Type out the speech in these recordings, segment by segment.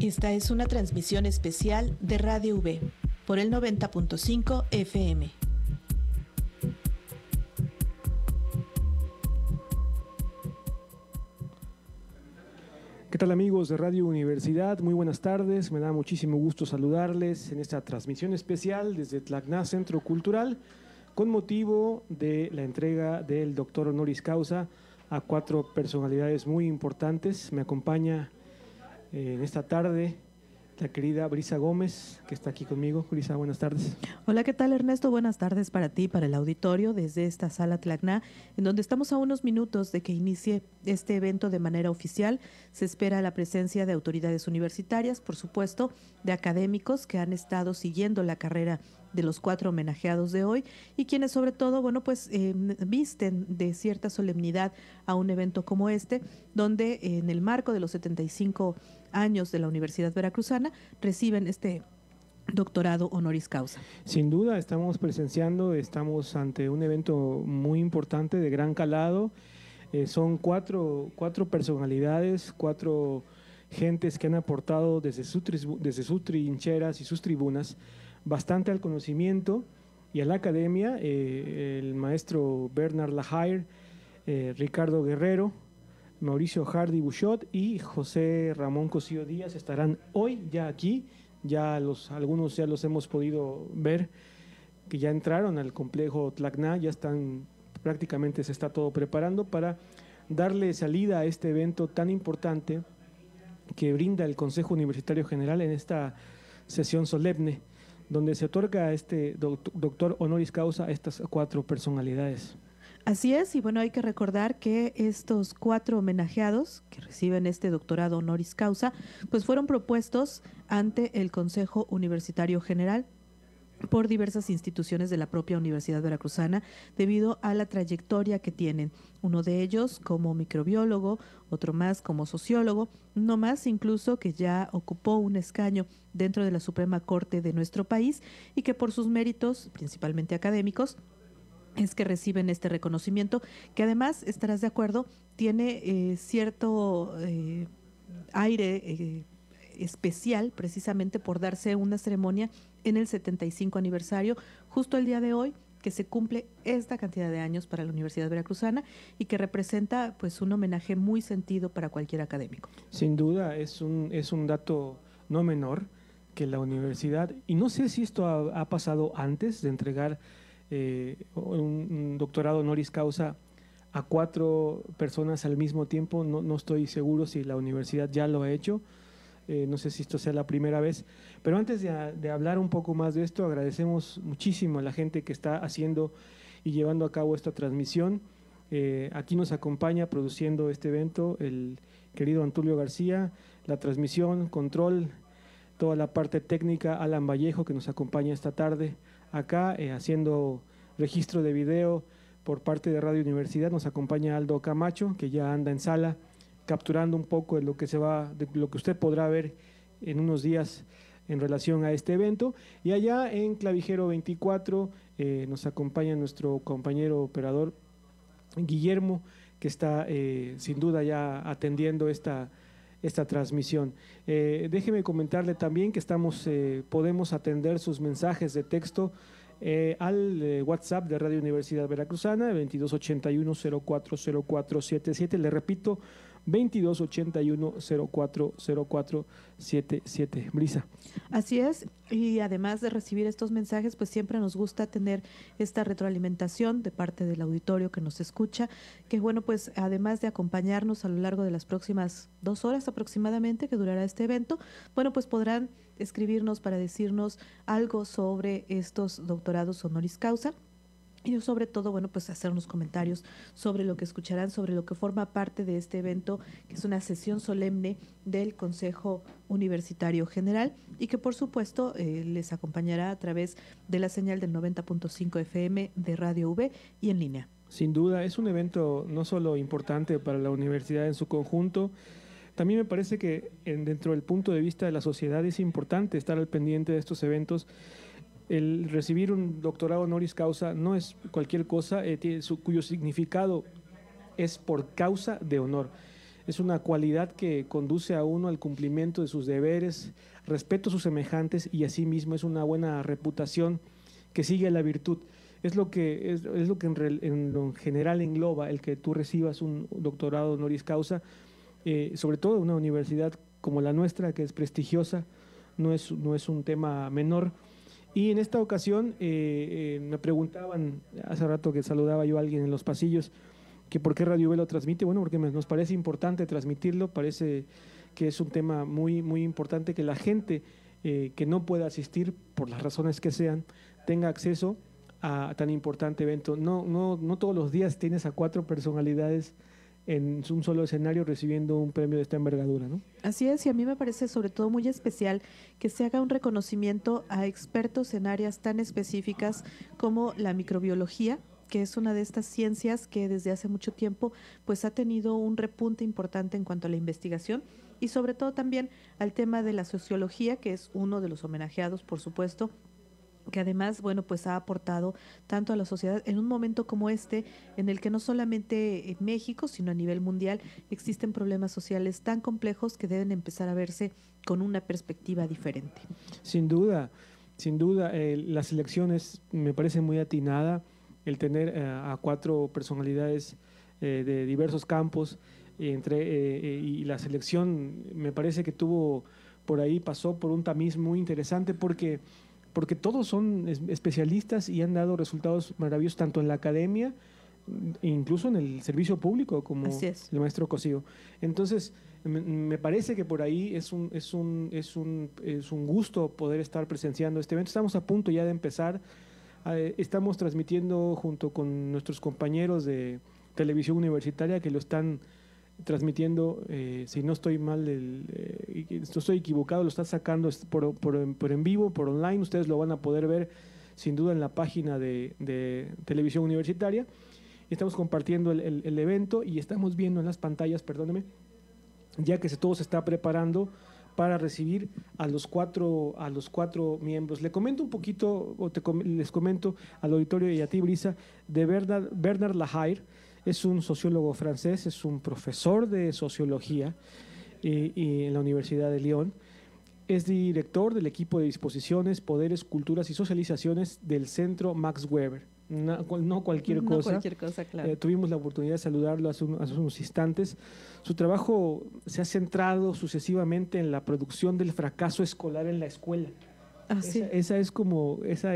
Esta es una transmisión especial de Radio V por el 90.5 FM. ¿Qué tal, amigos de Radio Universidad? Muy buenas tardes, me da muchísimo gusto saludarles en esta transmisión especial desde Tlacna Centro Cultural con motivo de la entrega del doctor honoris causa a 4 personalidades muy importantes. Me acompaña en esta tarde la querida Brisa Gómez, que está aquí conmigo. Brisa, buenas tardes. Hola, ¿qué tal, Ernesto? Buenas tardes para ti, para el auditorio, desde esta sala Tlacna, en donde estamos a unos minutos de que inicie este evento de manera oficial. Se espera la presencia de autoridades universitarias, por supuesto, de académicos que han estado siguiendo la carrera de los 4 homenajeados de hoy y quienes sobre todo, visten de cierta solemnidad a un evento como este, donde en el marco de los 75 años de la Universidad Veracruzana reciben este doctorado honoris causa. Sin duda estamos ante un evento muy importante, de gran calado. Son cuatro personalidades, 4 gentes que han aportado desde sus trincheras y sus tribunas bastante al conocimiento y a la academia. El maestro Bernard Lahair, Ricardo Guerrero, Mauricio Hardy Buchot y José Ramón Cosío Díaz estarán hoy ya aquí. Algunos ya los hemos podido ver, que ya entraron al complejo Tlacna, ya están, prácticamente se está todo preparando para darle salida a este evento tan importante que brinda el Consejo Universitario General en esta sesión solemne, donde se otorga a este doctor honoris causa a estas 4 personalidades. Así es, y bueno, hay que recordar que estos 4 homenajeados que reciben este doctorado honoris causa, pues fueron propuestos ante el Consejo Universitario General por diversas instituciones de la propia Universidad Veracruzana, debido a la trayectoria que tienen. Uno de ellos como microbiólogo, otro más como sociólogo, uno más incluso que ya ocupó un escaño dentro de la Suprema Corte de nuestro país y que por sus méritos, principalmente académicos, es que reciben este reconocimiento, que además, estarás de acuerdo, tiene cierto aire especial, precisamente por darse una ceremonia en el 75 aniversario, justo el día de hoy, que se cumple esta cantidad de años para la Universidad Veracruzana y que representa pues un homenaje muy sentido para cualquier académico. Sin duda es un dato no menor que la universidad, y no sé si esto ha pasado antes de entregar un doctorado honoris causa a 4 personas al mismo tiempo. No estoy seguro si la universidad ya lo ha hecho. No sé si esto sea la primera vez, pero antes de hablar un poco más de esto, agradecemos muchísimo a la gente que está haciendo y llevando a cabo esta transmisión. Aquí nos acompaña produciendo este evento el querido Antulio García, la transmisión, control, toda la parte técnica, Alan Vallejo, que nos acompaña esta tarde acá, haciendo registro de video por parte de Radio Universidad. Nos acompaña Aldo Camacho, que ya anda en sala capturando un poco de lo que usted podrá ver en unos días en relación a este evento. Y allá en Clavijero 24 nos acompaña nuestro compañero operador Guillermo, que está sin duda ya atendiendo esta transmisión. Déjeme comentarle también que podemos atender sus mensajes de texto al WhatsApp de Radio Universidad Veracruzana, 2281-040477. Le repito, 2281-040477. Brisa. Así es, y además de recibir estos mensajes, pues siempre nos gusta tener esta retroalimentación de parte del auditorio que nos escucha, que bueno, pues además de acompañarnos a lo largo de las próximas 2 horas aproximadamente que durará este evento, bueno, pues podrán escribirnos para decirnos algo sobre estos doctorados honoris causa. Y sobre todo, bueno, pues hacer unos comentarios sobre lo que escucharán, sobre lo que forma parte de este evento, que es una sesión solemne del Consejo Universitario General y que por supuesto les acompañará a través de la señal del 90.5 FM de Radio V y en línea. Sin duda, es un evento no solo importante para la universidad en su conjunto, también me parece que dentro del punto de vista de la sociedad es importante estar al pendiente de estos eventos. El recibir un doctorado honoris causa no es cualquier cosa, cuyo significado es por causa de honor. es una cualidad que conduce a uno al cumplimiento de sus deberes, respeto a sus semejantes y asimismo es una buena reputación que sigue a la virtud. Es lo que en lo general engloba el que tú recibas un doctorado honoris causa, sobre todo en una universidad como la nuestra, que es prestigiosa, no es un tema menor. Y en esta ocasión me preguntaban, hace rato que saludaba yo a alguien en los pasillos, que por qué Radio V lo transmite. Bueno, porque nos parece importante transmitirlo, parece que es un tema muy, muy importante que la gente que no pueda asistir, por las razones que sean, tenga acceso a tan importante evento. No todos los días tienes a 4 personalidades en un solo escenario recibiendo un premio de esta envergadura, ¿no? Así es, y a mí me parece sobre todo muy especial que se haga un reconocimiento a expertos en áreas tan específicas como la microbiología, que es una de estas ciencias que desde hace mucho tiempo pues ha tenido un repunte importante en cuanto a la investigación, y sobre todo también al tema de la sociología, que es uno de los homenajeados, por supuesto, que además, bueno, pues ha aportado tanto a la sociedad en un momento como este, en el que no solamente en México, sino a nivel mundial, existen problemas sociales tan complejos que deben empezar a verse con una perspectiva diferente. Sin duda, la selección me parece muy atinada, el tener a 4 personalidades de diversos campos, y la selección me parece que pasó por un tamiz muy interesante porque todos son especialistas y han dado resultados maravillosos tanto en la academia e incluso en el servicio público, como el maestro Cosío. Entonces, me parece que por ahí es un gusto poder estar presenciando este evento. Estamos a punto ya de empezar. Estamos transmitiendo junto con nuestros compañeros de televisión universitaria que lo están transmitiendo, si no estoy mal, no estoy equivocado, lo está sacando por en vivo, por online. Ustedes lo van a poder ver sin duda en la página de televisión universitaria. Estamos compartiendo el evento y estamos viendo en las pantallas, perdóneme, ya que todo se está preparando para recibir a los cuatro miembros. Le comento un poquito, les comento al auditorio y a ti, Brisa, de Bernard Lahair. Es un sociólogo francés, es un profesor de sociología y en la Universidad de Lyon. Es director del equipo de disposiciones, poderes, culturas y socializaciones del Centro Max Weber. No cualquier cosa. No cualquier cosa, claro. Tuvimos la oportunidad de saludarlo hace unos instantes. Su trabajo se ha centrado sucesivamente en la producción del fracaso escolar en la escuela. Esa es como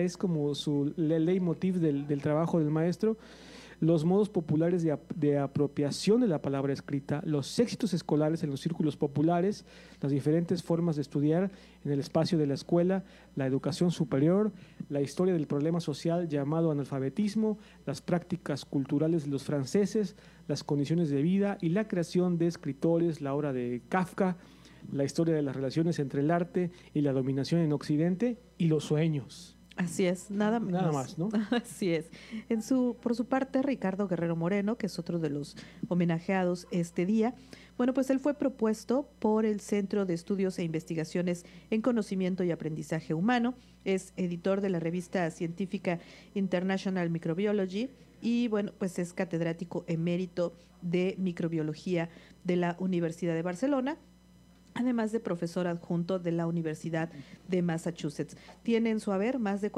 su leitmotiv del trabajo del maestro. Los modos populares de apropiación de la palabra escrita, los éxitos escolares en los círculos populares, las diferentes formas de estudiar en el espacio de la escuela, la educación superior, la historia del problema social llamado analfabetismo, las prácticas culturales de los franceses, las condiciones de vida y la creación de escritores, la obra de Kafka, la historia de las relaciones entre el arte y la dominación en Occidente y los sueños. Así es, nada más, ¿no? Así es. Por su parte, Ricardo Guerrero Moreno, que es otro de los homenajeados este día, bueno, pues él fue propuesto por el Centro de Estudios e Investigaciones en Conocimiento y Aprendizaje Humano, es editor de la revista científica International Microbiology y, bueno, pues es catedrático emérito de microbiología de la Universidad de Barcelona, además de profesor adjunto de la Universidad de Massachusetts. Tiene en su haber más de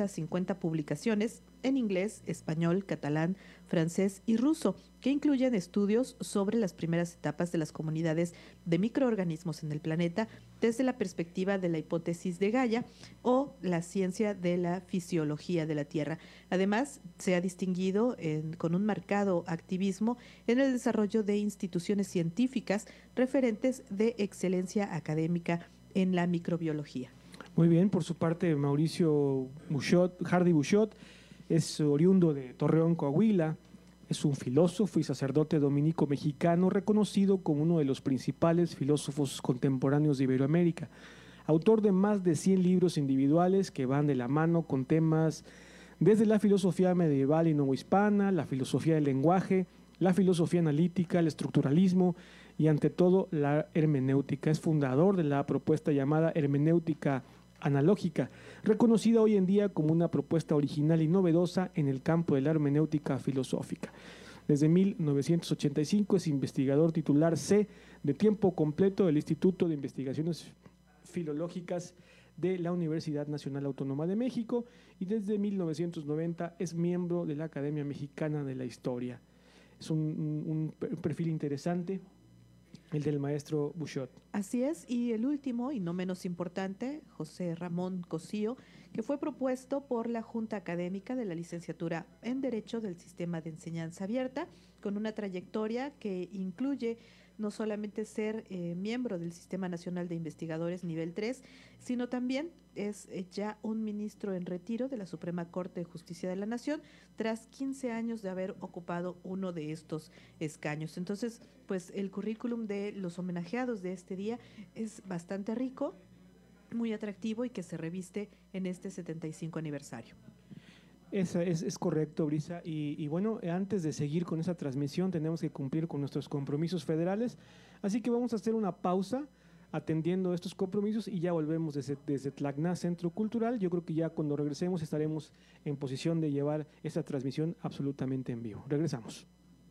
450 publicaciones en inglés, español, catalán, francés y ruso, que incluyen estudios sobre las primeras etapas de las comunidades de microorganismos en el planeta desde la perspectiva de la hipótesis de Gaia o la ciencia de la fisiología de la Tierra. Además, se ha distinguido con un marcado activismo en el desarrollo de instituciones científicas referentes de excelencia académica en la microbiología. Muy bien, por su parte, Mauricio Hardy Buchot es oriundo de Torreón, Coahuila. Es un filósofo y sacerdote dominico mexicano reconocido como uno de los principales filósofos contemporáneos de Iberoamérica. Autor de más de 100 libros individuales que van de la mano con temas desde la filosofía medieval y novohispana, la filosofía del lenguaje, la filosofía analítica, el estructuralismo y ante todo la hermenéutica. Es fundador de la propuesta llamada hermenéutica analógica, reconocida hoy en día como una propuesta original y novedosa en el campo de la hermenéutica filosófica. Desde 1985 es investigador titular C de tiempo completo del Instituto de Investigaciones Filológicas de la Universidad Nacional Autónoma de México y desde 1990 es miembro de la Academia Mexicana de la Historia. Es un perfil interesante, el del maestro Buchot. Así es, y el último, y no menos importante, José Ramón Cosío, que fue propuesto por la Junta Académica de la Licenciatura en Derecho del Sistema de Enseñanza Abierta, con una trayectoria que incluye no solamente ser miembro del Sistema Nacional de Investigadores nivel 3, sino también es ya un ministro en retiro de la Suprema Corte de Justicia de la Nación, tras 15 años de haber ocupado uno de estos escaños. Entonces, pues el currículum de los homenajeados de este día es bastante rico, muy atractivo y que se reviste en este 75 aniversario. Es correcto, Brisa. Y bueno, antes de seguir con esa transmisión tenemos que cumplir con nuestros compromisos federales. Así que vamos a hacer una pausa atendiendo estos compromisos y ya volvemos desde Tlacna Centro Cultural. Yo creo que ya cuando regresemos estaremos en posición de llevar esta transmisión absolutamente en vivo. Regresamos.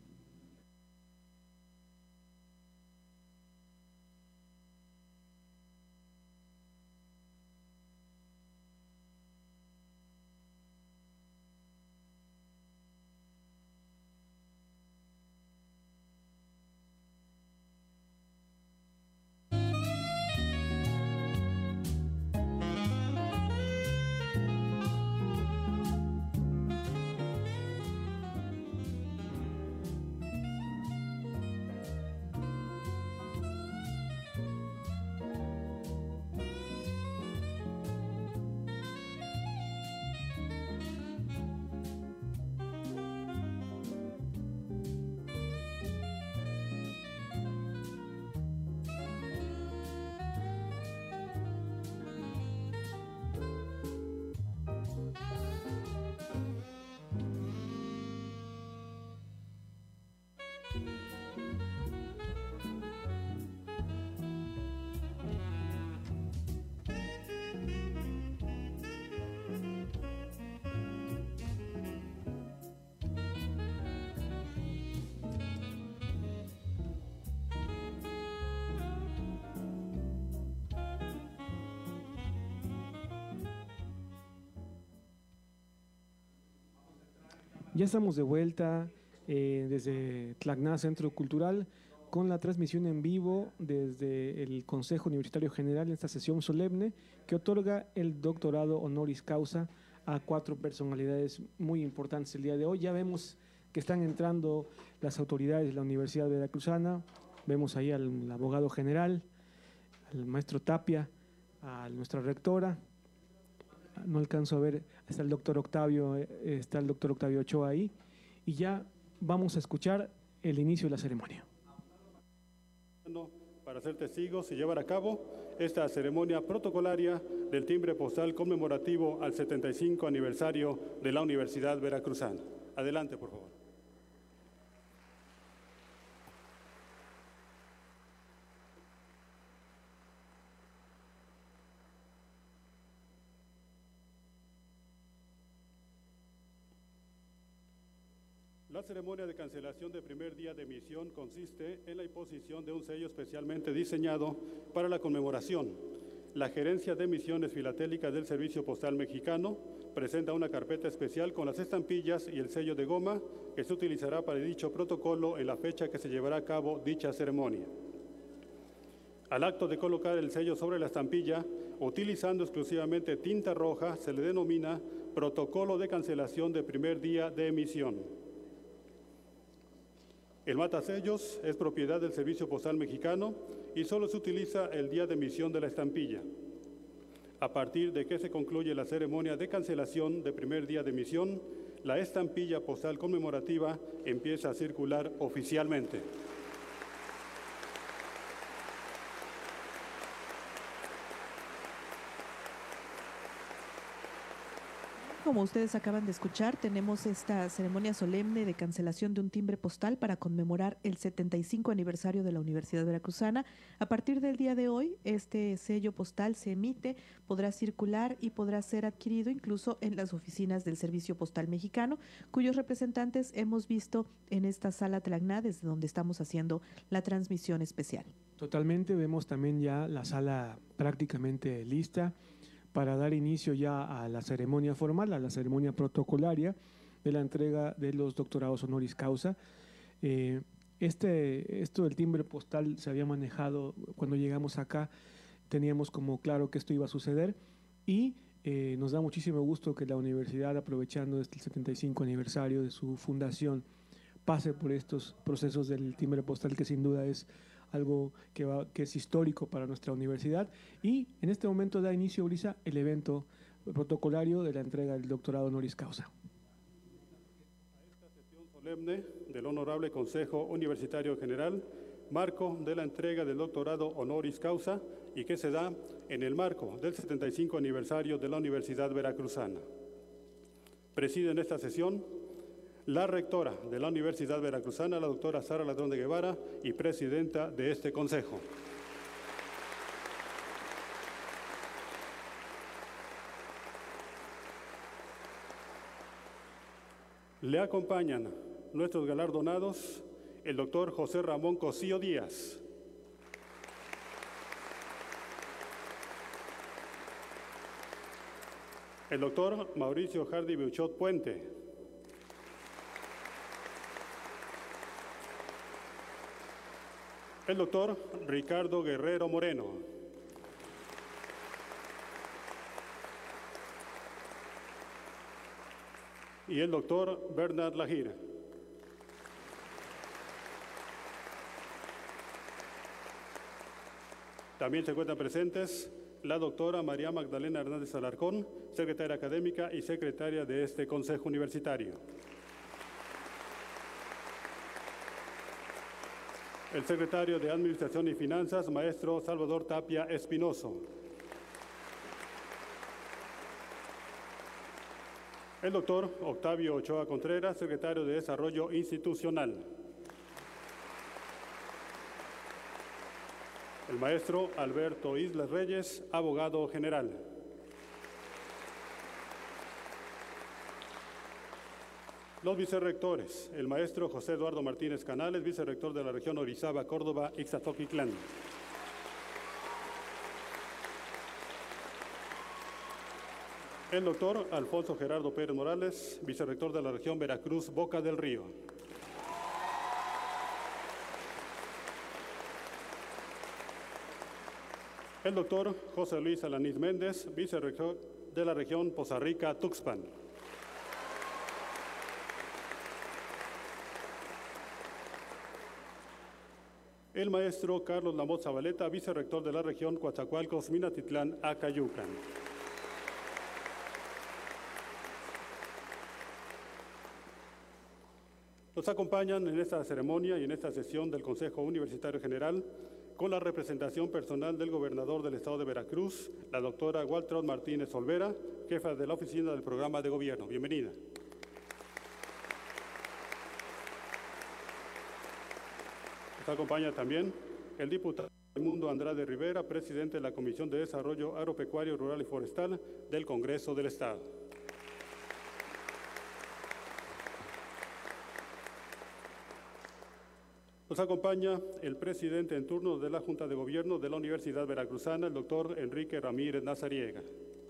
Ya estamos de vuelta desde Tlacna Centro Cultural con la transmisión en vivo desde el Consejo Universitario General en esta sesión solemne que otorga el doctorado honoris causa a 4 personalidades muy importantes el día de hoy. Ya vemos que están entrando las autoridades de la Universidad Veracruzana, vemos ahí al abogado general, al maestro Tapia, a nuestra rectora. No alcanzo a ver, está el doctor Octavio Ochoa ahí, y ya vamos a escuchar el inicio de la ceremonia. Para ser testigos y llevar a cabo esta ceremonia protocolaria del timbre postal conmemorativo al 75 aniversario de la Universidad Veracruzana. Adelante, por favor. La ceremonia de cancelación de primer día de emisión consiste en la imposición de un sello especialmente diseñado para la conmemoración. La Gerencia de Emisiones Filatélicas del Servicio Postal Mexicano presenta una carpeta especial con las estampillas y el sello de goma que se utilizará para dicho protocolo en la fecha que se llevará a cabo dicha ceremonia. Al acto de colocar el sello sobre la estampilla, utilizando exclusivamente tinta roja, se le denomina protocolo de cancelación de primer día de emisión. El matasellos es propiedad del Servicio Postal Mexicano y solo se utiliza el día de emisión de la estampilla. A partir de que se concluye la ceremonia de cancelación de primer día de emisión, la estampilla postal conmemorativa empieza a circular oficialmente. como ustedes acaban de escuchar, tenemos esta ceremonia solemne de cancelación de un timbre postal para conmemorar el 75 aniversario de la Universidad Veracruzana. A partir del día de hoy, este sello postal se emite, podrá circular y podrá ser adquirido incluso en las oficinas del Servicio Postal Mexicano, cuyos representantes hemos visto en esta sala Tlacná, desde donde estamos haciendo la transmisión especial. Totalmente, vemos también ya la sala prácticamente lista para dar inicio ya a la ceremonia formal, a la ceremonia protocolaria de la entrega de los doctorados honoris causa. Esto del timbre postal se había manejado cuando llegamos acá, teníamos como claro que esto iba a suceder y nos da muchísimo gusto que la universidad, aprovechando este 75 aniversario de su fundación, pase por estos procesos del timbre postal, que sin duda es algo que es histórico para nuestra universidad. Y en este momento da inicio, Brisa, el evento protocolario de la entrega del doctorado honoris causa. A esta sesión solemne del Honorable Consejo Universitario General, marco de la entrega del doctorado honoris causa y que se da en el marco del 75 aniversario de la Universidad Veracruzana. Preside en esta sesión la rectora de la Universidad Veracruzana, la doctora Sara Ladrón de Guevara, y presidenta de este consejo. Le acompañan nuestros galardonados, el doctor José Ramón Cosío Díaz, el doctor Mauricio Hardy Beuchot Puente, el doctor Ricardo Guerrero Moreno, y el doctor Bernard Lajir. También se encuentran presentes la doctora María Magdalena Hernández Alarcón, secretaria académica y secretaria de este Consejo Universitario. El secretario de Administración y Finanzas, maestro Salvador Tapia Espinoso. El doctor Octavio Ochoa Contreras, secretario de Desarrollo Institucional. El maestro Alberto Islas Reyes, abogado general. Los vicerrectores, el maestro José Eduardo Martínez Canales, vicerrector de la región Orizaba, Córdoba, Ixtazoquitlán. El doctor Alfonso Gerardo Pérez Morales, vicerrector de la región Veracruz, Boca del Río. El doctor José Luis Alanís Méndez, vicerrector de la región Poza Rica, Tuxpan. El maestro Carlos Lamot Zabaleta, vicerrector de la región Coatzacoalcos, Minatitlán, Acayucan. Nos acompañan en esta ceremonia y en esta sesión del Consejo Universitario General, con la representación personal del gobernador del Estado de Veracruz, la doctora Waltraud Martínez Olvera, jefa de la Oficina del Programa de Gobierno. Bienvenida. Nos acompaña también el diputado Raimundo Andrade Rivera, presidente de la Comisión de Desarrollo Agropecuario, Rural y Forestal del Congreso del Estado. Nos acompaña el presidente en turno de la Junta de Gobierno de la Universidad Veracruzana, el doctor Enrique Ramírez Nazariega.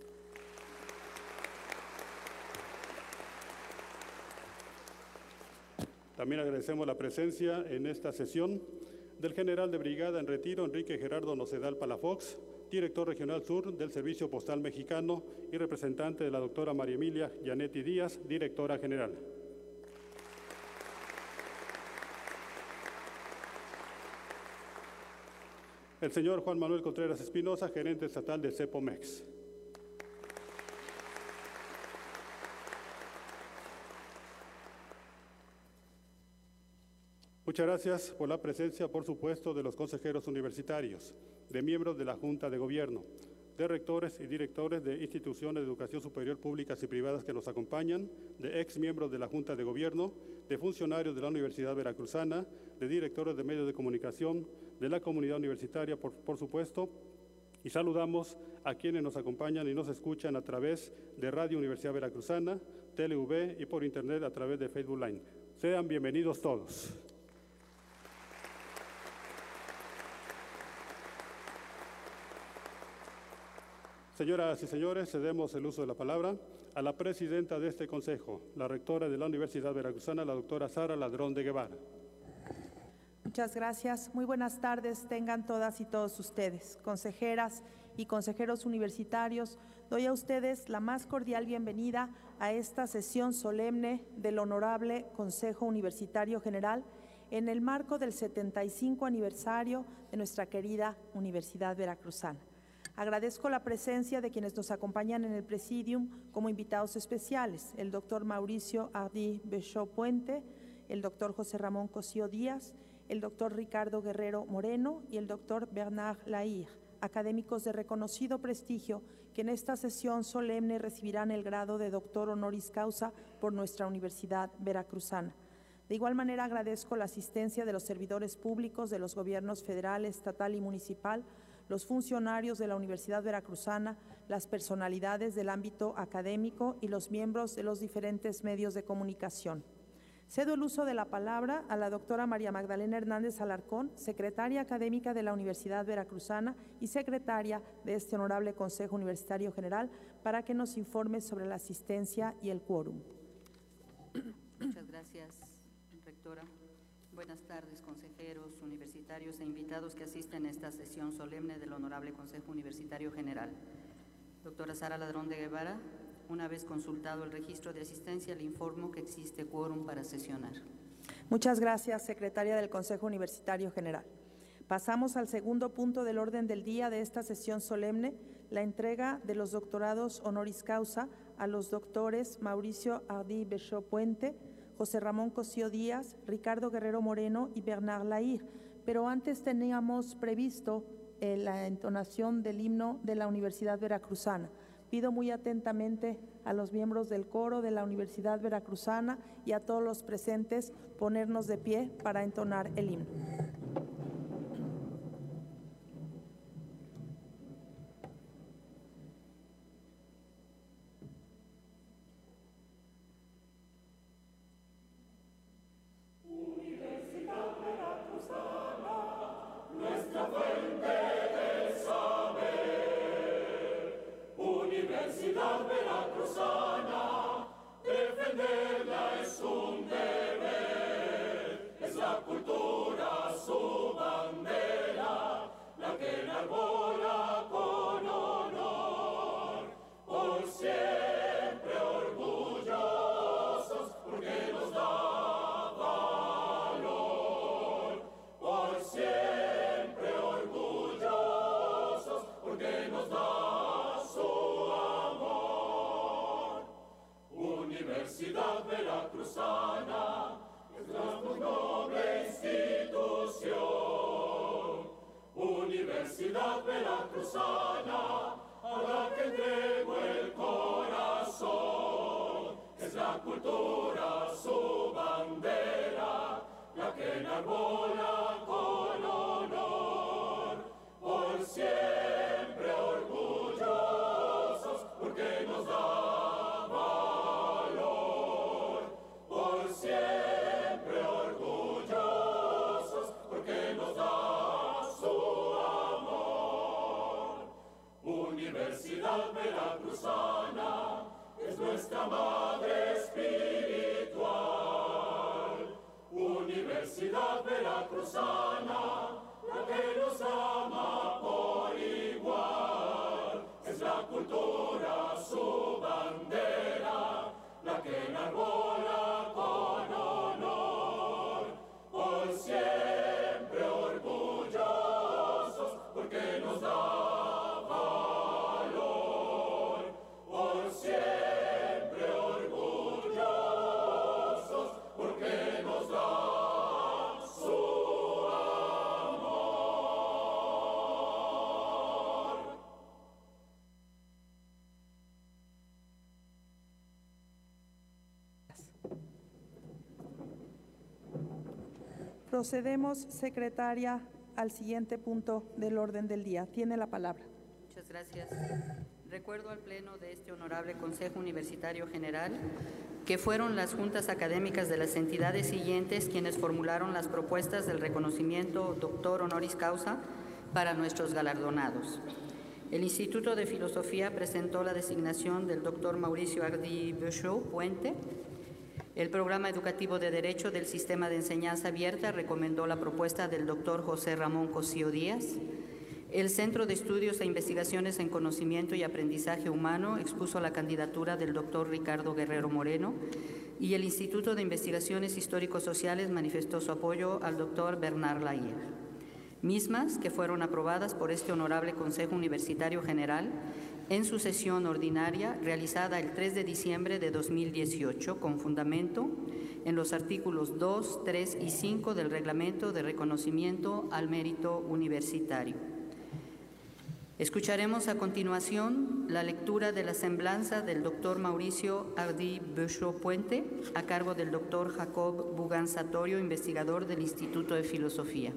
También agradecemos la presencia en esta sesión del general de brigada en retiro, Enrique Gerardo Nocedal Palafox, director regional sur del Servicio Postal Mexicano y representante de la doctora María Emilia Yanetti Díaz, directora general. El señor Juan Manuel Contreras Espinosa, gerente estatal de CEPOMEX. Muchas gracias por la presencia, por supuesto, de los consejeros universitarios, de miembros de la Junta de Gobierno, de rectores y directores de instituciones de educación superior públicas y privadas que nos acompañan, de ex miembros de la Junta de Gobierno, de funcionarios de la Universidad Veracruzana, de directores de medios de comunicación, de la comunidad universitaria, por supuesto, y saludamos a quienes nos acompañan y nos escuchan a través de Radio Universidad Veracruzana, TeleV y por internet a través de Facebook Live. Sean bienvenidos todos. Señoras y señores, cedemos el uso de la palabra a la presidenta de este consejo, la rectora de la Universidad Veracruzana, la doctora Sara Ladrón de Guevara. Muchas gracias. Muy buenas tardes tengan todas y todos ustedes, consejeras y consejeros universitarios. Doy a ustedes la más cordial bienvenida a esta sesión solemne del Honorable Consejo Universitario General en el marco del 75 aniversario de nuestra querida Universidad Veracruzana. Agradezco la presencia de quienes nos acompañan en el Presidium como invitados especiales, el doctor Mauricio Hardy Bechot Puente, el doctor José Ramón Cosío Díaz, el doctor Ricardo Guerrero Moreno y el doctor Bernard Lahire, académicos de reconocido prestigio que en esta sesión solemne recibirán el grado de doctor honoris causa por nuestra Universidad Veracruzana. De igual manera agradezco la asistencia de los servidores públicos de los gobiernos federal, estatal y municipal, los funcionarios de la Universidad Veracruzana, las personalidades del ámbito académico y los miembros de los diferentes medios de comunicación. Cedo el uso de la palabra a la doctora María Magdalena Hernández Alarcón, secretaria académica de la Universidad Veracruzana y secretaria de este honorable Consejo Universitario General, para que nos informe sobre la asistencia y el quórum. Muchas gracias, rectora. Buenas tardes, consejeros universitarios e invitados que asisten a esta sesión solemne del Honorable Consejo Universitario General. Doctora Sara Ladrón de Guevara, una vez consultado el registro de asistencia, le informo que existe quórum para sesionar. Muchas gracias, secretaria del Consejo Universitario General. Pasamos al segundo punto del orden del día de esta sesión solemne, la entrega de los doctorados honoris causa a los doctores Mauricio Hardy Bechot Puente, José Ramón Cosío Díaz, Ricardo Guerrero Moreno y Bernard Lahire. Pero antes teníamos previsto la entonación del himno de la Universidad Veracruzana. Pido muy atentamente a los miembros del coro de la Universidad Veracruzana y a todos los presentes ponernos de pie para entonar el himno. Gracias. Procedemos, secretaria, al siguiente punto del orden del día. Tiene la palabra. Muchas gracias. Recuerdo al Pleno de este honorable Consejo Universitario General que fueron las juntas académicas de las entidades siguientes quienes formularon las propuestas del reconocimiento doctor honoris causa para nuestros galardonados. El Instituto de Filosofía presentó la designación del doctor Mauricio Hardy Beuchot Puente. El Programa Educativo de Derecho del Sistema de Enseñanza Abierta recomendó la propuesta del doctor José Ramón Cosío Díaz. El Centro de Estudios e Investigaciones en Conocimiento y Aprendizaje Humano expuso la candidatura del doctor Ricardo Guerrero Moreno y el Instituto de Investigaciones Histórico-Sociales manifestó su apoyo al doctor Bernard Layer. Mismas que fueron aprobadas por este honorable Consejo Universitario General en su sesión ordinaria realizada el 3 de diciembre de 2018 con fundamento en los artículos 2, 3 y 5 del Reglamento de Reconocimiento al Mérito Universitario. Escucharemos a continuación la lectura de la semblanza del doctor Mauricio Hardy Beuchot Puente a cargo del doctor Jacob Bugán Satorio, investigador del Instituto de Filosofía.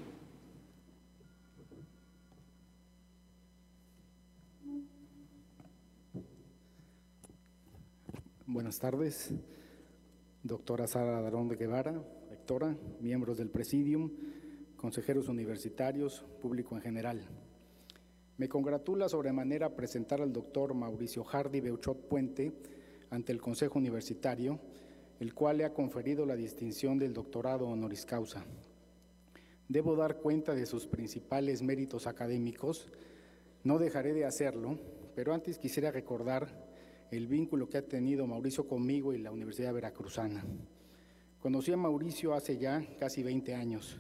Buenas tardes, doctora Sara Darón de Guevara, rectora, miembros del Presidium, consejeros universitarios, público en general. Me congratula sobremanera presentar al doctor Mauricio Hardy Beuchot Puente ante el Consejo Universitario, el cual le ha conferido la distinción del doctorado honoris causa. Debo dar cuenta de sus principales méritos académicos, no dejaré de hacerlo, pero antes quisiera recordar el vínculo que ha tenido Mauricio conmigo y la Universidad Veracruzana. Conocí a Mauricio hace ya casi 20 años.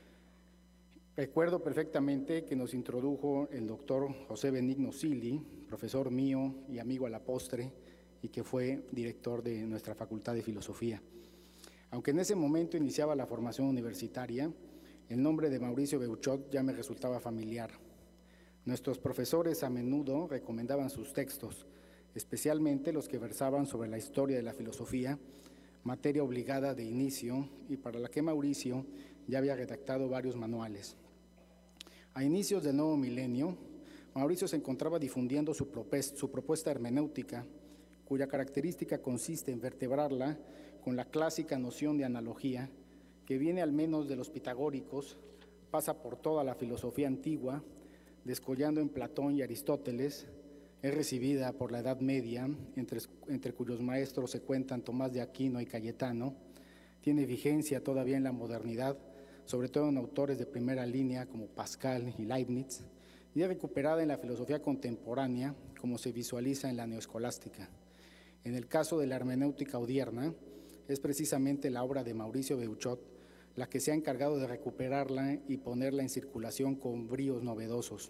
Recuerdo perfectamente que nos introdujo el doctor José Benigno Sili, profesor mío y amigo a la postre, y que fue director de nuestra Facultad de Filosofía. Aunque en ese momento iniciaba la formación universitaria, el nombre de Mauricio Beuchot ya me resultaba familiar. Nuestros profesores a menudo recomendaban sus textos, especialmente los que versaban sobre la historia de la filosofía, materia obligada de inicio y para la que Mauricio ya había redactado varios manuales. A inicios del nuevo milenio, Mauricio se encontraba difundiendo su propuesta hermenéutica, cuya característica consiste en vertebrarla con la clásica noción de analogía, que viene al menos de los pitagóricos, pasa por toda la filosofía antigua, descollando en Platón y Aristóteles, es recibida por la Edad Media, entre cuyos maestros se cuentan Tomás de Aquino y Cayetano, tiene vigencia todavía en la modernidad, sobre todo en autores de primera línea como Pascal y Leibniz, y es recuperada en la filosofía contemporánea, como se visualiza en la neoescolástica. En el caso de la hermenéutica odierna, es precisamente la obra de Mauricio Beuchot la que se ha encargado de recuperarla y ponerla en circulación con bríos novedosos.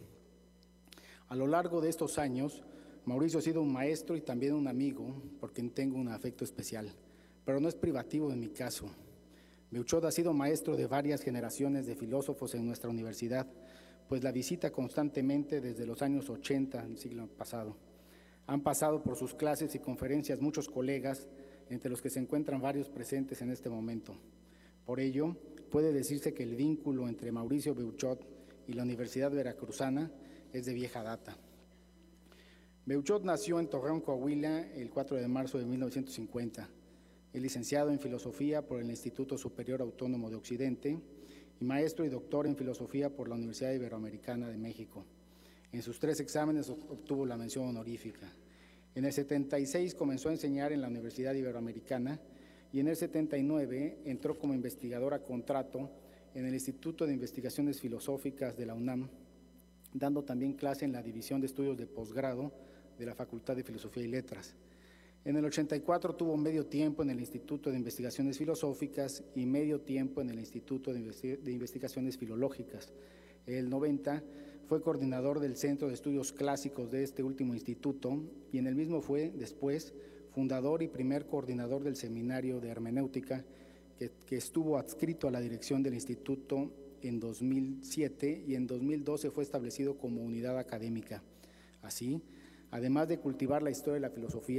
A lo largo de estos años, Mauricio ha sido un maestro y también un amigo, por quien tengo un afecto especial, pero no es privativo en mi caso. Beuchot ha sido maestro de varias generaciones de filósofos en nuestra universidad, pues la visita constantemente desde los años 80 del siglo pasado. Han pasado por sus clases y conferencias muchos colegas, entre los que se encuentran varios presentes en este momento. Por ello, puede decirse que el vínculo entre Mauricio Beuchot y la Universidad Veracruzana es de vieja data. Beuchot nació en Torreón, Coahuila, el 4 de marzo de 1950. Es licenciado en Filosofía por el Instituto Superior Autónomo de Occidente y maestro y doctor en Filosofía por la Universidad Iberoamericana de México. En sus 3 exámenes obtuvo la mención honorífica. En el 76 comenzó a enseñar en la Universidad Iberoamericana y en el 79 entró como investigador a contrato en el Instituto de Investigaciones Filosóficas de la UNAM, dando también clase en la División de Estudios de Posgrado de la Facultad de Filosofía y Letras. En el 84 tuvo medio tiempo en el Instituto de Investigaciones Filosóficas y medio tiempo en el Instituto de Investigaciones Filológicas. En el 90 fue coordinador del Centro de Estudios Clásicos de este último instituto y en el mismo fue, después, fundador y primer coordinador del Seminario de Hermenéutica, que estuvo adscrito a la dirección del instituto en 2007 y en 2012 fue establecido como unidad académica. Así, además de cultivar la historia de la filosofía,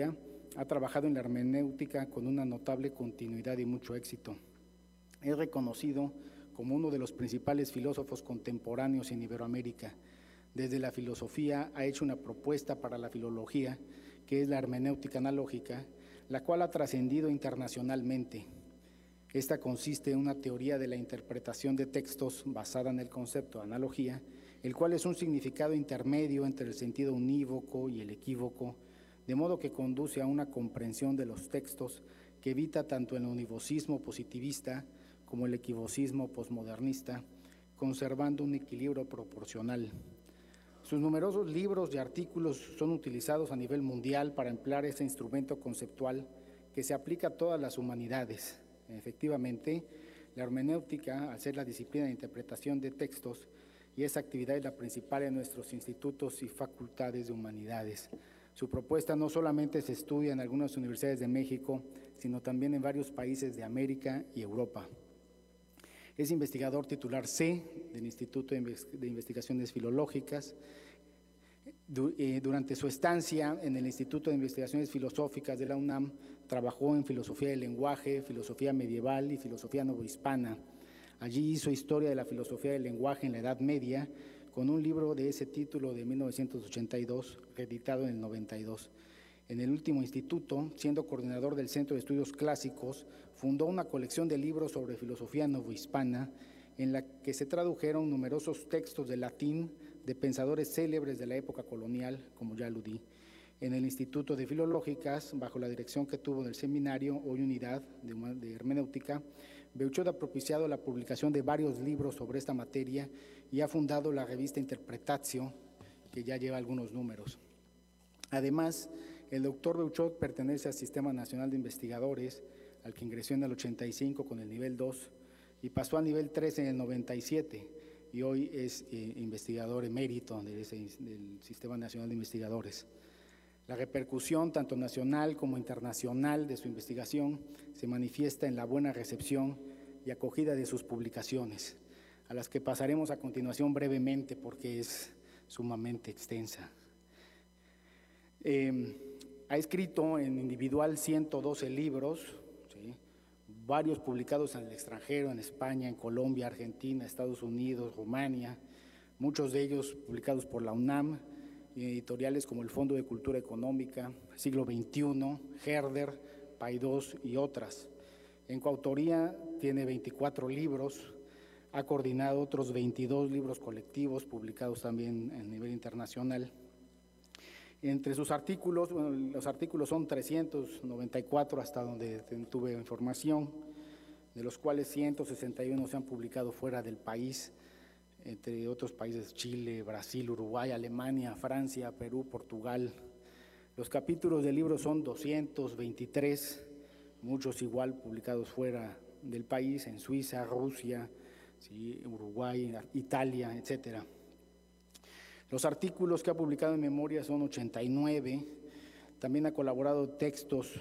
ha trabajado en la hermenéutica con una notable continuidad y mucho éxito. Es reconocido como uno de los principales filósofos contemporáneos en Iberoamérica. Desde la filosofía ha hecho una propuesta para la filología, que es la hermenéutica analógica, la cual ha trascendido internacionalmente. Esta consiste en una teoría de la interpretación de textos basada en el concepto de analogía, el cual es un significado intermedio entre el sentido unívoco y el equívoco, de modo que conduce a una comprensión de los textos que evita tanto el univocismo positivista como el equivocismo posmodernista, conservando un equilibrio proporcional. Sus numerosos libros y artículos son utilizados a nivel mundial para emplear este instrumento conceptual que se aplica a todas las humanidades. Efectivamente, la hermenéutica, al ser la disciplina de interpretación de textos, y esa actividad es la principal en nuestros institutos y facultades de humanidades. Su propuesta no solamente se estudia en algunas universidades de México, sino también en varios países de América y Europa. Es investigador titular C del Instituto de Investigaciones Filológicas. Durante su estancia en el Instituto de Investigaciones Filosóficas de la UNAM, trabajó en filosofía del lenguaje, filosofía medieval y filosofía novohispana. Allí hizo historia de la filosofía del lenguaje en la Edad Media, con un libro de ese título de 1982, reeditado en el 92. En el último instituto, siendo coordinador del Centro de Estudios Clásicos, fundó una colección de libros sobre filosofía novohispana, en la que se tradujeron numerosos textos de latín de pensadores célebres de la época colonial, como ya aludí. En el Instituto de Filológicas, bajo la dirección que tuvo del seminario, hoy unidad de hermenéutica, Beuchot ha propiciado la publicación de varios libros sobre esta materia y ha fundado la revista Interpretatio, que ya lleva algunos números. Además, el doctor Beuchot pertenece al Sistema Nacional de Investigadores, al que ingresó en el 85 con el nivel 2 y pasó al nivel 3 en el 97, y hoy es investigador emérito del Sistema Nacional de Investigadores. La repercusión, tanto nacional como internacional, de su investigación se manifiesta en la buena recepción y acogida de sus publicaciones, a las que pasaremos a continuación brevemente porque es sumamente extensa. Ha escrito en individual 112 libros, ¿sí?, varios publicados en el extranjero, en España, en Colombia, Argentina, Estados Unidos, Rumania, muchos de ellos publicados por la UNAM, y editoriales como el Fondo de Cultura Económica, Siglo XXI, Herder, Paidós y otras. En coautoría tiene 24 libros, ha coordinado otros 22 libros colectivos publicados también a nivel internacional. Entre sus artículos, bueno, los artículos son 394 hasta donde tuve información, de los cuales 161 se han publicado fuera del país, entre otros países Chile, Brasil, Uruguay, Alemania, Francia, Perú, Portugal. Los capítulos del libro son 223, muchos igual publicados fuera del país, en Suiza, Rusia, ¿sí?, Uruguay, Italia, etcétera. Los artículos que ha publicado en memoria son 89, también ha elaborado textos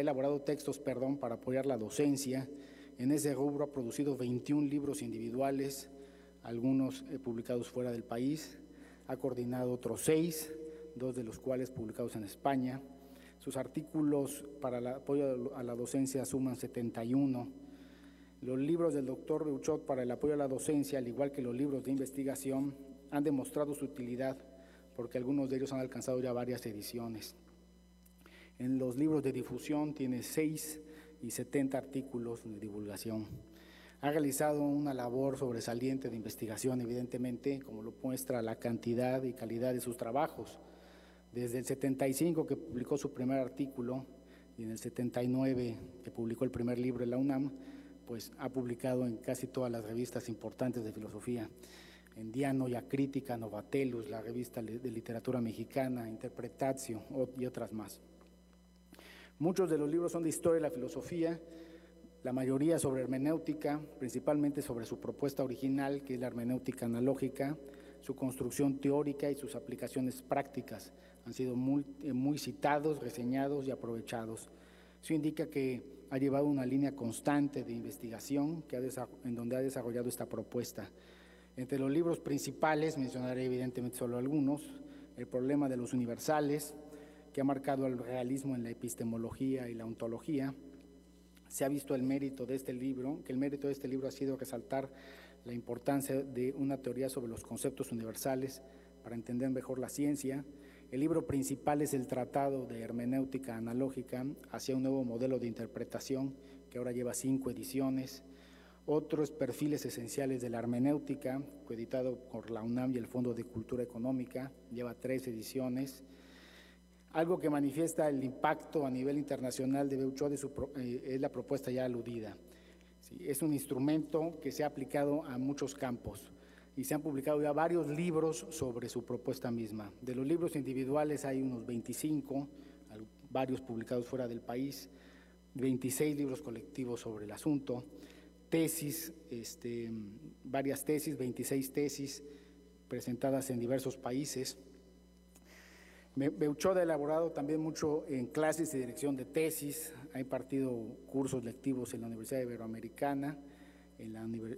para apoyar la docencia. En ese rubro ha producido 21 libros individuales, algunos publicados fuera del país, ha coordinado otros 6, 2 de los cuales publicados en España. Sus artículos para el apoyo a la docencia suman 71. Los libros del doctor Beuchot para el apoyo a la docencia, al igual que los libros de investigación, han demostrado su utilidad porque algunos de ellos han alcanzado ya varias ediciones. En los libros de difusión tiene 6 y 70 artículos de divulgación. Ha realizado una labor sobresaliente de investigación, evidentemente, como lo muestra la cantidad y calidad de sus trabajos. Desde el 75 que publicó su primer artículo y en el 79 que publicó el primer libro en la UNAM, pues ha publicado en casi todas las revistas importantes de filosofía. En Dianoia Crítica, Novatelus, la revista de literatura mexicana, Interpretatio y otras más. Muchos de los libros son de historia de la filosofía, la mayoría sobre hermenéutica, principalmente sobre su propuesta original, que es la hermenéutica analógica, su construcción teórica y sus aplicaciones prácticas. Han sido muy citados, reseñados y aprovechados. Eso indica que ha llevado una línea constante de investigación en donde ha desarrollado esta propuesta. Entre los libros principales mencionaré evidentemente solo algunos: El problema de los universales, que ha marcado el realismo en la epistemología y la ontología. Se ha visto el mérito de este libro, que el mérito de este libro ha sido resaltar la importancia de una teoría sobre los conceptos universales para entender mejor la ciencia. El libro principal es el Tratado de Hermenéutica Analógica hacia un nuevo modelo de interpretación, que ahora lleva 5 ediciones. Otros Perfiles Esenciales de la Hermenéutica, coeditado por la UNAM y el Fondo de Cultura Económica, lleva 3 ediciones. Algo que manifiesta el impacto a nivel internacional de Beuchot es la propuesta ya aludida. Sí, es un instrumento que se ha aplicado a muchos campos y se han publicado ya varios libros sobre su propuesta misma. De los libros individuales hay unos 25, varios publicados fuera del país, 26 libros colectivos sobre el asunto, tesis, varias tesis, 26 tesis presentadas en diversos países. Beuchot ha elaborado también mucho en clases de dirección de tesis, ha impartido cursos lectivos en la Universidad Iberoamericana, en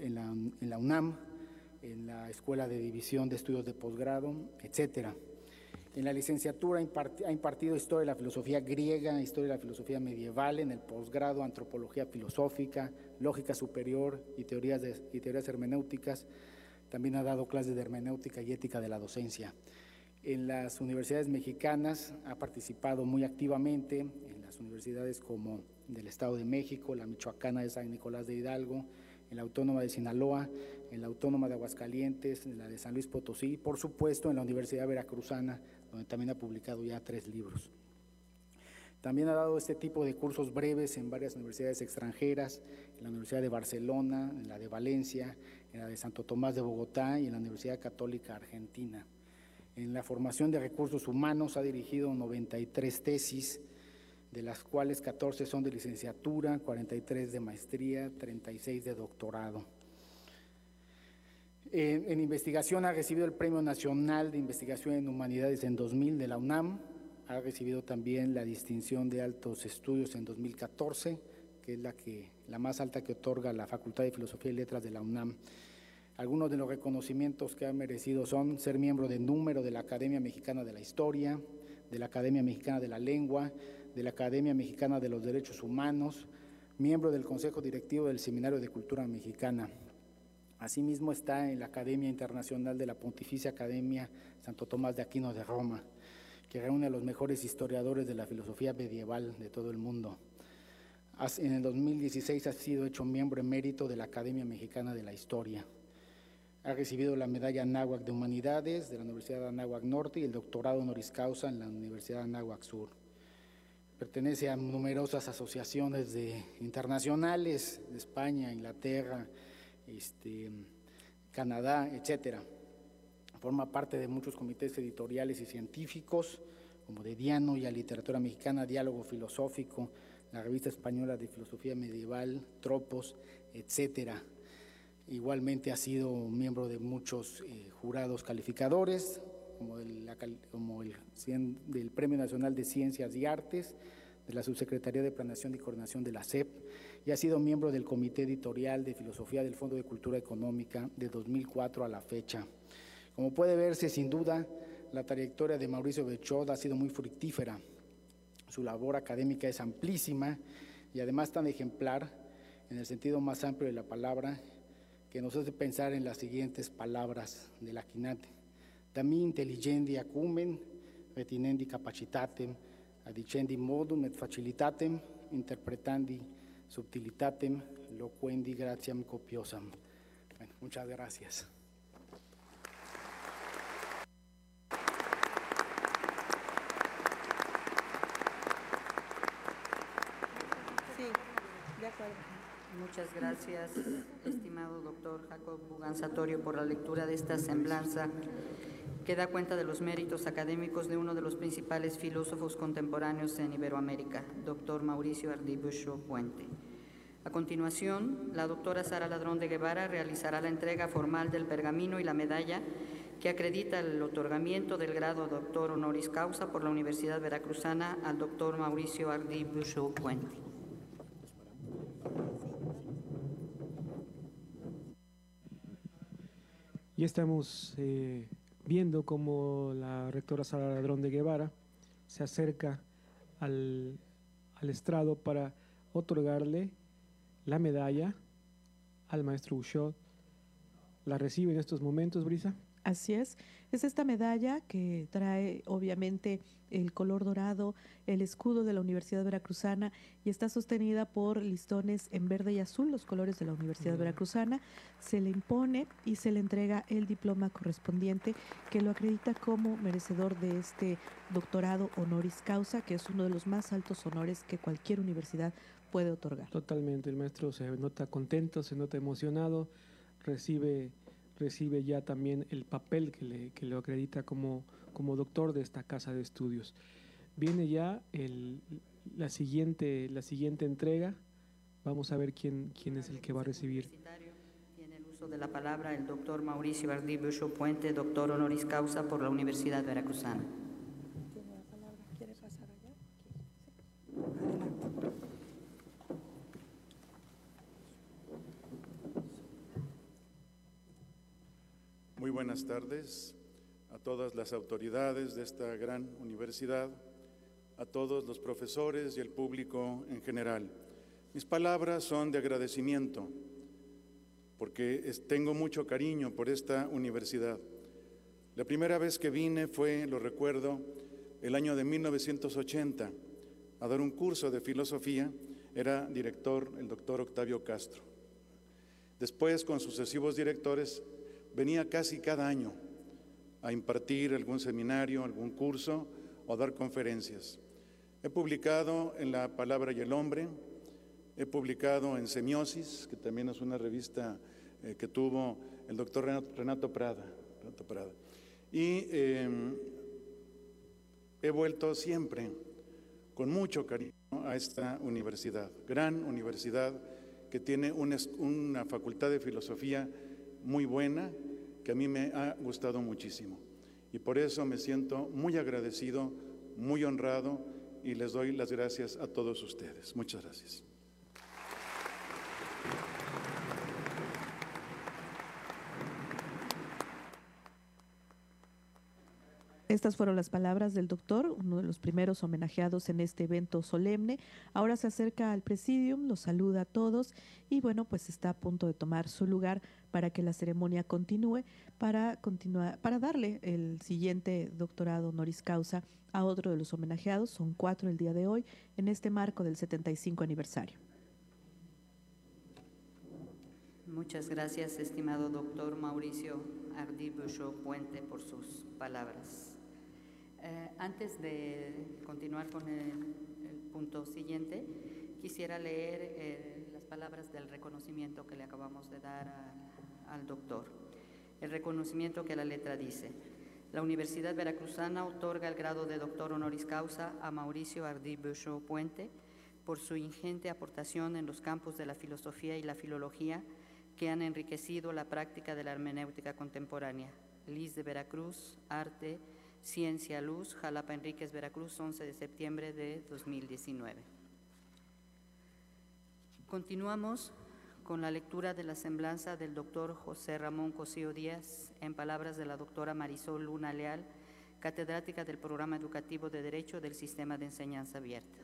la UNAM, en la Escuela de División de Estudios de Posgrado, etcétera. En la licenciatura ha impartido Historia de la Filosofía Griega, Historia de la Filosofía Medieval, en el posgrado Antropología Filosófica, Lógica Superior y teorías hermenéuticas. También ha dado clases de hermenéutica y ética de la docencia. En las universidades mexicanas ha participado muy activamente, en las universidades como del Estado de México, la Michoacana de San Nicolás de Hidalgo, en la Autónoma de Sinaloa, en la Autónoma de Aguascalientes, en la de San Luis Potosí, por supuesto en la Universidad Veracruzana, donde también ha publicado ya 3 libros. También ha dado este tipo de cursos breves en varias universidades extranjeras, en la Universidad de Barcelona, en la de Valencia, en la de Santo Tomás de Bogotá y en la Universidad Católica Argentina. En la formación de recursos humanos ha dirigido 93 tesis, de las cuales 14 son de licenciatura, 43 de maestría, 36 de doctorado. En investigación ha recibido el Premio Nacional de Investigación en Humanidades en 2000 de la UNAM, ha recibido también la distinción de altos estudios en 2014, que es la más alta que otorga la Facultad de Filosofía y Letras de la UNAM. Algunos de los reconocimientos que ha merecido son ser miembro de número de la Academia Mexicana de la Historia, de la Academia Mexicana de la Lengua, de la Academia Mexicana de los Derechos Humanos, miembro del Consejo Directivo del Seminario de Cultura Mexicana. Asimismo está en la Academia Internacional de la Pontificia Academia Santo Tomás de Aquino de Roma, que reúne a los mejores historiadores de la filosofía medieval de todo el mundo. En el 2016 ha sido hecho miembro emérito de la Academia Mexicana de la Historia. Ha recibido la medalla Anáhuac de Humanidades de la Universidad de Anáhuac Norte y el doctorado honoris causa en la Universidad de Anáhuac Sur. Pertenece a numerosas asociaciones internacionales de España, Inglaterra, Canadá, etcétera. Forma parte de muchos comités editoriales y científicos, como de Diano y a Literatura Mexicana, Diálogo Filosófico, la Revista Española de Filosofía Medieval, Tropos, etcétera. Igualmente ha sido miembro de muchos jurados calificadores, como del Premio Nacional de Ciencias y Artes, de la Subsecretaría de Planeación y Coordinación de la SEP, y ha sido miembro del Comité Editorial de Filosofía del Fondo de Cultura Económica de 2004 a la fecha. Como puede verse, sin duda, la trayectoria de Mauricio Beuchot ha sido muy fructífera. Su labor académica es amplísima y además tan ejemplar, en el sentido más amplio de la palabra, que nos hace pensar en las siguientes palabras de la Quinate. Dami intelligendi acumen, retinendi capacitatem, adicendi modum et facilitatem, interpretandi subtilitatem, loquendi gratiam copiosam. Bueno, muchas gracias. Sí, de acuerdo. Muchas gracias, estimado doctor Jacob Bugan-Satorio, por la lectura de esta semblanza que da cuenta de los méritos académicos de uno de los principales filósofos contemporáneos en Iberoamérica, doctor Mauricio Ardí Beuchot Puente. A continuación, la doctora Sara Ladrón de Guevara realizará la entrega formal del pergamino y la medalla que acredita el otorgamiento del grado doctor honoris causa por la Universidad Veracruzana al doctor Mauricio Ardí Beuchot Puente. Y estamos viendo cómo la rectora Sara Ladrón de Guevara se acerca al estrado para otorgarle la medalla al maestro Bouchot. ¿La recibe en estos momentos, Brisa? Así es esta medalla que trae obviamente el color dorado, el escudo de la Universidad Veracruzana, y está sostenida por listones en verde y azul, los colores de la Universidad Veracruzana. Se le impone y se le entrega el diploma correspondiente que lo acredita como merecedor de este doctorado honoris causa, que es uno de los más altos honores que cualquier universidad puede otorgar. Totalmente, el maestro se nota contento, se nota emocionado, recibe ya también el papel que lo acredita como doctor de esta casa de estudios. Viene ya la siguiente entrega. Vamos a ver quién es el que va a recibir. Tiene el uso de la palabra el doctor Mauricio Ardí Bouchot Puente, doctor honoris causa por la Universidad Veracruzana. ¿Tiene la palabra? ¿Quiere pasar allá? Muy buenas tardes a todas las autoridades de esta gran universidad, a todos los profesores y el público en general. Mis palabras son de agradecimiento, porque tengo mucho cariño por esta universidad. La primera vez que vine fue, lo recuerdo, el año de 1980, a dar un curso de filosofía. Era director el doctor Octavio Castro. Después, con sucesivos directores, venía casi cada año a impartir algún seminario, algún curso o a dar conferencias. He publicado en La Palabra y el Hombre, he publicado en Semiosis, que también es una revista que tuvo el doctor Renato Prada. Y he vuelto siempre con mucho cariño a esta universidad, gran universidad que tiene una facultad de filosofía muy buena, que a mí me ha gustado muchísimo. Y por eso me siento muy agradecido, muy honrado, y les doy las gracias a todos ustedes. Muchas gracias. Estas fueron las palabras del doctor, uno de los primeros homenajeados en este evento solemne. Ahora se acerca al presidium, los saluda a todos y bueno, pues está a punto de tomar su lugar para que la ceremonia continúe, para darle el siguiente doctorado honoris causa a otro de los homenajeados. Son 4 el día de hoy, en este marco del 75 aniversario. Muchas gracias, estimado doctor Mauricio Ardí Bouchot Puente, por sus palabras. Antes de continuar con el punto siguiente, quisiera leer las palabras del reconocimiento que le acabamos de dar al doctor. El reconocimiento que la letra dice: la Universidad Veracruzana otorga el grado de doctor honoris causa a Mauricio Ardí Bouchot Puente por su ingente aportación en los campos de la filosofía y la filología que han enriquecido la práctica de la hermenéutica contemporánea. Liz de Veracruz, Arte, Ciencia, Luz, Jalapa Enríquez, Veracruz, 11 de septiembre de 2019. Continuamos con la lectura de la semblanza del doctor José Ramón Cosío Díaz, en palabras de la doctora Marisol Luna Leal, catedrática del Programa Educativo de Derecho del Sistema de Enseñanza Abierta.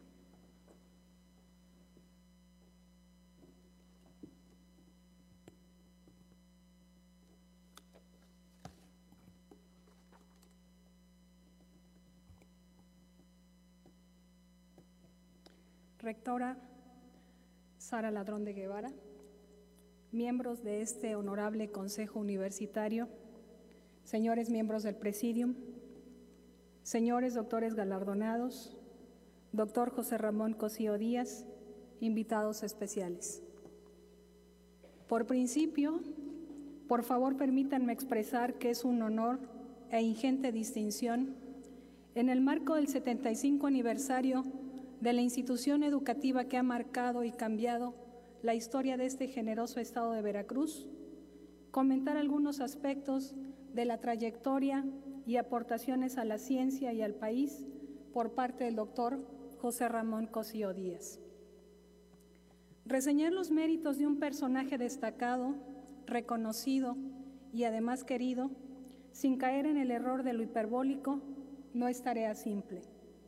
Rectora Sara Ladrón de Guevara, miembros de este honorable Consejo Universitario, señores miembros del Presidium, señores doctores galardonados, doctor José Ramón Cosío Díaz, invitados especiales. Por principio, por favor permítanme expresar que es un honor e ingente distinción en el marco del 75 aniversario de la institución educativa que ha marcado y cambiado la historia de este generoso estado de Veracruz, comentar algunos aspectos de la trayectoria y aportaciones a la ciencia y al país por parte del doctor José Ramón Cosío Díaz. Reseñar los méritos de un personaje destacado, reconocido y además querido, sin caer en el error de lo hiperbólico, no es tarea simple.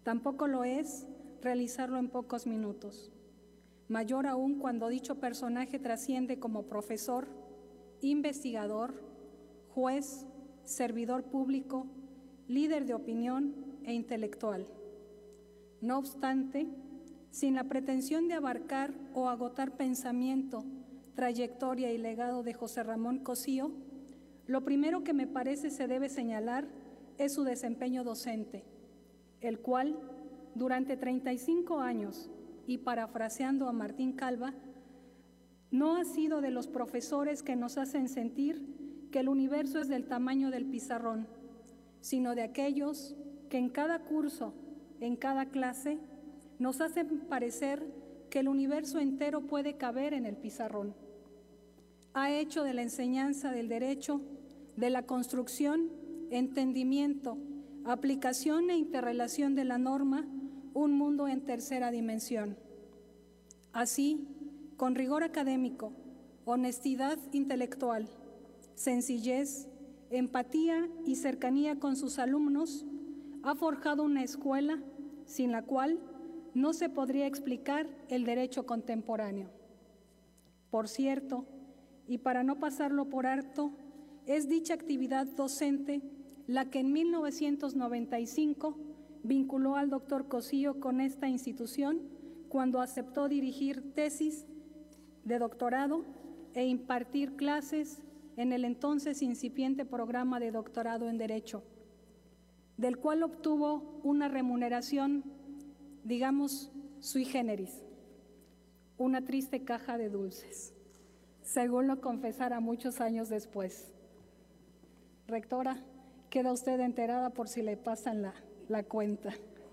Tampoco lo es realizarlo en pocos minutos. Mayor aún cuando dicho personaje trasciende como profesor, investigador, juez, servidor público, líder de opinión e intelectual. No obstante, sin la pretensión de abarcar o agotar pensamiento, trayectoria y legado de José Ramón Cossío, lo primero que me parece se debe señalar es su desempeño docente, el cual, durante 35 años, y parafraseando a Martín Calva, no ha sido de los profesores que nos hacen sentir que el universo es del tamaño del pizarrón, sino de aquellos que en cada curso, en cada clase, nos hacen parecer que el universo entero puede caber en el pizarrón. Ha hecho de la enseñanza del derecho, de la construcción, entendimiento, aplicación e interrelación de la norma, un mundo en tercera dimensión. Así, con rigor académico, honestidad intelectual, sencillez, empatía y cercanía con sus alumnos, ha forjado una escuela sin la cual no se podría explicar el derecho contemporáneo. Por cierto, y para no pasarlo por alto, es dicha actividad docente la que en 1995 vinculó al doctor Cossío con esta institución cuando aceptó dirigir tesis de doctorado e impartir clases en el entonces incipiente programa de doctorado en Derecho, del cual obtuvo una remuneración, digamos, sui generis, una triste caja de dulces, según lo confesara muchos años después. Rectora, queda usted enterada por si le pasan la cuenta.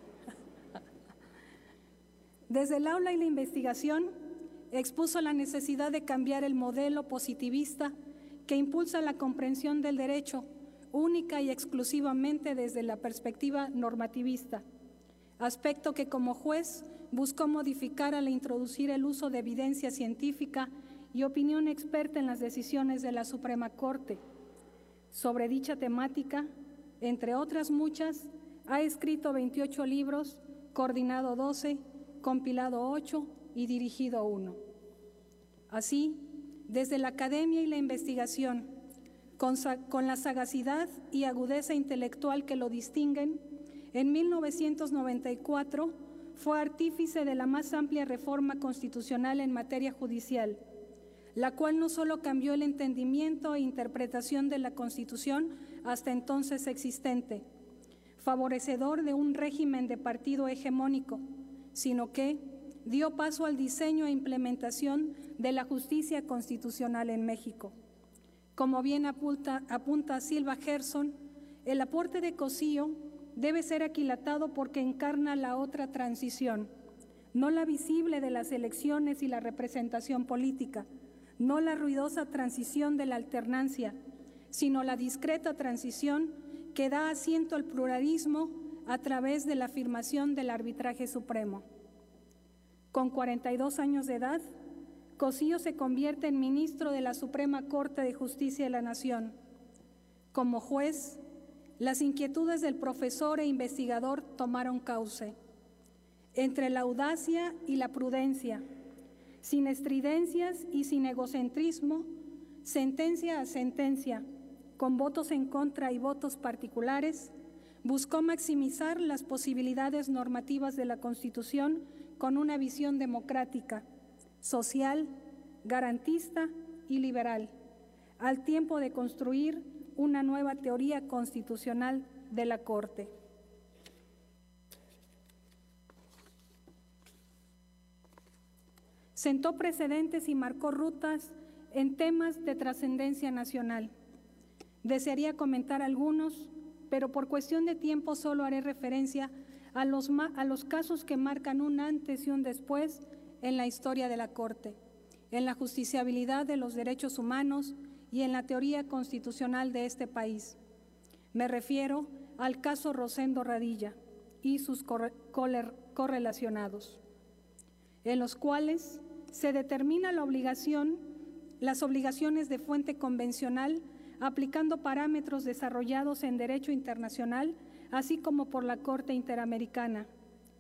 Desde el aula y la investigación, expuso la necesidad de cambiar el modelo positivista que impulsa la comprensión del derecho, única y exclusivamente desde la perspectiva normativista, aspecto que como juez buscó modificar al introducir el uso de evidencia científica y opinión experta en las decisiones de la Suprema Corte. Sobre dicha temática, entre otras muchas, ha escrito 28 libros, coordinado 12, compilado 8 y dirigido 1. Así, desde la academia y la investigación, con la sagacidad y agudeza intelectual que lo distinguen, en 1994 fue artífice de la más amplia reforma constitucional en materia judicial, la cual no solo cambió el entendimiento e interpretación de la Constitución hasta entonces existente, favorecedor de un régimen de partido hegemónico, sino que dio paso al diseño e implementación de la justicia constitucional en México. Como bien apunta Silva Gerson, el aporte de Cossío debe ser aquilatado porque encarna la otra transición, no la visible de las elecciones y la representación política, no la ruidosa transición de la alternancia, sino la discreta transición que da asiento al pluralismo a través de la afirmación del arbitraje supremo. Con 42 años de edad, Cossío se convierte en ministro de la Suprema Corte de Justicia de la Nación. Como juez, las inquietudes del profesor e investigador tomaron cauce. Entre la audacia y la prudencia, sin estridencias y sin egocentrismo, sentencia a sentencia, con votos en contra y votos particulares, buscó maximizar las posibilidades normativas de la Constitución con una visión democrática, social, garantista y liberal, al tiempo de construir una nueva teoría constitucional de la Corte. Sentó precedentes y marcó rutas en temas de trascendencia nacional. Desearía comentar algunos, pero por cuestión de tiempo solo haré referencia a los casos que marcan un antes y un después en la historia de la Corte, en la justiciabilidad de los derechos humanos y en la teoría constitucional de este país. Me refiero al caso Rosendo Radilla y sus correlacionados, en los cuales se determina las obligaciones de fuente convencional aplicando parámetros desarrollados en derecho internacional, así como por la Corte Interamericana,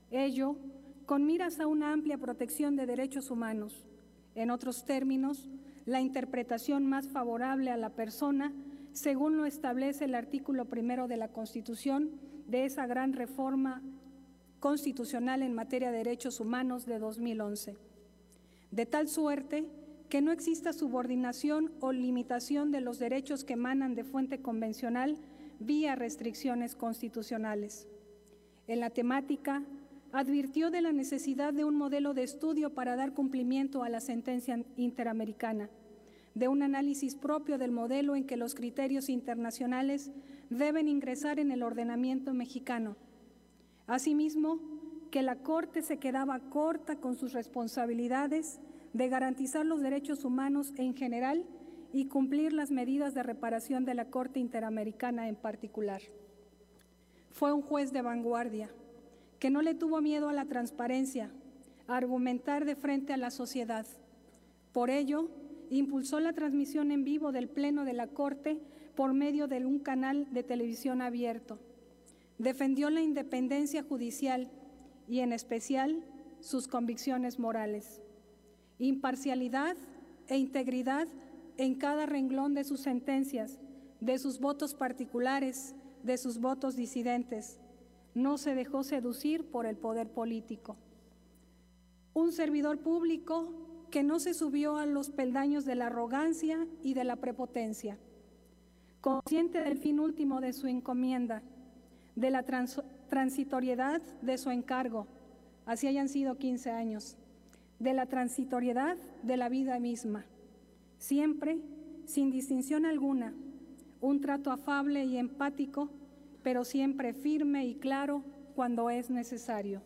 Ello con miras a una amplia protección de derechos humanos. En otros términos, la interpretación más favorable a la persona, según lo establece el artículo 1 de la Constitución de esa gran reforma constitucional en materia de derechos humanos de 2011. De tal suerte que no exista subordinación o limitación de los derechos que emanan de fuente convencional vía restricciones constitucionales. En la temática, advirtió de la necesidad de un modelo de estudio para dar cumplimiento a la sentencia interamericana, de un análisis propio del modelo en que los criterios internacionales deben ingresar en el ordenamiento mexicano. Asimismo, que la Corte se quedaba corta con sus responsabilidades de garantizar los derechos humanos en general y cumplir las medidas de reparación de la Corte Interamericana en particular. Fue un juez de vanguardia, que no le tuvo miedo a la transparencia, a argumentar de frente a la sociedad. Por ello, impulsó la transmisión en vivo del Pleno de la Corte por medio de un canal de televisión abierto. Defendió la independencia judicial y, en especial, sus convicciones morales. Imparcialidad e integridad en cada renglón de sus sentencias, de sus votos particulares, de sus votos disidentes. No se dejó seducir por el poder político. Un servidor público que no se subió a los peldaños de la arrogancia y de la prepotencia, consciente del fin último de su encomienda, de la transitoriedad de su encargo, así hayan sido 15 años, de la transitoriedad de la vida misma, siempre, sin distinción alguna, un trato afable y empático, pero siempre firme y claro cuando es necesario.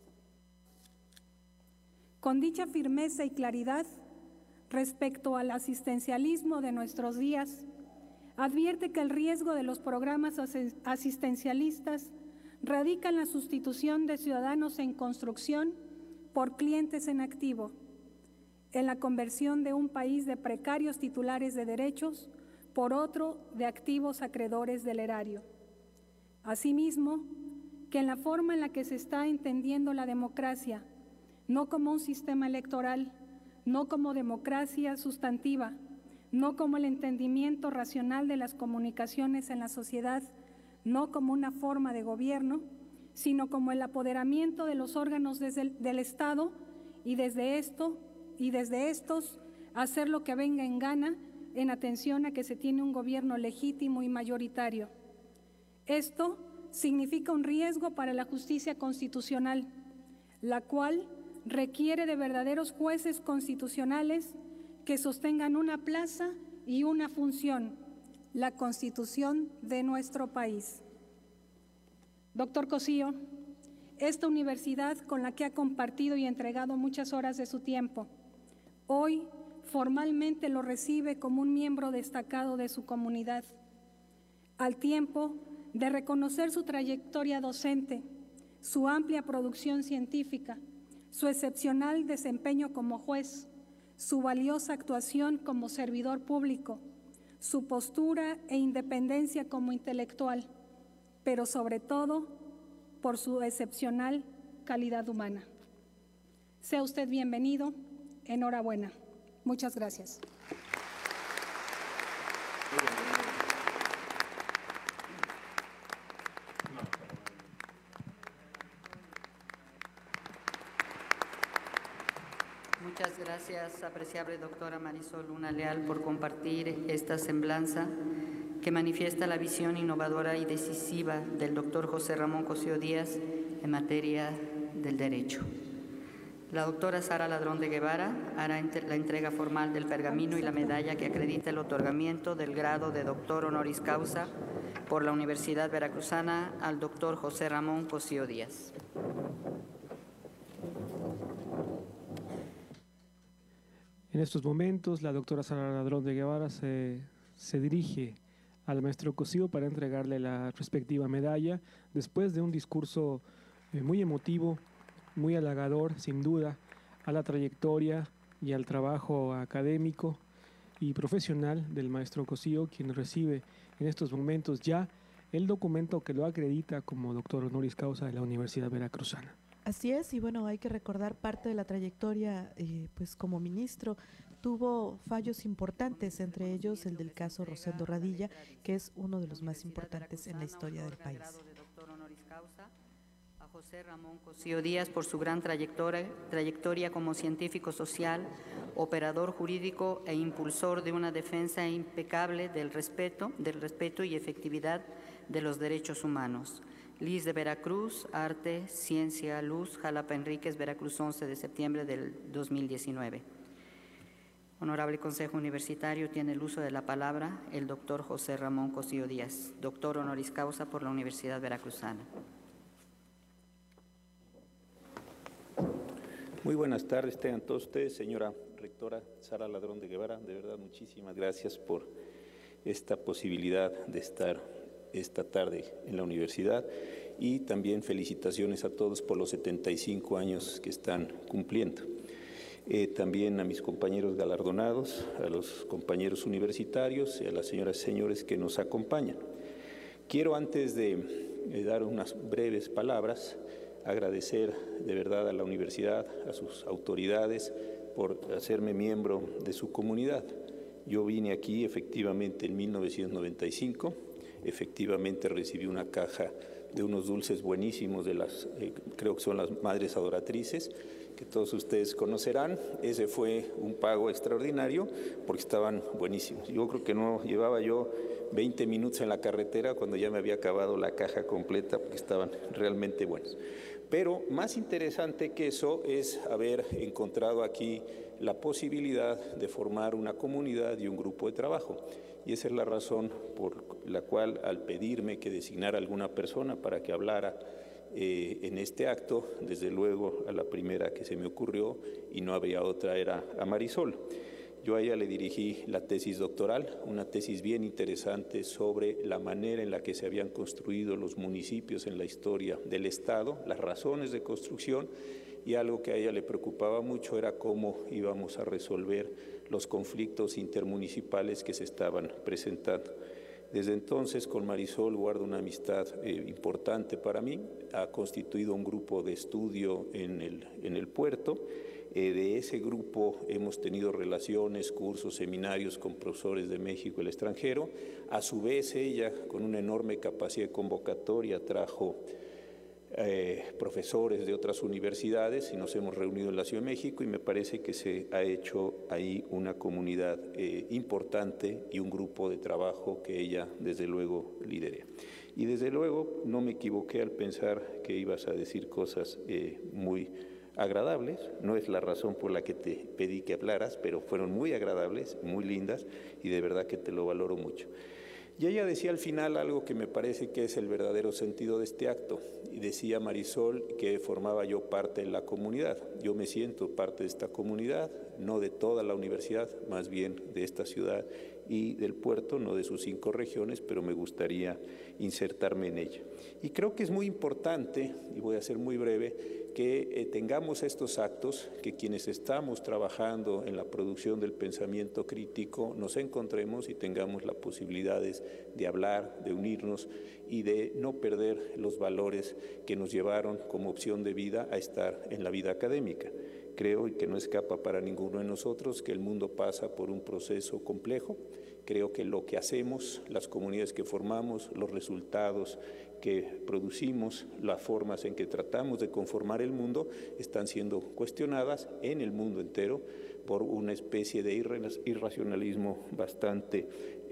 Con dicha firmeza y claridad, respecto al asistencialismo de nuestros días, advierte que el riesgo de los programas asistencialistas radica en la sustitución de ciudadanos en construcción por clientes en activo, en la conversión de un país de precarios titulares de derechos por otro de activos acreedores del erario. Asimismo, que en la forma en la que se está entendiendo la democracia, no como un sistema electoral, no como democracia sustantiva, no como el entendimiento racional de las comunicaciones en la sociedad, no como una forma de gobierno, sino como el apoderamiento de los órganos del Estado y desde estos hacer lo que venga en gana en atención a que se tiene un gobierno legítimo y mayoritario. Esto significa un riesgo para la justicia constitucional, la cual requiere de verdaderos jueces constitucionales que sostengan una plaza y una función, la Constitución de nuestro país. Doctor Cosío, esta universidad con la que ha compartido y entregado muchas horas de su tiempo, hoy formalmente lo recibe como un miembro destacado de su comunidad, al tiempo de reconocer su trayectoria docente, su amplia producción científica, su excepcional desempeño como juez, su valiosa actuación como servidor público, su postura e independencia como intelectual, pero sobre todo por su excepcional calidad humana. Sea usted bienvenido, enhorabuena. Muchas gracias. Muchas gracias, apreciable doctora Marisol Luna Leal, por compartir esta semblanza que manifiesta la visión innovadora y decisiva del doctor José Ramón Cosío Díaz en materia del derecho. La doctora Sara Ladrón de Guevara hará la entrega formal del pergamino y la medalla que acredita el otorgamiento del grado de doctor honoris causa por la Universidad Veracruzana al doctor José Ramón Cosío Díaz. En estos momentos, la doctora Sara Ladrón de Guevara se dirige al maestro Cosío para entregarle la respectiva medalla, después de un discurso muy emotivo, muy halagador, sin duda, a la trayectoria y al trabajo académico y profesional del maestro Cosío, quien recibe en estos momentos ya el documento que lo acredita como doctor honoris causa de la Universidad Veracruzana. Así es, y bueno, hay que recordar parte de la trayectoria, pues como ministro, tuvo fallos importantes, entre ellos el del caso Rosendo Radilla, que es uno de los más importantes en la historia del país. A José Ramón Cosío Díaz por su gran trayectoria como científico social, operador jurídico e impulsor de una defensa impecable del respeto y efectividad de los derechos humanos. Liz de Veracruz, Arte, Ciencia, Luz, Jalapa Enríquez, Veracruz, 11 de septiembre del 2019. Honorable Consejo Universitario, tiene el uso de la palabra el doctor José Ramón Cosío Díaz, doctor honoris causa por la Universidad Veracruzana. Muy buenas tardes, tengan todos ustedes, señora rectora Sara Ladrón de Guevara. De verdad, muchísimas gracias por esta posibilidad de estar esta tarde en la universidad, y también felicitaciones a todos por los 75 años que están cumpliendo. También a mis compañeros galardonados, a los compañeros universitarios y a las señoras y señores que nos acompañan. Quiero, antes de dar unas breves palabras, agradecer de verdad a la universidad, a sus autoridades, por hacerme miembro de su comunidad. Yo vine aquí efectivamente en 1995, efectivamente recibí una caja de unos dulces buenísimos de las, creo que son las Madres Adoratrices, que todos ustedes conocerán. Ese fue un pago extraordinario porque estaban buenísimos. Yo creo que no llevaba yo 20 minutos en la carretera cuando ya me había acabado la caja completa porque estaban realmente buenos. Pero más interesante que eso es haber encontrado aquí la posibilidad de formar una comunidad y un grupo de trabajo. Y esa es la razón por la cual, al pedirme que designara alguna persona para que hablara en este acto, desde luego a la primera que se me ocurrió, y no había otra, era a Marisol. Yo a ella le dirigí la tesis doctoral, una tesis bien interesante sobre la manera en la que se habían construido los municipios en la historia del Estado, las razones de construcción, y algo que a ella le preocupaba mucho era cómo íbamos a resolver los conflictos intermunicipales que se estaban presentando. Desde entonces, con Marisol guardo una amistad importante para mí. Ha constituido un grupo de estudio en el puerto. De ese grupo hemos tenido relaciones, cursos, seminarios con profesores de México y el extranjero. A su vez, ella, con una enorme capacidad de convocatoria, trajo profesores de otras universidades y nos hemos reunido en la Ciudad de México, y me parece que se ha hecho ahí una comunidad importante y un grupo de trabajo que ella desde luego lidera. Y desde luego no me equivoqué al pensar que ibas a decir cosas muy agradables. No es la razón por la que te pedí que hablaras, pero fueron muy agradables, muy lindas, y de verdad que te lo valoro mucho. Y ella decía al final algo que me parece que es el verdadero sentido de este acto, y decía Marisol que formaba yo parte de la comunidad. Yo me siento parte de esta comunidad, no de toda la universidad, más bien de esta ciudad y del puerto, no de sus 5 regiones, pero me gustaría insertarme en ella. Y creo que es muy importante, y voy a ser muy breve, que tengamos estos actos, que quienes estamos trabajando en la producción del pensamiento crítico nos encontremos y tengamos las posibilidades de hablar, de unirnos y de no perder los valores que nos llevaron como opción de vida a estar en la vida académica. Creo, y que no escapa para ninguno de nosotros, que el mundo pasa por un proceso complejo. Creo que lo que hacemos, las comunidades que formamos, los resultados que producimos, las formas en que tratamos de conformar el mundo, están siendo cuestionadas en el mundo entero por una especie de irracionalismo bastante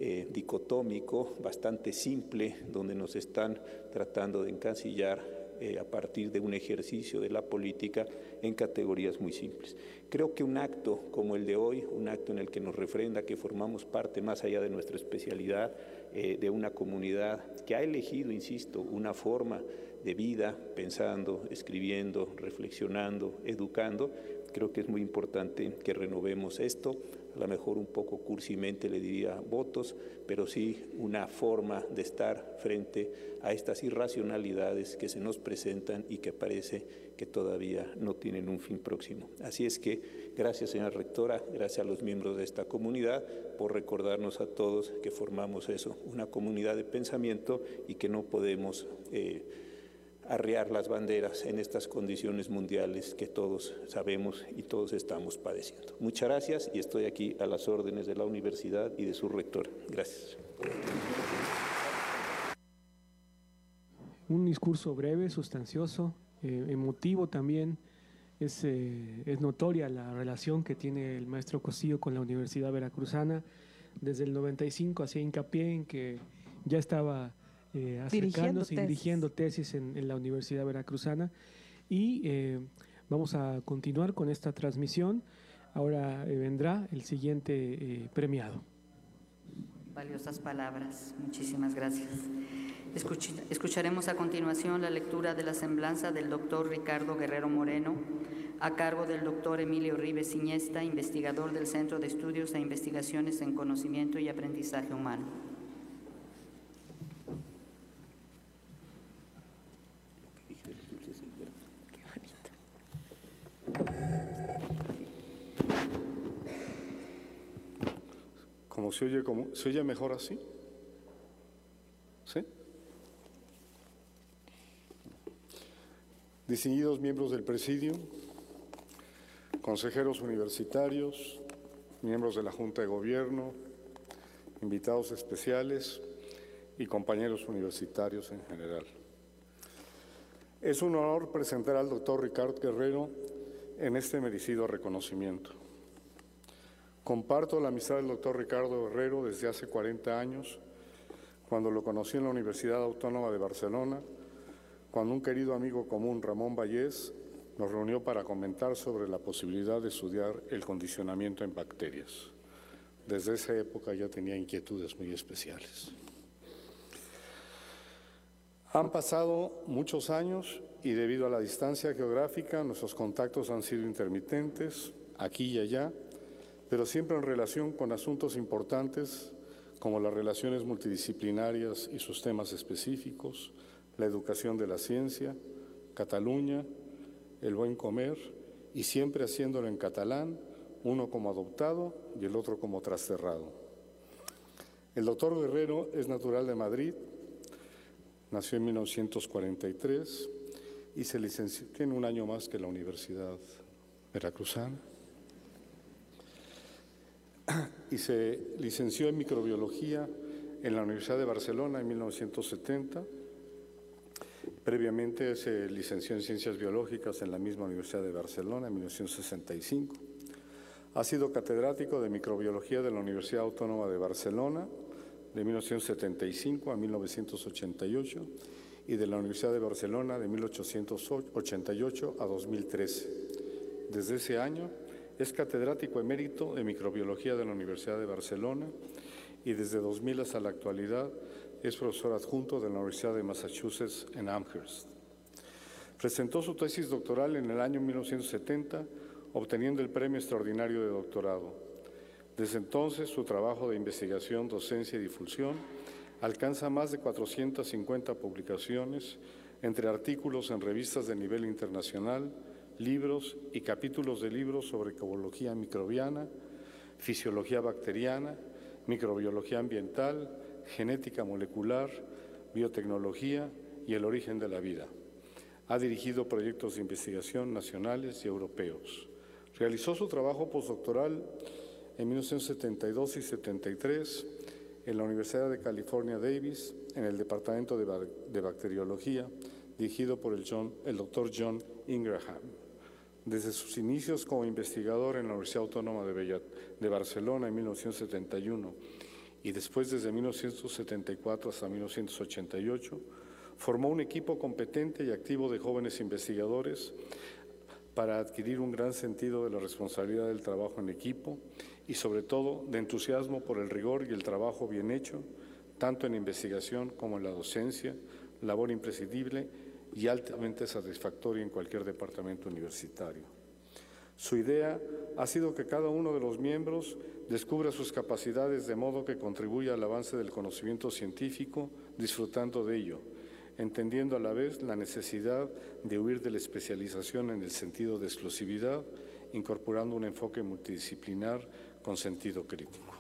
dicotómico, bastante simple, donde nos están tratando de encasillar a partir de un ejercicio de la política en categorías muy simples. Creo que un acto como el de hoy, un acto en el que nos refrenda que formamos parte, más allá de nuestra especialidad, de una comunidad que ha elegido, insisto, una forma de vida, pensando, escribiendo, reflexionando, educando. Creo que es muy importante que renovemos esto, a lo mejor un poco cursimente le diría votos, pero sí una forma de estar frente a estas irracionalidades que se nos presentan y que parece que todavía no tienen un fin próximo. Así es que gracias, señora rectora, gracias a los miembros de esta comunidad por recordarnos a todos que formamos eso, una comunidad de pensamiento, y que no podemos arriar las banderas en estas condiciones mundiales que todos sabemos y todos estamos padeciendo. Muchas gracias y estoy aquí a las órdenes de la universidad y de su rectora. Gracias. Un discurso breve, sustancioso, emotivo también. Es notoria la relación que tiene el maestro Cosío con la Universidad Veracruzana. Desde el 95 hacía hincapié en que ya estaba acercándose y dirigiendo tesis en la Universidad Veracruzana. Y vamos a continuar con esta transmisión. Ahora vendrá el siguiente premiado. Valiosas palabras. Muchísimas gracias. Escucharemos a continuación la lectura de la semblanza del doctor Ricardo Guerrero Moreno, a cargo del doctor Emilio Rives Iniesta, investigador del Centro de Estudios e Investigaciones en Conocimiento y Aprendizaje Humano. ¿Se oye mejor así? ¿Sí? Distinguidos miembros del Presidium, consejeros universitarios, miembros de la Junta de Gobierno, invitados especiales y compañeros universitarios en general. Es un honor presentar al doctor Ricardo Guerrero en este merecido reconocimiento. Comparto la amistad del doctor Ricardo Guerrero desde hace 40 años, cuando lo conocí en la Universidad Autónoma de Barcelona, cuando un querido amigo común, Ramón Vallés, nos reunió para comentar sobre la posibilidad de estudiar el condicionamiento en bacterias. Desde esa época ya tenía inquietudes muy especiales. Han pasado muchos años y debido a la distancia geográfica, nuestros contactos han sido intermitentes, aquí y allá, pero siempre en relación con asuntos importantes como las relaciones multidisciplinarias y sus temas específicos, la educación de la ciencia, Cataluña, el buen comer, y siempre haciéndolo en catalán, uno como adoptado y el otro como trasterrado. El doctor Guerrero es natural de Madrid, nació en 1943 y se licenció en un año más que la Universidad Veracruzana. Y se licenció en microbiología en la Universidad de Barcelona en 1970. Previamente se licenció en ciencias biológicas en la misma Universidad de Barcelona en 1965. Ha sido catedrático de microbiología de la Universidad Autónoma de Barcelona de 1975 a 1988 y de la Universidad de Barcelona de 1888 a 2013. Desde ese año es catedrático emérito de microbiología de la Universidad de Barcelona y desde 2000 hasta la actualidad es profesor adjunto de la Universidad de Massachusetts en Amherst. Presentó su tesis doctoral en el año 1970, obteniendo el premio extraordinario de doctorado. Desde entonces, su trabajo de investigación, docencia y difusión alcanza más de 450 publicaciones, entre artículos en revistas de nivel internacional, libros y capítulos de libros sobre ecología microbiana, fisiología bacteriana, microbiología ambiental, genética molecular, biotecnología y el origen de la vida. Ha dirigido proyectos de investigación nacionales y europeos. Realizó su trabajo postdoctoral en 1972 y 73 en la Universidad de California Davis, en el Departamento de Bacteriología, dirigido por el doctor John Ingraham. Desde sus inicios como investigador en la Universidad Autónoma de Barcelona en 1971 y después desde 1974 hasta 1988, formó un equipo competente y activo de jóvenes investigadores para adquirir un gran sentido de la responsabilidad del trabajo en equipo y sobre todo de entusiasmo por el rigor y el trabajo bien hecho, tanto en investigación como en la docencia, labor imprescindible y altamente satisfactoria en cualquier departamento universitario. Su idea ha sido que cada uno de los miembros descubra sus capacidades de modo que contribuya al avance del conocimiento científico, disfrutando de ello, entendiendo a la vez la necesidad de huir de la especialización en el sentido de exclusividad, incorporando un enfoque multidisciplinar con sentido crítico.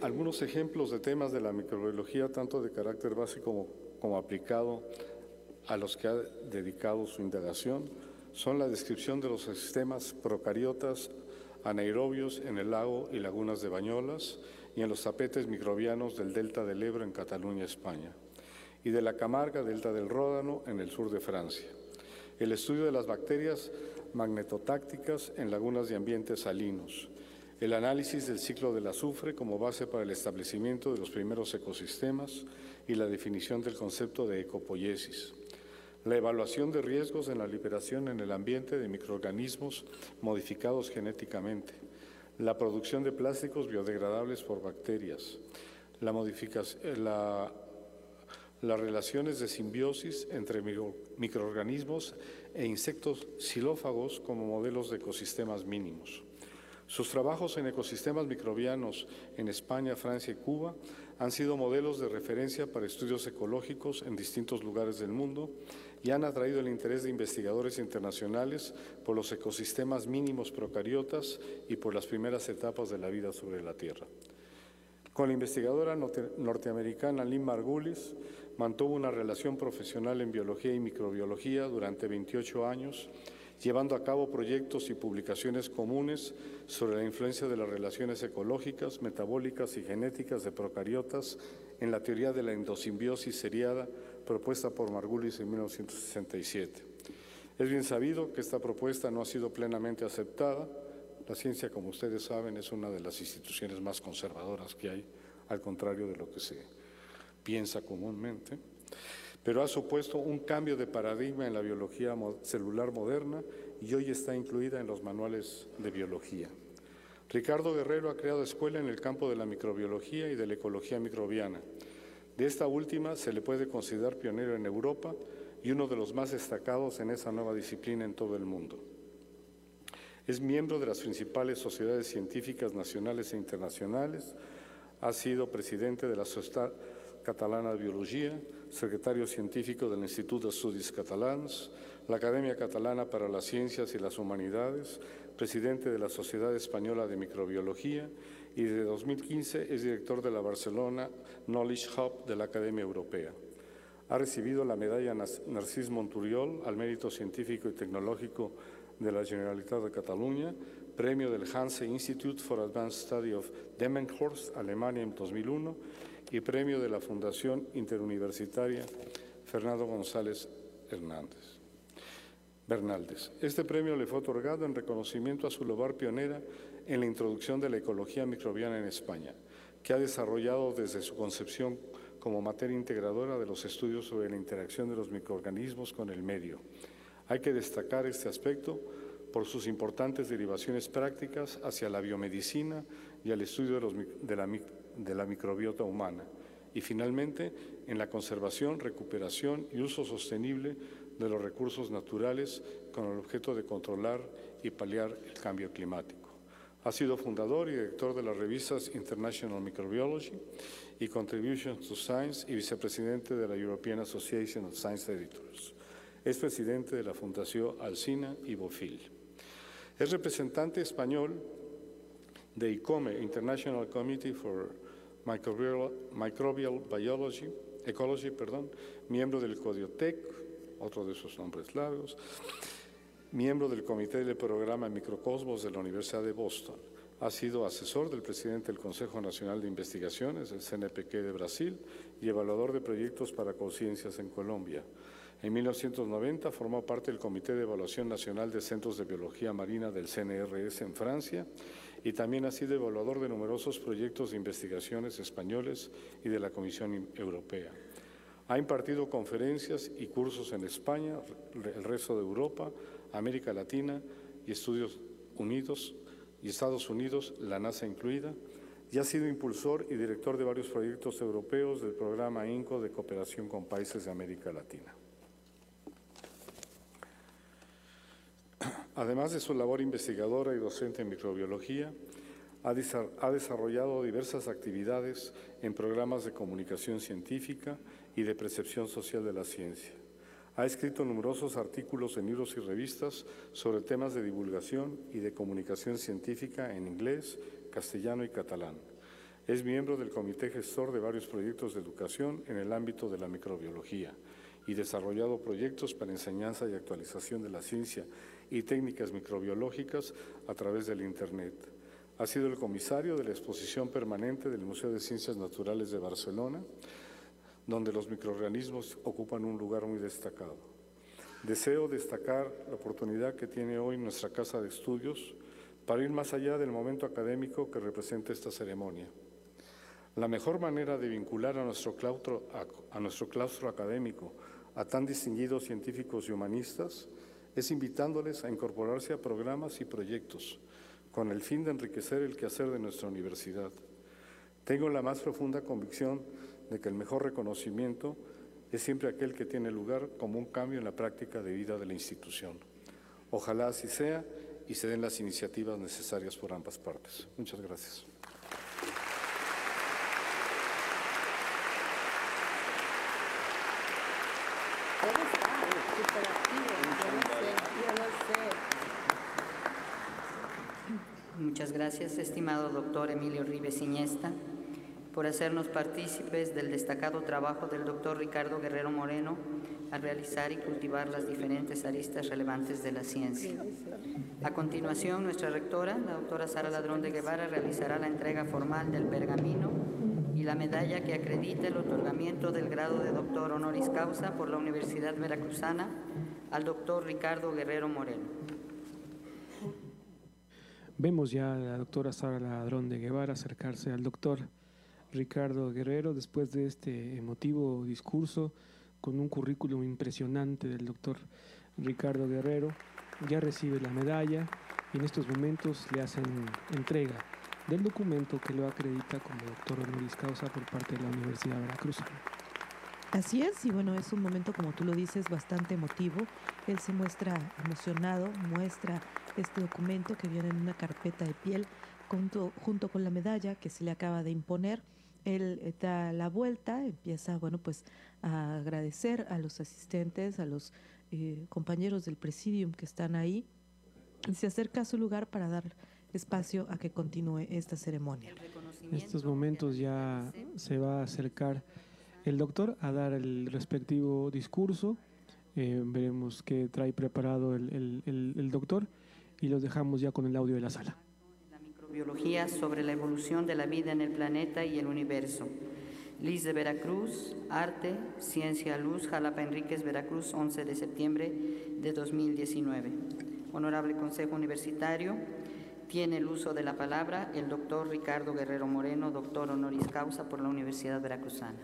algunos ejemplos de temas de la microbiología, tanto de carácter básico como aplicado a los que ha dedicado su indagación, son la descripción de los sistemas procariotas anaerobios en el lago y lagunas de Bañolas y en los tapetes microbianos del delta del Ebro en Cataluña, España, y de la Camarga, delta del Ródano, en el sur de Francia. El estudio de las bacterias magnetotácticas en lagunas de ambientes salinos. El análisis del ciclo del azufre como base para el establecimiento de los primeros ecosistemas y la definición del concepto de ecopoiesis. La evaluación de riesgos en la liberación en el ambiente de microorganismos modificados genéticamente. La producción de plásticos biodegradables por bacterias. Las relaciones de simbiosis entre microorganismos e insectos xilófagos como modelos de ecosistemas mínimos. Sus trabajos en ecosistemas microbianos en España, Francia y Cuba han sido modelos de referencia para estudios ecológicos en distintos lugares del mundo y han atraído el interés de investigadores internacionales por los ecosistemas mínimos procariotas y por las primeras etapas de la vida sobre la Tierra. Con la investigadora norteamericana Lynn Margulis mantuvo una relación profesional en biología y microbiología durante 28 años, llevando a cabo proyectos y publicaciones comunes sobre la influencia de las relaciones ecológicas, metabólicas y genéticas de procariotas en la teoría de la endosimbiosis seriada propuesta por Margulis en 1967. Es bien sabido que esta propuesta no ha sido plenamente aceptada. La ciencia, como ustedes saben, es una de las instituciones más conservadoras que hay, al contrario de lo que se piensa comúnmente, pero ha supuesto un cambio de paradigma en la biología celular moderna y hoy está incluida en los manuales de biología. Ricardo Guerrero ha creado escuela en el campo de la microbiología y de la ecología microbiana. De esta última se le puede considerar pionero en Europa y uno de los más destacados en esa nueva disciplina en todo el mundo. Es miembro de las principales sociedades científicas nacionales e internacionales, ha sido presidente de la Societat Catalana de Biología, secretario científico del Institut d'Estudis Catalans, la Academia Catalana para las Ciencias y las Humanidades, presidente de la Sociedad Española de Microbiología y desde 2015 es director de la Barcelona Knowledge Hub de la Academia Europea. Ha recibido la medalla Narcís Monturiol al mérito científico y tecnológico de la Generalitat de Cataluña, premio del Hanse Institute for Advanced Study of Delmenhorst, Alemania en 2001 y premio de la Fundación Interuniversitaria Fernando González Bernaldez. Este premio le fue otorgado en reconocimiento a su labor pionera en la introducción de la ecología microbiana en España, que ha desarrollado desde su concepción como materia integradora de los estudios sobre la interacción de los microorganismos con el medio. Hay que destacar este aspecto por sus importantes derivaciones prácticas hacia la biomedicina y al estudio de la microbiota humana, y finalmente en la conservación, recuperación y uso sostenible de los recursos naturales con el objeto de controlar y paliar el cambio climático. Ha sido fundador y director de las revistas International Microbiology y Contributions to Science y vicepresidente de la European Association of Science Editors. Es presidente de la Fundación Alsina y Bofill. Es representante español de ICOME, International Committee for Microbial Ecology, miembro del CODIOTEC, otro de sus nombres largos, miembro del Comité del Programa Microcosmos de la Universidad de Boston. Ha sido asesor del presidente del Consejo Nacional de Investigaciones, el CNPq de Brasil, y evaluador de proyectos para conciencias en Colombia. En 1990 formó parte del Comité de Evaluación Nacional de Centros de Biología Marina del CNRS en Francia y también ha sido evaluador de numerosos proyectos de investigaciones españoles y de la Comisión Europea. Ha impartido conferencias y cursos en España, el resto de Europa, América Latina y Estados Unidos, la NASA incluida, y ha sido impulsor y director de varios proyectos europeos del programa INCO de cooperación con países de América Latina. Además de su labor investigadora y docente en microbiología, ha desarrollado diversas actividades en programas de comunicación científica y de percepción social de la ciencia. Ha escrito numerosos artículos en libros y revistas sobre temas de divulgación y de comunicación científica en inglés, castellano y catalán. Es miembro del comité gestor de varios proyectos de educación en el ámbito de la microbiología y desarrollado proyectos para enseñanza y actualización de la ciencia y técnicas microbiológicas a través del Internet. Ha sido el comisario de la exposición permanente del Museo de Ciencias Naturales de Barcelona, donde los microorganismos ocupan un lugar muy destacado. Deseo destacar la oportunidad que tiene hoy nuestra Casa de Estudios para ir más allá del momento académico que representa esta ceremonia. La mejor manera de vincular a nuestro claustro académico a tan distinguidos científicos y humanistas es invitándoles a incorporarse a programas y proyectos con el fin de enriquecer el quehacer de nuestra universidad. Tengo la más profunda convicción de que el mejor reconocimiento es siempre aquel que tiene lugar como un cambio en la práctica de vida de la institución. Ojalá así sea y se den las iniciativas necesarias por ambas partes. Muchas gracias. Muchas gracias, estimado doctor Emilio Ribes Iniesta, por hacernos partícipes del destacado trabajo del doctor Ricardo Guerrero Moreno al realizar y cultivar las diferentes aristas relevantes de la ciencia. A continuación, nuestra rectora, la doctora Sara Ladrón de Guevara, realizará la entrega formal del pergamino y la medalla que acredita el otorgamiento del grado de doctor honoris causa por la Universidad Veracruzana al doctor Ricardo Guerrero Moreno. Vemos ya a la doctora Sara Ladrón de Guevara acercarse al doctor Ricardo Guerrero después de este emotivo discurso con un currículum impresionante del doctor Ricardo Guerrero. Ya recibe la medalla y en estos momentos le hacen entrega del documento que lo acredita como doctor honoris causa por parte de la Universidad Veracruzana. Así es, y bueno, es un momento, como tú lo dices, bastante emotivo. Él se muestra emocionado, muestra este documento que viene en una carpeta de piel junto con la medalla que se le acaba de imponer. Él da la vuelta, empieza, bueno, pues a agradecer a los asistentes, a los compañeros del Presidium que están ahí, y se acerca a su lugar para dar espacio a que continúe esta ceremonia. En estos momentos ya se va a acercar el doctor a dar el respectivo discurso. Veremos qué trae preparado el doctor y los dejamos ya con el audio de la sala. La microbiología sobre la evolución de la vida en el planeta y el universo. Liz de Veracruz, Arte, Ciencia Luz, Jalapa Enríquez, Veracruz, 11 de septiembre de 2019. Honorable Consejo Universitario, tiene el uso de la palabra el doctor Ricardo Guerrero Moreno, doctor honoris causa por la Universidad Veracruzana.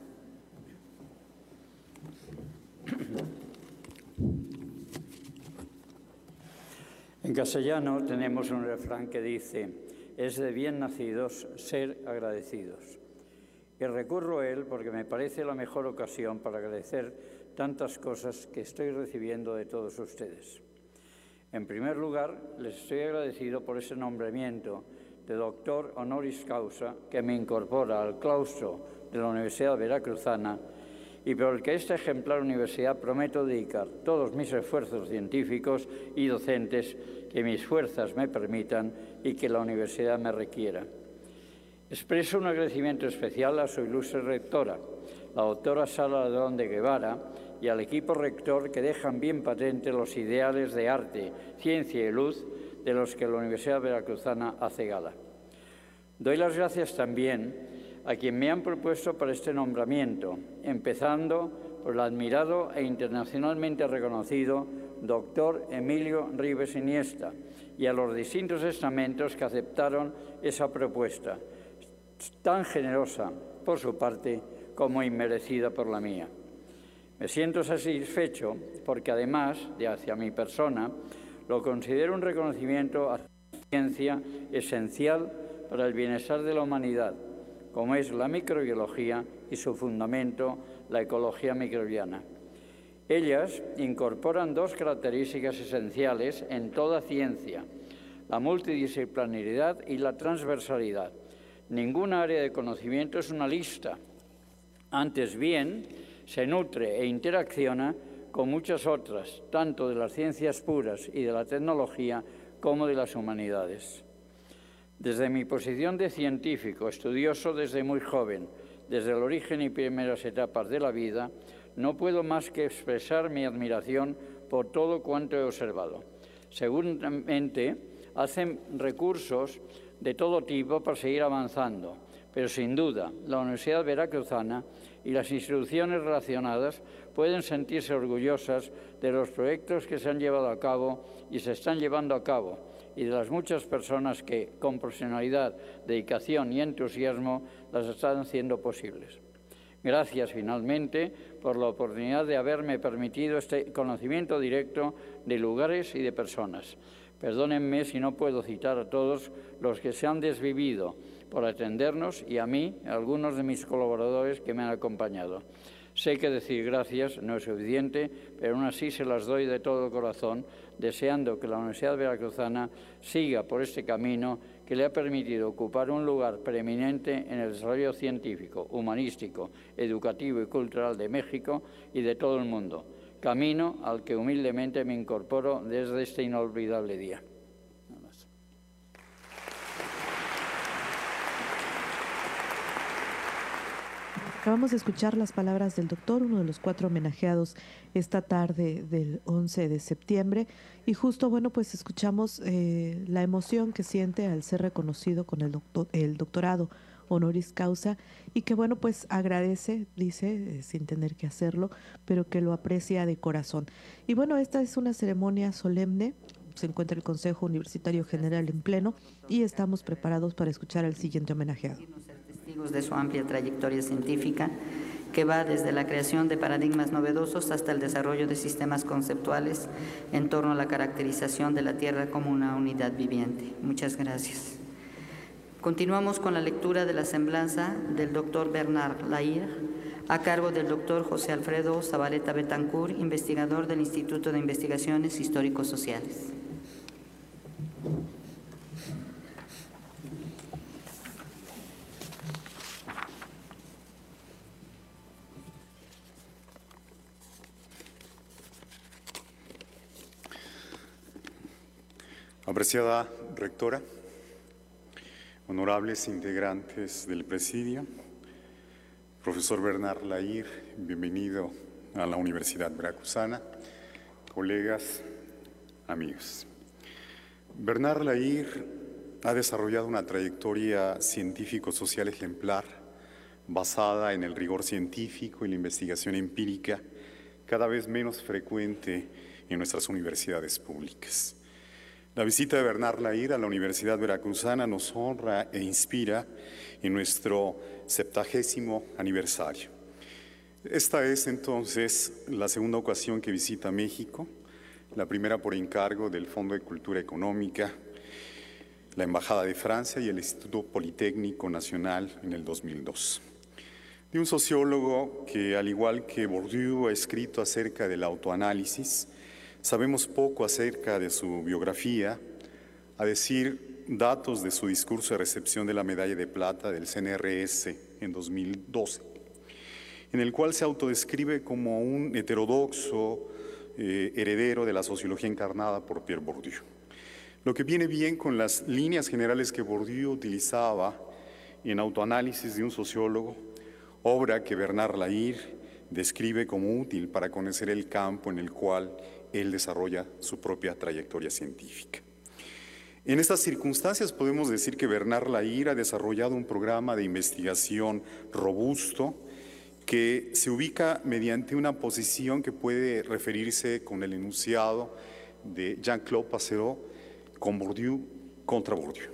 En castellano tenemos un refrán que dice: es de bien nacidos ser agradecidos. Y recurro a él porque me parece la mejor ocasión para agradecer tantas cosas que estoy recibiendo de todos ustedes. En primer lugar, les estoy agradecido por ese nombramiento de doctor honoris causa que me incorpora al claustro de la Universidad Veracruzana y por el que esta ejemplar universidad prometo dedicar todos mis esfuerzos científicos y docentes que mis fuerzas me permitan y que la universidad me requiera. Expreso un agradecimiento especial a su ilustre rectora, la doctora Sara Ladrón de Guevara, y al equipo rector que dejan bien patente los ideales de arte, ciencia y luz de los que la Universidad Veracruzana hace gala. Doy las gracias también a quien me han propuesto para este nombramiento, empezando por el admirado e internacionalmente reconocido doctor Emilio Ribes Iniesta y a los distintos estamentos que aceptaron esa propuesta, tan generosa por su parte como inmerecida por la mía. Me siento satisfecho porque además de hacia mi persona, lo considero un reconocimiento a la ciencia esencial para el bienestar de la humanidad, como es la microbiología y su fundamento, la ecología microbiana. Ellas incorporan dos características esenciales en toda ciencia: la multidisciplinaridad y la transversalidad. Ninguna área de conocimiento es una lista. Antes bien, se nutre e interacciona con muchas otras, tanto de las ciencias puras y de la tecnología como de las humanidades. Desde mi posición de científico, estudioso desde muy joven, desde el origen y primeras etapas de la vida, no puedo más que expresar mi admiración por todo cuanto he observado. Seguramente hacen recursos de todo tipo para seguir avanzando, pero sin duda la Universidad Veracruzana y las instituciones relacionadas pueden sentirse orgullosas de los proyectos que se han llevado a cabo y se están llevando a cabo, y de las muchas personas que, con profesionalidad, dedicación y entusiasmo, las están haciendo posibles. Gracias, finalmente, por la oportunidad de haberme permitido este conocimiento directo de lugares y de personas. Perdónenme si no puedo citar a todos los que se han desvivido por atendernos y a mí, a algunos de mis colaboradores que me han acompañado. Sé que decir gracias no es suficiente, pero aún así se las doy de todo corazón, deseando que la Universidad Veracruzana siga por este camino que le ha permitido ocupar un lugar preeminente en el desarrollo científico, humanístico, educativo y cultural de México y de todo el mundo, camino al que humildemente me incorporo desde este inolvidable día. Acabamos de escuchar las palabras del doctor, uno de los 4 homenajeados esta tarde del 11 de septiembre. Y justo, bueno, pues escuchamos la emoción que siente al ser reconocido con el doctorado honoris causa y que, bueno, pues agradece, dice, sin tener que hacerlo, pero que lo aprecia de corazón. Y bueno, esta es una ceremonia solemne. Se encuentra el Consejo Universitario General en pleno y estamos preparados para escuchar al siguiente homenajeado. De su amplia trayectoria científica, que va desde la creación de paradigmas novedosos hasta el desarrollo de sistemas conceptuales en torno a la caracterización de la Tierra como una unidad viviente. Muchas gracias. Continuamos con la lectura de la semblanza del doctor Bernard Lahire, a cargo del doctor José Alfredo Zabaleta Betancourt, investigador del Instituto de Investigaciones Histórico-Sociales. Apreciada rectora, honorables integrantes del presidio, profesor Bernard Lahire, bienvenido a la Universidad Veracruzana, colegas, amigos. Bernard Lahire ha desarrollado una trayectoria científico-social ejemplar basada en el rigor científico y la investigación empírica, cada vez menos frecuente en nuestras universidades públicas. La visita de Bernard Lahire a la Universidad Veracruzana nos honra e inspira en nuestro 70º aniversario. Esta es entonces la segunda ocasión que visita México, la primera por encargo del Fondo de Cultura Económica, la Embajada de Francia y el Instituto Politécnico Nacional en el 2002. De un sociólogo que, al igual que Bourdieu, ha escrito acerca del autoanálisis. Sabemos poco acerca de su biografía, a decir datos de su discurso de recepción de la medalla de plata del CNRS en 2012, en el cual se autodescribe como un heterodoxo heredero de la sociología encarnada por Pierre Bourdieu. Lo que viene bien con las líneas generales que Bourdieu utilizaba en Autoanálisis de un sociólogo, obra que Bernard Lahire describe como útil para conocer el campo en el cual él desarrolla su propia trayectoria científica. En estas circunstancias podemos decir que Bernard Lahire ha desarrollado un programa de investigación robusto que se ubica mediante una posición que puede referirse con el enunciado de Jean-Claude Passereau con Bourdieu contra Bourdieu.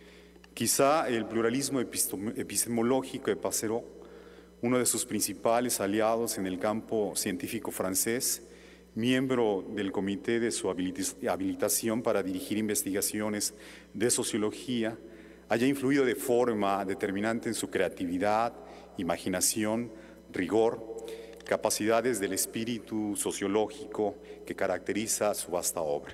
Quizá el pluralismo epistemológico de Passereau, uno de sus principales aliados en el campo científico francés, miembro del comité de su habilitación para dirigir investigaciones de sociología, haya influido de forma determinante en su creatividad, imaginación, rigor, capacidades del espíritu sociológico que caracteriza su vasta obra.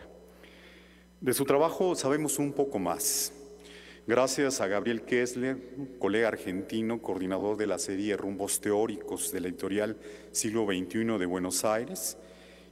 De su trabajo sabemos un poco más. Gracias a Gabriel Kessler, colega argentino, coordinador de la serie Rumbos Teóricos de la editorial Siglo XXI de Buenos Aires,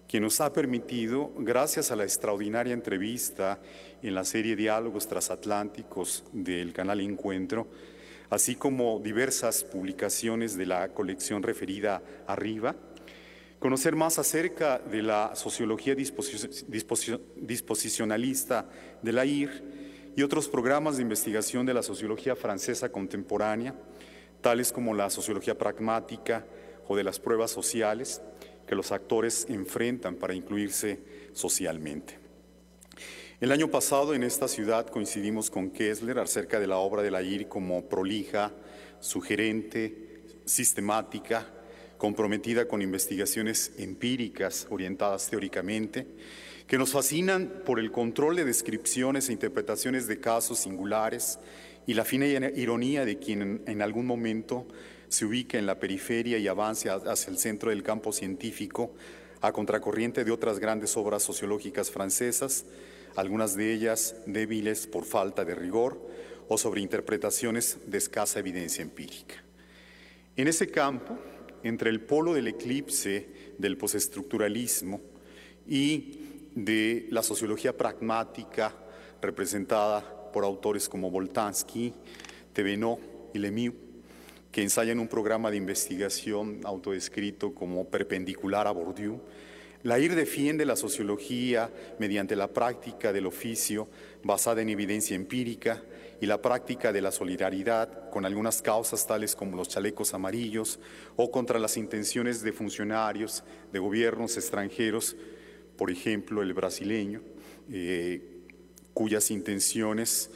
que nos ha permitido, gracias a la extraordinaria entrevista en la serie Diálogos Transatlánticos del canal Encuentro, así como diversas publicaciones de la colección referida arriba, conocer más acerca de la sociología disposicionalista de la IR y otros programas de investigación de la sociología francesa contemporánea, tales como la sociología pragmática o de las pruebas sociales que los actores enfrentan para incluirse socialmente. El año pasado en esta ciudad coincidimos con Kessler acerca de la obra de la IR como prolija, sugerente, sistemática, comprometida con investigaciones empíricas orientadas teóricamente, que nos fascinan por el control de descripciones e interpretaciones de casos singulares y la fina ironía de quien en algún momento se ubica en la periferia y avanza hacia el centro del campo científico, a contracorriente de otras grandes obras sociológicas francesas, algunas de ellas débiles por falta de rigor o sobre interpretaciones de escasa evidencia empírica. En ese campo, entre el polo del eclipse del postestructuralismo y de la sociología pragmática representada por autores como Boltanski, Thévenot y Lemieux, que ensayan un programa de investigación autodescrito como perpendicular a Bourdieu, la IR defiende la sociología mediante la práctica del oficio basada en evidencia empírica y la práctica de la solidaridad con algunas causas tales como los chalecos amarillos o contra las intenciones de funcionarios de gobiernos extranjeros, por ejemplo el brasileño, cuyas intenciones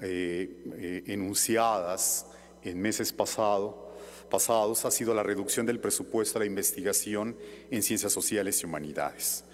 enunciadas en meses pasados ha sido la reducción del presupuesto a la investigación en ciencias sociales y humanidades.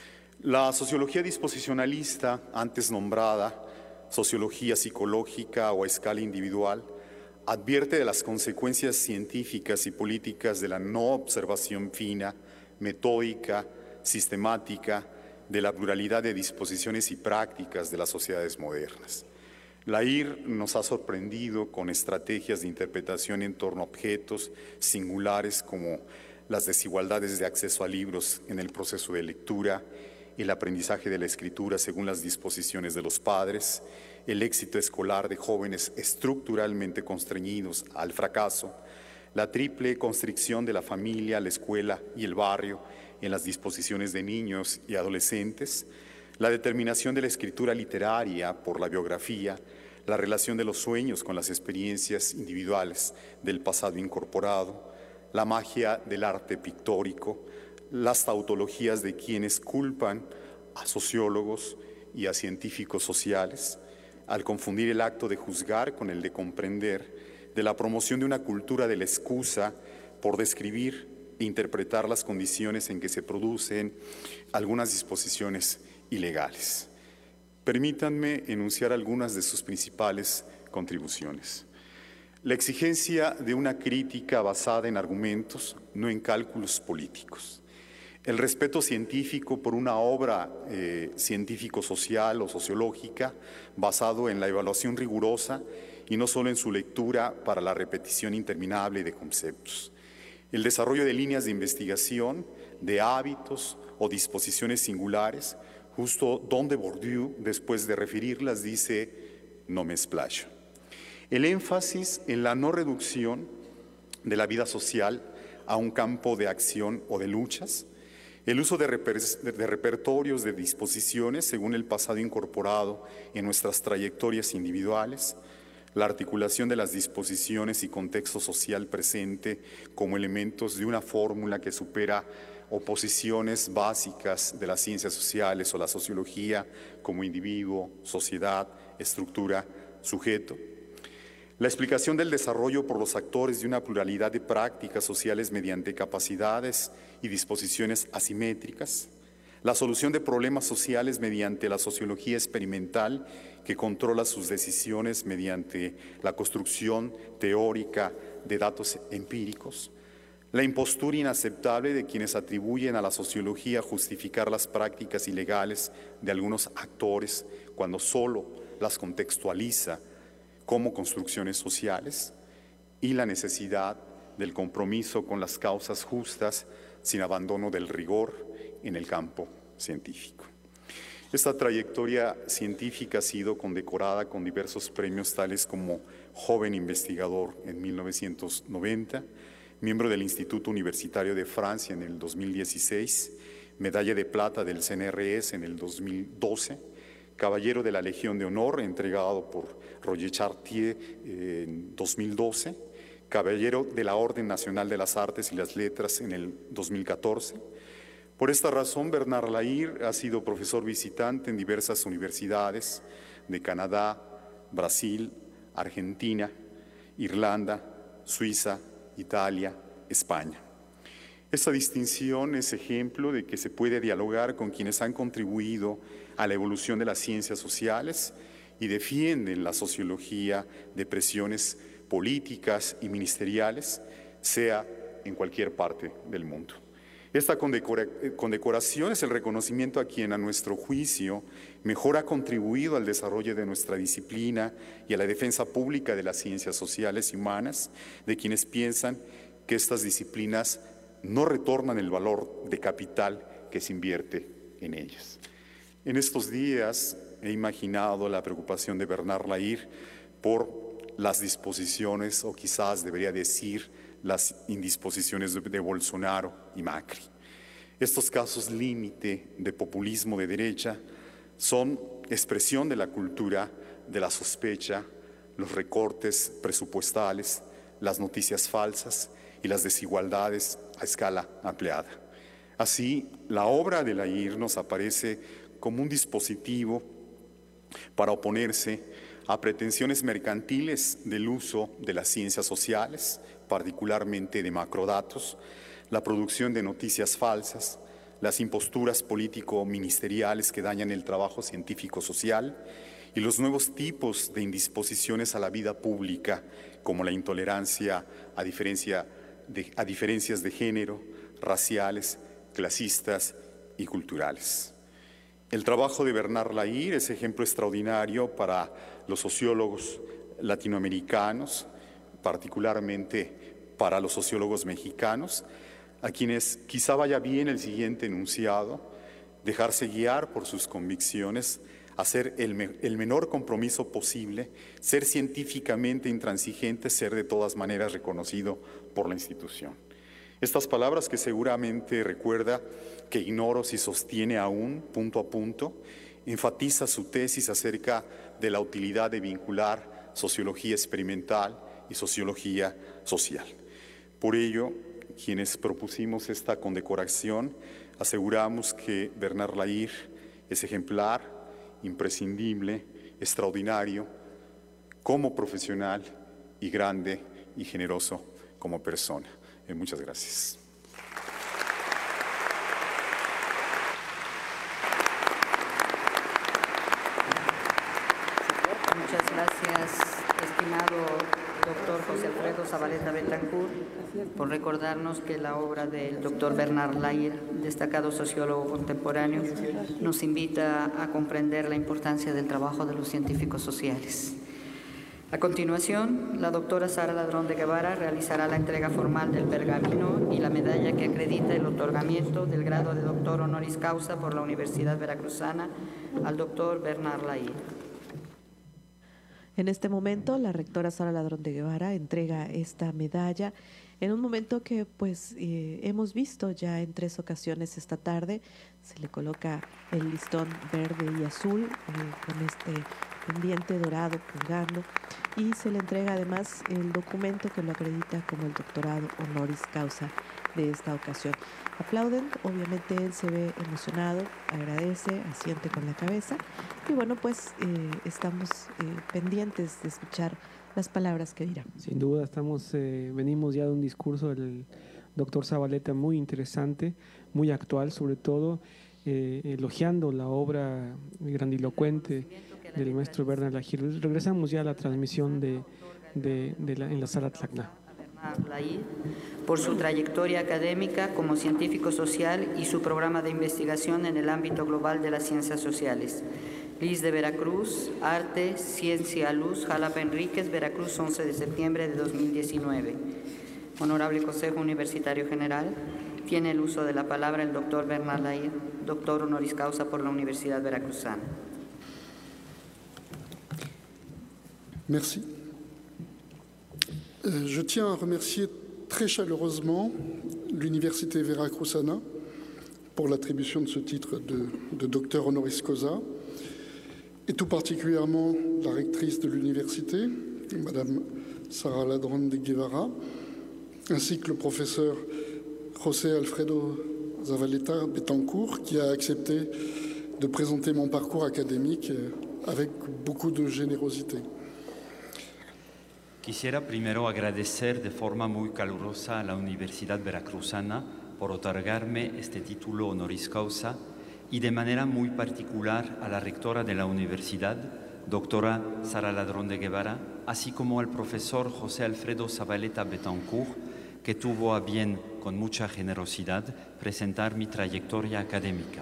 La sociología disposicionalista, antes nombrada sociología psicológica o a escala individual, advierte de las consecuencias científicas y políticas de la no observación fina, metódica, sistemática, de la pluralidad de disposiciones y prácticas de las sociedades modernas. La IR nos ha sorprendido con estrategias de interpretación en torno a objetos singulares como las desigualdades de acceso a libros en el proceso de lectura, el aprendizaje de la escritura según las disposiciones de los padres, el éxito escolar de jóvenes estructuralmente constreñidos al fracaso, la triple constricción de la familia, la escuela y el barrio en las disposiciones de niños y adolescentes, la determinación de la escritura literaria por la biografía, la relación de los sueños con las experiencias individuales del pasado incorporado, la magia del arte pictórico, las tautologías de quienes culpan a sociólogos y a científicos sociales, al confundir el acto de juzgar con el de comprender, de la promoción de una cultura de la excusa por describir e interpretar las condiciones en que se producen algunas disposiciones ilegales. Permítanme enunciar algunas de sus principales contribuciones. La exigencia de una crítica basada en argumentos, no en cálculos políticos. El respeto científico por una obra científico-social o sociológica basado en la evaluación rigurosa y no solo en su lectura para la repetición interminable de conceptos. El desarrollo de líneas de investigación, de hábitos o disposiciones singulares, justo donde Bourdieu, después de referirlas, dice, no me explayo. El énfasis en la no reducción de la vida social a un campo de acción o de luchas, el uso de repertorios de disposiciones según el pasado incorporado en nuestras trayectorias individuales, la articulación de las disposiciones y contexto social presente como elementos de una fórmula que supera oposiciones básicas de las ciencias sociales o la sociología como individuo, sociedad, estructura, sujeto. La explicación del desarrollo por los actores de una pluralidad de prácticas sociales mediante capacidades y disposiciones asimétricas. La solución de problemas sociales mediante la sociología experimental que controla sus decisiones mediante la construcción teórica de datos empíricos. La impostura inaceptable de quienes atribuyen a la sociología justificar las prácticas ilegales de algunos actores cuando solo las contextualiza como construcciones sociales, y la necesidad del compromiso con las causas justas sin abandono del rigor en el campo científico. Esta trayectoria científica ha sido condecorada con diversos premios tales como Joven Investigador en 1990, miembro del Instituto Universitario de Francia en el 2016, Medalla de Plata del CNRS en el 2012, Caballero de la Legión de Honor entregado por Roger Chartier en 2012, Caballero de la Orden Nacional de las Artes y las Letras en el 2014. Por esta razón, Bernard Lahire ha sido profesor visitante en diversas universidades de Canadá, Brasil, Argentina, Irlanda, Suiza, Italia, España. Esta distinción es ejemplo de que se puede dialogar con quienes han contribuido a la evolución de las ciencias sociales y defienden la sociología de presiones políticas y ministeriales, sea en cualquier parte del mundo. Esta condecoración es el reconocimiento a quien, a nuestro juicio, mejor ha contribuido al desarrollo de nuestra disciplina y a la defensa pública de las ciencias sociales y humanas, de quienes piensan que estas disciplinas no retornan el valor de capital que se invierte en ellas. En estos días he imaginado la preocupación de Bernard Lahire por las disposiciones, o quizás debería decir, las indisposiciones de Bolsonaro y Macri. Estos casos límite de populismo de derecha son expresión de la cultura de la sospecha, los recortes presupuestales, las noticias falsas y las desigualdades a escala ampliada. Así, la obra de Lahire nos aparece como un dispositivo para oponerse a pretensiones mercantiles del uso de las ciencias sociales, particularmente de macrodatos, la producción de noticias falsas, las imposturas político-ministeriales que dañan el trabajo científico-social y los nuevos tipos de indisposiciones a la vida pública, como la intolerancia a diferencias de género, raciales, clasistas y culturales. El trabajo de Bernard Lahire es ejemplo extraordinario para los sociólogos latinoamericanos, particularmente para los sociólogos mexicanos, a quienes quizá vaya bien el siguiente enunciado: dejarse guiar por sus convicciones, hacer el menor compromiso posible, ser científicamente intransigente, ser de todas maneras reconocido por la institución. Estas palabras que seguramente recuerda, que ignoro si sostiene aún punto a punto, enfatiza su tesis acerca de la utilidad de vincular sociología experimental y sociología social. Por ello, quienes propusimos esta condecoración, aseguramos que Bernard Lahire es ejemplar, imprescindible, extraordinario, como profesional y grande y generoso como persona. Muchas gracias. Muchas gracias, estimado doctor José Alfredo Zabaleta Betancourt, por recordarnos que la obra del doctor Bernard Lahire, destacado sociólogo contemporáneo, nos invita a comprender la importancia del trabajo de los científicos sociales. A continuación, la doctora Sara Ladrón de Guevara realizará la entrega formal del pergamino y la medalla que acredita el otorgamiento del grado de doctor honoris causa por la Universidad Veracruzana al doctor Bernard Lahire. En este momento, la rectora Sara Ladrón de Guevara entrega esta medalla en un momento que hemos visto ya en 3 ocasiones esta tarde. Se le coloca el listón verde y azul con este pendiente dorado colgando, y se le entrega además el documento que lo acredita como el doctorado honoris causa de esta ocasión. Aplauden, obviamente él se ve emocionado, agradece, asiente con la cabeza, y bueno, pues estamos pendientes de escuchar las palabras que dirá. Sin duda, venimos ya de un discurso del doctor Zabaleta muy interesante, muy actual, sobre todo elogiando la obra grandilocuente del maestro Bernard Lahire. Regresamos ya a la transmisión en la sala Tlacna. Por su trayectoria académica como científico social y su programa de investigación en el ámbito global de las ciencias sociales. Liz de Veracruz, Arte, Ciencia, Luz, Jalapa Enríquez, Veracruz, 11 de septiembre de 2019. Honorable Consejo Universitario General, Tiene el uso de la palabra el doctor Bernard Lahir, doctor honoris causa por la Universidad Veracruzana. Merci. Je tiens à remercier très chaleureusement l'Université Veracruzana pour l'attribution de ce titre de docteur honoris causa, et tout particulièrement la rectrice de l'université, Madame Sara Ladrón de Guevara, ainsi que le professeur José Alfredo Zavaleta Betancourt, qui a accepté de présenter mon parcours académique avec beaucoup de générosité. Quisiera primero agradecer de forma muy calurosa a la Universidad Veracruzana por otorgarme este título honoris causa y de manera muy particular a la rectora de la universidad, doctora Sara Ladrón de Guevara, así como al profesor José Alfredo Zavaleta Betancourt, que tuvo a bien, con mucha generosidad, presentar mi trayectoria académica.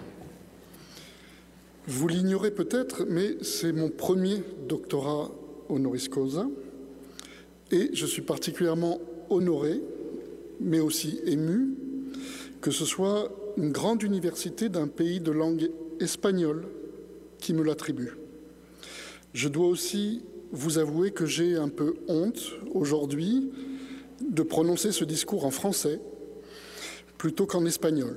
Vous l'ignorez peut-être, mais c'est mon premier doctorat honoris causa, et je suis particulièrement honoré, mais aussi ému, que ce soit une grande université d'un pays de langue espagnole qui me l'attribue. Je dois aussi vous avouer que j'ai un peu honte aujourd'hui de prononcer ce discours en français plutôt qu'en espagnol.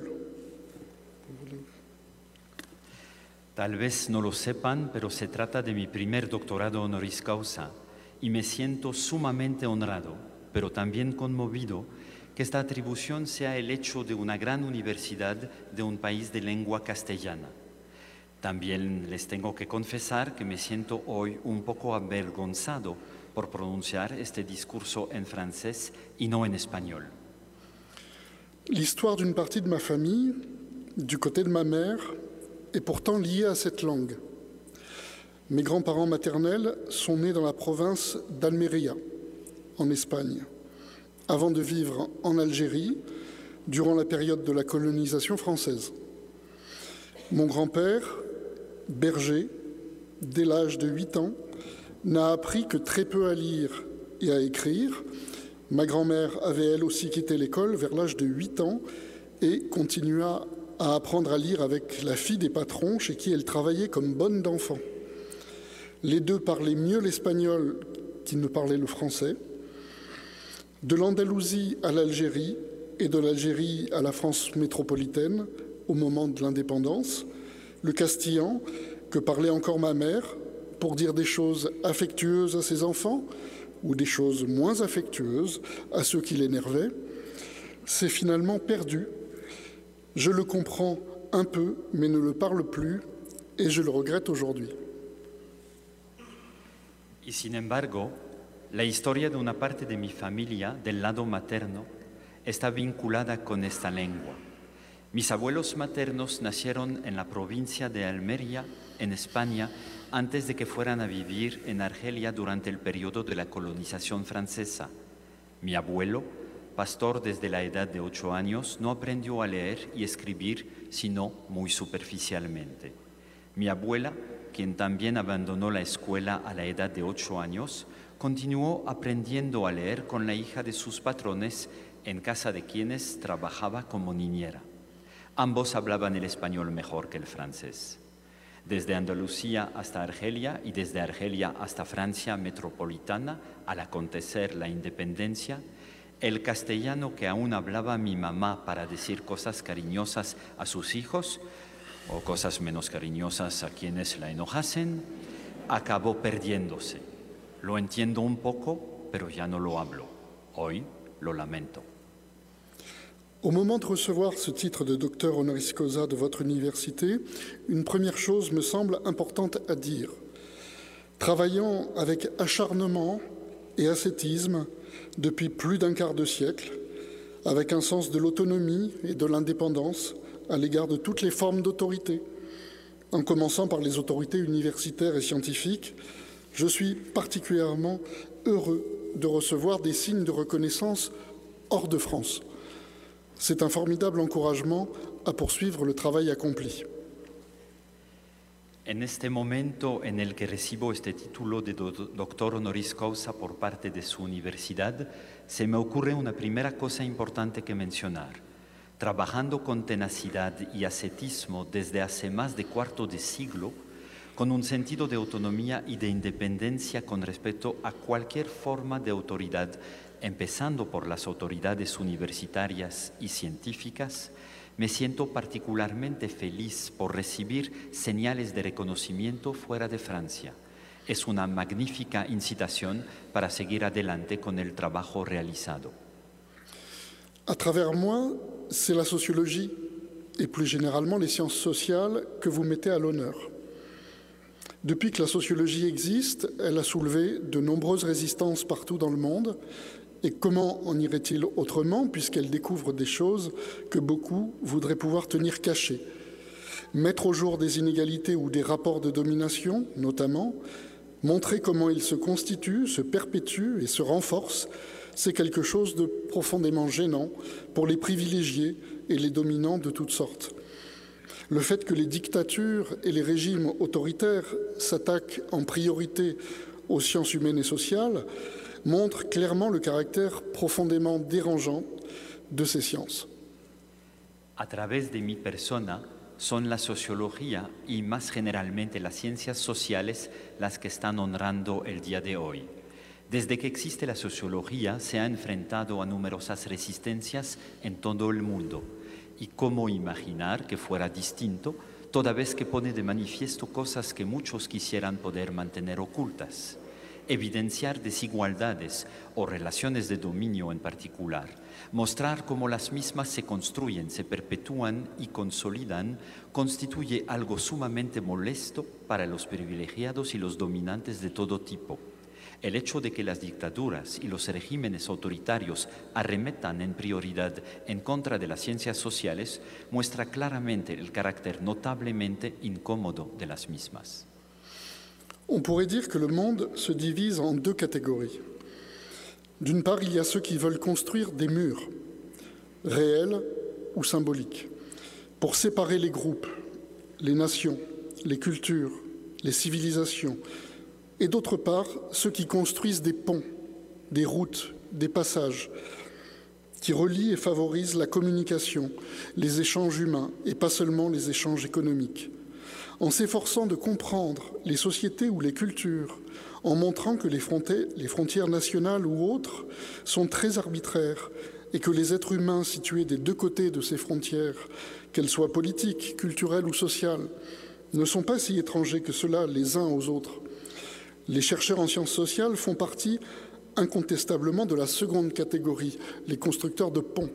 Tal vez no lo sepan, pero se trata de mi primer doctorado honoris causa y me siento sumamente honrado, pero también conmovido, que esta atribución sea el hecho de una gran universidad de un país de lengua castellana. También les tengo que confesar que me siento hoy un poco avergonzado por pronunciar este discurso en francés y no en español. L'histoire d'une partie de ma famille, du côté de ma mère, est pourtant liée à cette langue. Mes grands-parents maternels sont nés dans la province d'Almería, en Espagne, avant de vivre en Algérie durant la période de la colonisation française. Mon grand-père, berger, dès l'âge de 8 ans, n'a appris que très peu à lire et à écrire. Ma grand-mère avait elle aussi quitté l'école vers l'âge de 8 ans et continua à apprendre à lire avec la fille des patrons chez qui elle travaillait comme bonne d'enfant. Les deux parlaient mieux l'espagnol qu'ils ne parlaient le français. De l'Andalousie à l'Algérie et de l'Algérie à la France métropolitaine au moment de l'indépendance, le castillan, que parlait encore ma mère, pour dire des choses affectueuses à ses enfants ou des choses moins affectueuses à ceux qui l'énervaient, s'est finalement perdu. Je le comprends un peu, mais ne le parle plus, et je le regrette aujourd'hui. Y sin embargo, la historia de una parte de mi familia, del lado materno, está vinculada con esta lengua. Mis abuelos maternos nacieron en la provincia de Almería, en España, antes de que fueran a vivir en Argelia durante el periodo de la colonización francesa. Mi abuelo, pastor desde la edad de 8 años, no aprendió a leer y escribir sino muy superficialmente. Mi abuela, quien también abandonó la escuela a la edad de 8 años, continuó aprendiendo a leer con la hija de sus patrones en casa de quienes trabajaba como niñera. Ambos hablaban el español mejor que el francés. Desde Andalucía hasta Argelia y desde Argelia hasta Francia metropolitana, al acontecer la independencia, el castellano que aún hablaba mi mamá para decir cosas cariñosas a sus hijos o cosas menos cariñosas a quienes la enojasen, acabó perdiéndose. Lo entiendo un poco, pero ya no lo hablo. Hoy lo lamento. Au moment de recevoir ce titre de docteur honoris causa de votre université, une première chose me semble importante à dire. Travaillant avec acharnement et ascétisme depuis plus d'un quart de siècle, avec un sens de l'autonomie et de l'indépendance à l'égard de toutes les formes d'autorité, en commençant par les autorités universitaires et scientifiques, je suis particulièrement heureux de recevoir des signes de reconnaissance hors de France. C'est un formidable encouragement à poursuivre le travail accompli. En este momento en el que recibo este título de doctor honoris causa por parte de su universidad, se me ocurre una primera cosa importante que mencionar. trabajando con tenacidad y ascetismo desde hace más de cuarto de siglo, con un sentido de autonomía y de independencia con respecto a cualquier forma de autoridad, empezando por las autoridades universitarias y científicas, me siento particularmente feliz por recibir señales de reconocimiento fuera de Francia. Es una magnífica incitación para seguir adelante con el trabajo realizado. À travers moi, c'est la sociologie et plus généralement les sciences sociales que vous mettez à l'honneur. Depuis que la sociologie existe, elle a soulevé de nombreuses résistances partout dans le monde. Et comment en irait-il autrement puisqu'elle découvre des choses que beaucoup voudraient pouvoir tenir cachées? Mettre au jour des inégalités ou des rapports de domination, notamment, montrer comment ils se constituent, se perpétuent et se renforcent, c'est quelque chose de profondément gênant pour les privilégiés et les dominants de toutes sortes. Le fait que les dictatures et les régimes autoritaires s'attaquent en priorité aux sciences humaines et sociales montre clairement le caractère profondément dérangeant de ces sciences. A través de mi persona, son la sociología y más generalmente las ciencias sociales las que están honrando el día de hoy. Desde que existe la sociología, se ha enfrentado a numerosas resistencias en todo el mundo. Y cómo imaginar que fuera distinto, toda vez que pone de manifiesto cosas que muchos quisieran poder mantener ocultas. Evidenciar desigualdades o relaciones de dominio en particular, mostrar cómo las mismas se construyen, se perpetúan y consolidan, constituye algo sumamente molesto para los privilegiados y los dominantes de todo tipo. El hecho de que las dictaduras y los regímenes autoritarios arremetan en prioridad en contra de las ciencias sociales muestra claramente el carácter notablemente incómodo de las mismas. On pourrait dire que le monde se divise en deux catégories. D'une part, il y a ceux qui veulent construire des murs, réels ou symboliques, pour séparer les groupes, les nations, les cultures, les civilisations, et d'autre part, ceux qui construisent des ponts, des routes, des passages, qui relient et favorisent la communication, les échanges humains et pas seulement les échanges économiques. En s'efforçant de comprendre les sociétés ou les cultures, en montrant que les frontières nationales ou autres sont très arbitraires et que les êtres humains situés des deux côtés de ces frontières, qu'elles soient politiques, culturelles ou sociales, ne sont pas si étrangers que cela les uns aux autres. Les chercheurs en sciences sociales font partie incontestablement de la seconde catégorie, les constructeurs de ponts.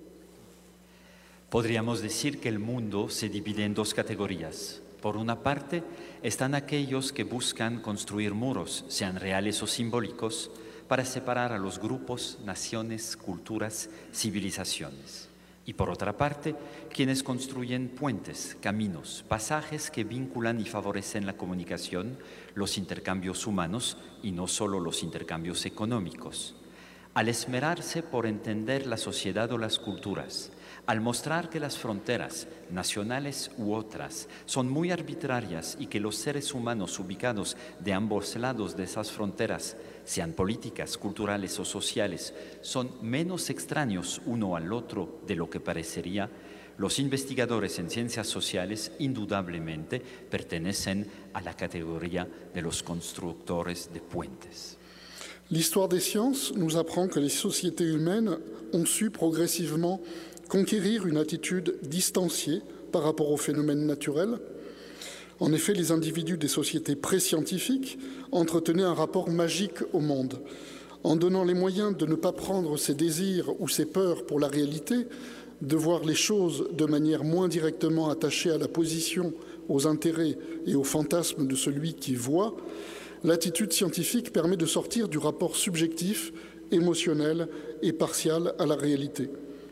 Podríamos decir que el mundo se divide en dos categorías. Por una parte, están aquellos que buscan construir muros, sean reales o simbólicos, para separar a los grupos, naciones, culturas, civilizaciones. Y por otra parte, quienes construyen puentes, caminos, pasajes que vinculan y favorecen la comunicación, los intercambios humanos y no solo los intercambios económicos. Al esmerarse por entender la sociedad o las culturas, al mostrar que las fronteras, nacionales u otras, son muy arbitrarias y que los seres humanos ubicados de ambos lados de esas fronteras, sean políticas, culturales o sociales, son menos extraños uno al otro de lo que parecería, los investigadores en ciencias sociales indudablemente pertenecen a la categoría de los constructores de puentes. L'histoire des sciences nous apprend que les sociétés humaines ont su progressivement conquérir une attitude distanciée par rapport aux phénomènes naturels. En effet, les individus des sociétés pré-scientifiques entretenaient un rapport magique au monde. En donnant les moyens de ne pas prendre ses désirs ou ses peurs pour la réalité, de voir les choses de manière moins directement attachée à la position, aux intérêts et aux fantasmes de celui qui voit, l'attitude scientifique permet de sortir du rapport subjectif, émotionnel et partial à la réalité.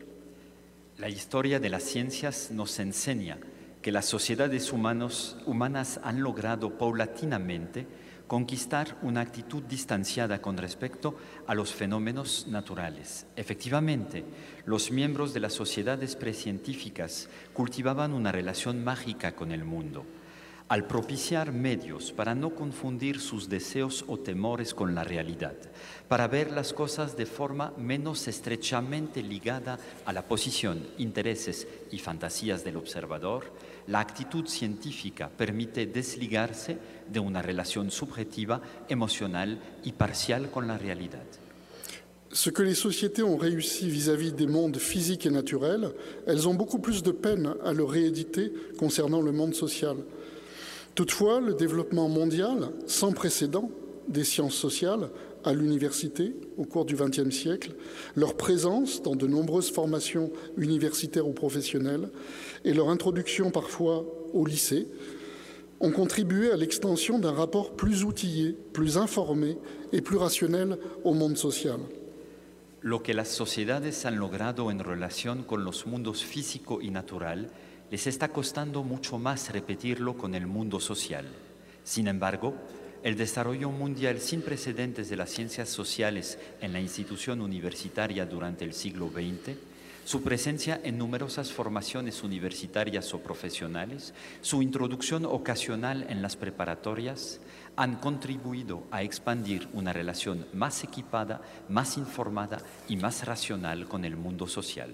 La historia de las ciencias nos enseña que las sociedades humanas han logrado paulatinamente conquistar una actitud distanciada con respecto a los fenómenos naturales. Efectivamente, los miembros de las sociedades precientíficas cultivaban una relación mágica con el mundo. al propiciar medios para no confundir sus deseos o temores con la realidad, para ver las cosas de forma menos estrechamente ligada a la posición, intereses y fantasías del observador, la actitud científica permite desligarse de una relación subjetiva, emocional y parcial con la realidad. Ce que les sociétés ont réussi vis-à-vis des mondes physiques et naturels, elles ont beaucoup plus de peine à le rééditer concernant le monde social. Toutefois, le développement mondial, sans précédent, des sciences sociales à l'université au cours du XXe siècle, leur présence dans de nombreuses formations universitaires ou professionnelles et leur introduction parfois au lycée ont contribué à l'extension d'un rapport plus outillé, plus informé et plus rationnel au monde social. Lo que las sociedades han logrado en relación con los mundos físico y natural les está costando mucho más repetirlo con el mundo social. Sin embargo, el desarrollo mundial sin precedentes de las ciencias sociales en la institución universitaria durante el siglo XX, su presencia en numerosas formaciones universitarias o profesionales, su introducción ocasional en las preparatorias, han contribuido a expandir una relación más equipada, más informada y más racional con el mundo social.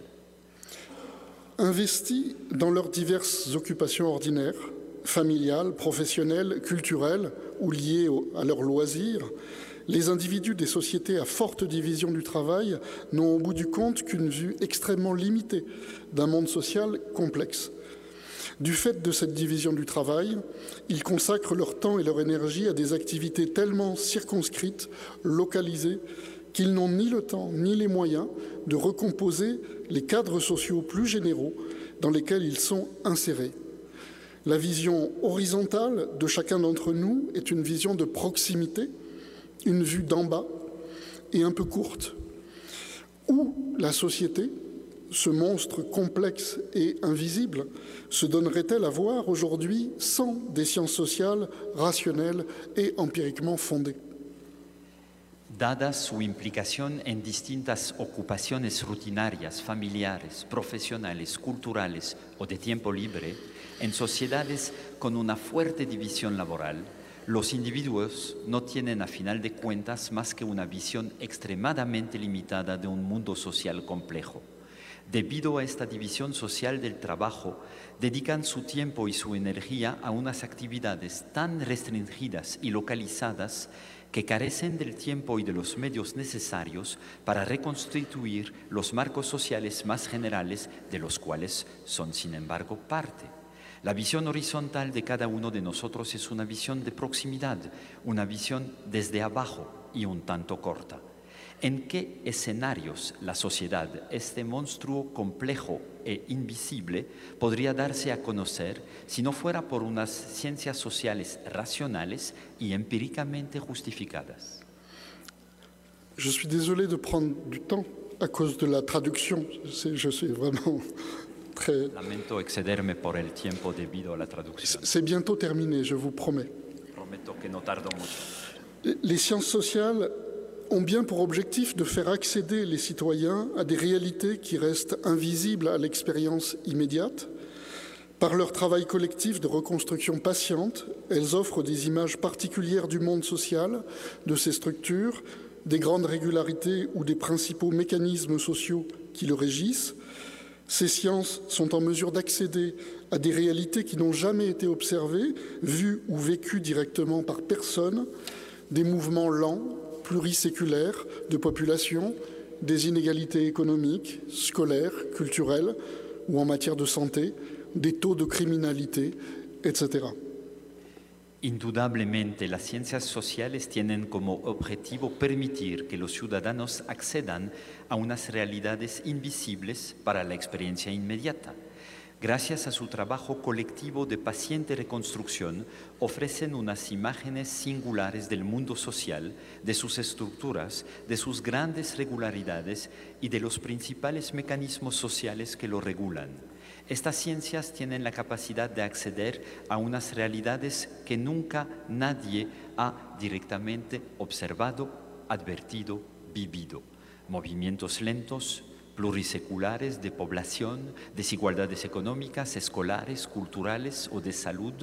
Investis dans leurs diverses occupations ordinaires, familiales, professionnelles, culturelles ou liées à leurs loisirs, les individus des sociétés à forte division du travail n'ont au bout du compte qu'une vue extrêmement limitée d'un monde social complexe. Du fait de cette division du travail, ils consacrent leur temps et leur énergie à des activités tellement circonscrites, localisées, qu'ils n'ont ni le temps ni les moyens de recomposer les cadres sociaux plus généraux dans lesquels ils sont insérés. La vision horizontale de chacun d'entre nous est une vision de proximité, une vue d'en bas et un peu courte, où la société, ce monstre complexe et invisible, se donnerait-elle à voir aujourd'hui sans des sciences sociales rationnelles et empiriquement fondées? Dada su implicación en distintas ocupaciones rutinarias, familiares, profesionales, culturales o de tiempo libre, en sociedades con una fuerte división laboral, los individuos no tienen a final de cuentas más que una visión extremadamente limitada de un mundo social complejo. Debido a esta división social del trabajo, dedican su tiempo y su energía a unas actividades tan restringidas y localizadas que carecen del tiempo y de los medios necesarios para reconstituir los marcos sociales más generales de los cuales son, sin embargo, parte. La visión horizontal de cada uno de nosotros es una visión de proximidad, una visión desde abajo y un tanto corta. ¿En qué escenarios la sociedad, este monstruo complejo e invisible, podría darse a conocer si no fuera por unas ciencias sociales racionales y empíricamente justificadas? Je suis désolé de prendre du temps à cause de la traduction. Je suis vraiment très... Lamento excederme por el tiempo debido a la traducción. C'est bientôt terminé, je vous promets. Prometo que no tardo mucho. Les sciences sociales ont bien pour objectif de faire accéder les citoyens à des réalités qui restent invisibles à l'expérience immédiate. Par leur travail collectif de reconstruction patiente, elles offrent des images particulières du monde social, de ses structures, des grandes régularités ou des principaux mécanismes sociaux qui le régissent. Ces sciences sont en mesure d'accéder à des réalités qui n'ont jamais été observées, vues ou vécues directement par personne, des mouvements lents, pluriséculaires de population, des inégalités économiques, scolaires, culturelles ou en matière de santé, des taux de criminalité, etc. Indudablemente, las ciencias sociales tienen como objetivo permitir que los ciudadanos accedan a unas realidades invisibles para la experiencia inmediata. Gracias a su trabajo colectivo de paciente reconstrucción, ofrecen unas imágenes singulares del mundo social, de sus estructuras, de sus grandes regularidades y de los principales mecanismos sociales que lo regulan. Estas ciencias tienen la capacidad de acceder a unas realidades que nunca nadie ha directamente observado, advertido, vivido. Movimientos lentos, pluriseculares de población, desigualdades económicas, escolares, culturales o de salud,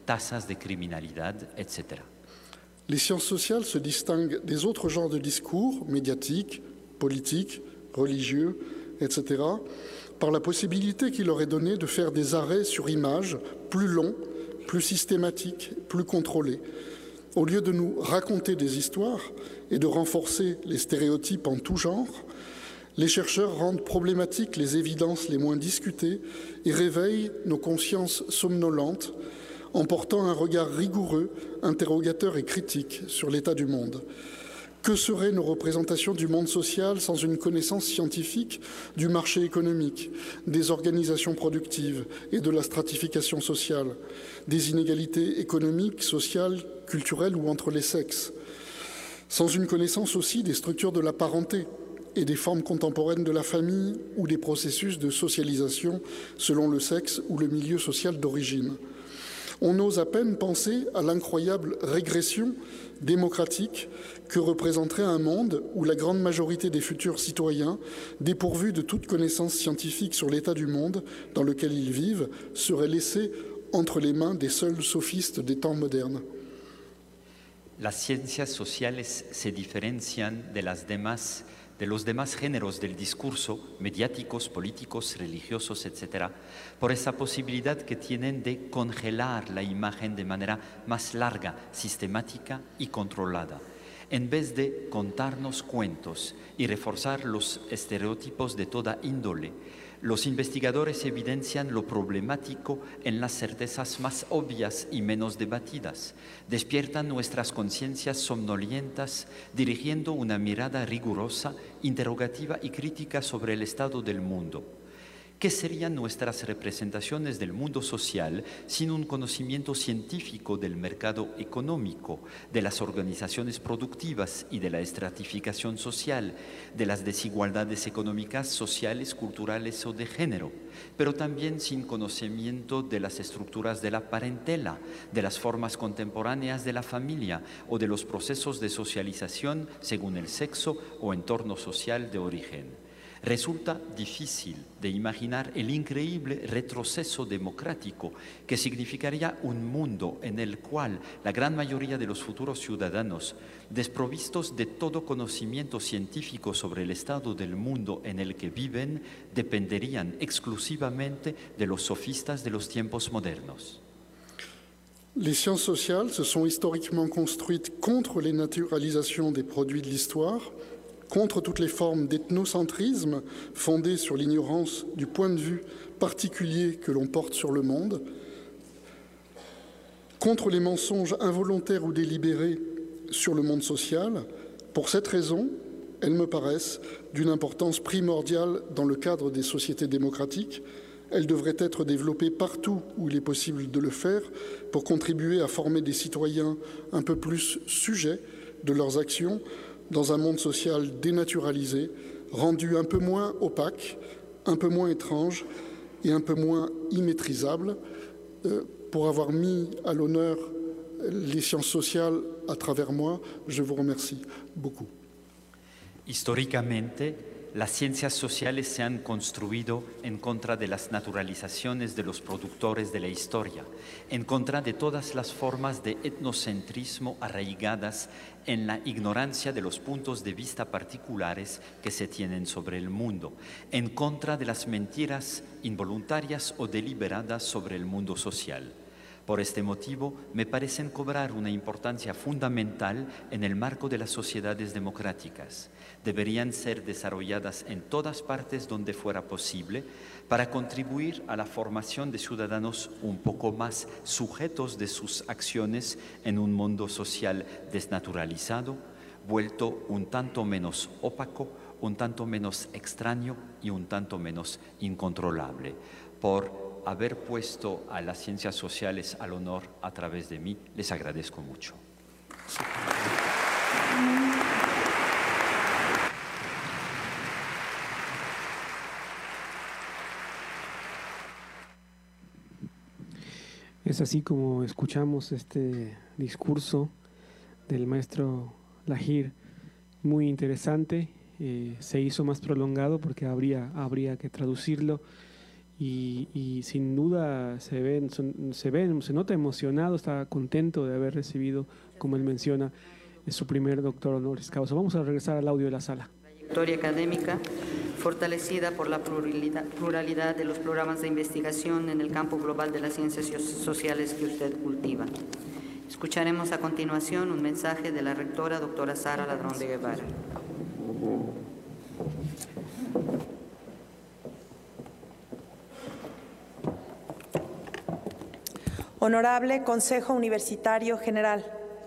tasas de criminalidad, etc. Les sciences sociales se distinguent des autres genres de discours, médiatiques, politiques, religieux, etc., par la possibilité qui leur est donnée de faire des arrêts sur image plus longs, plus systématiques, plus contrôlés. Au lieu de nous raconter des histoires et de renforcer les stéréotypes en tout genre, les chercheurs rendent problématiques les évidences les moins discutées et réveillent nos consciences somnolentes en portant un regard rigoureux, interrogateur et critique sur l'état du monde. Que seraient nos représentations du monde social sans une connaissance scientifique du marché économique, des organisations productives et de la stratification sociale, des inégalités économiques, sociales, culturelles ou entre les sexes? Sans une connaissance aussi des structures de la parenté et des formes contemporaines de la famille ou des processus de socialisation selon le sexe ou le milieu social d'origine. On ose à peine penser à l'incroyable régression démocratique que représenterait un monde où la grande majorité des futurs citoyens, dépourvus de toute connaissance scientifique sur l'état du monde dans lequel ils vivent, seraient laissés entre les mains des seuls sophistes des temps modernes. Las ciencias sociales se diferencian de los demás géneros del discurso, mediáticos, políticos, religiosos, etc., por esa posibilidad que tienen de congelar la imagen de manera más larga, sistemática y controlada. En vez de contarnos cuentos y reforzar los estereotipos de toda índole, los investigadores evidencian lo problemático en las certezas más obvias y menos debatidas. Despiertan nuestras conciencias somnolientas, dirigiendo una mirada rigurosa, interrogativa y crítica sobre el estado del mundo. ¿Qué serían nuestras representaciones del mundo social sin un conocimiento científico del mercado económico, de las organizaciones productivas y de la estratificación social, de las desigualdades económicas, sociales, culturales o de género, pero también sin conocimiento de las estructuras de la parentela, de las formas contemporáneas de la familia o de los procesos de socialización según el sexo o entorno social de origen? Resulta difícil de imaginar el increíble retroceso democrático que significaría un mundo en el cual la gran mayoría de los futuros ciudadanos, desprovistos de todo conocimiento científico sobre el estado del mundo en el que viven, dependerían exclusivamente de los sofistas de los tiempos modernos. Les sciences sociales se sont historiquement construites contre les naturalisations des produits de l'histoire, contre toutes les formes d'ethnocentrisme fondées sur l'ignorance du point de vue particulier que l'on porte sur le monde, contre les mensonges involontaires ou délibérés sur le monde social. Pour cette raison, elles me paraissent d'une importance primordiale dans le cadre des sociétés démocratiques. Elles devraient être développées partout où il est possible de le faire pour contribuer à former des citoyens un peu plus sujets de leurs actions dans un monde social dénaturalisé, rendu un peu moins opaque, un peu moins étrange et un peu moins immaîtrisable. Pour avoir mis à l'honneur les sciences sociales à travers moi, je vous remercie beaucoup. Históricamente, las ciencias sociales se han construido en contra de las naturalizaciones de los productores de la historia, en contra de todas las formas de etnocentrismo arraigadas en la ignorancia de los puntos de vista particulares que se tienen sobre el mundo, en contra de las mentiras involuntarias o deliberadas sobre el mundo social. Por este motivo, me parecen cobrar una importancia fundamental en el marco de las sociedades democráticas. Deberían ser desarrolladas en todas partes donde fuera posible para contribuir a la formación de ciudadanos un poco más sujetos de sus acciones en un mundo social desnaturalizado, vuelto un tanto menos opaco, un tanto menos extraño y un tanto menos incontrolable. Por haber puesto a las ciencias sociales al honor a través de mí, les agradezco mucho. Es así como escuchamos este discurso del maestro Lahir, muy interesante. Se hizo más prolongado porque habría que traducirlo y sin duda se nota emocionado, está contento de haber recibido, como él menciona, su primer doctor honoris causa. Vamos a regresar al audio de la sala. Trayectoria académica fortalecida por la pluralidad de los programas de investigación en el campo global de las ciencias sociales que usted cultiva. Escucharemos a continuación un mensaje de la rectora, doctora Sara Ladrón de Guevara. Honorable Consejo Universitario General,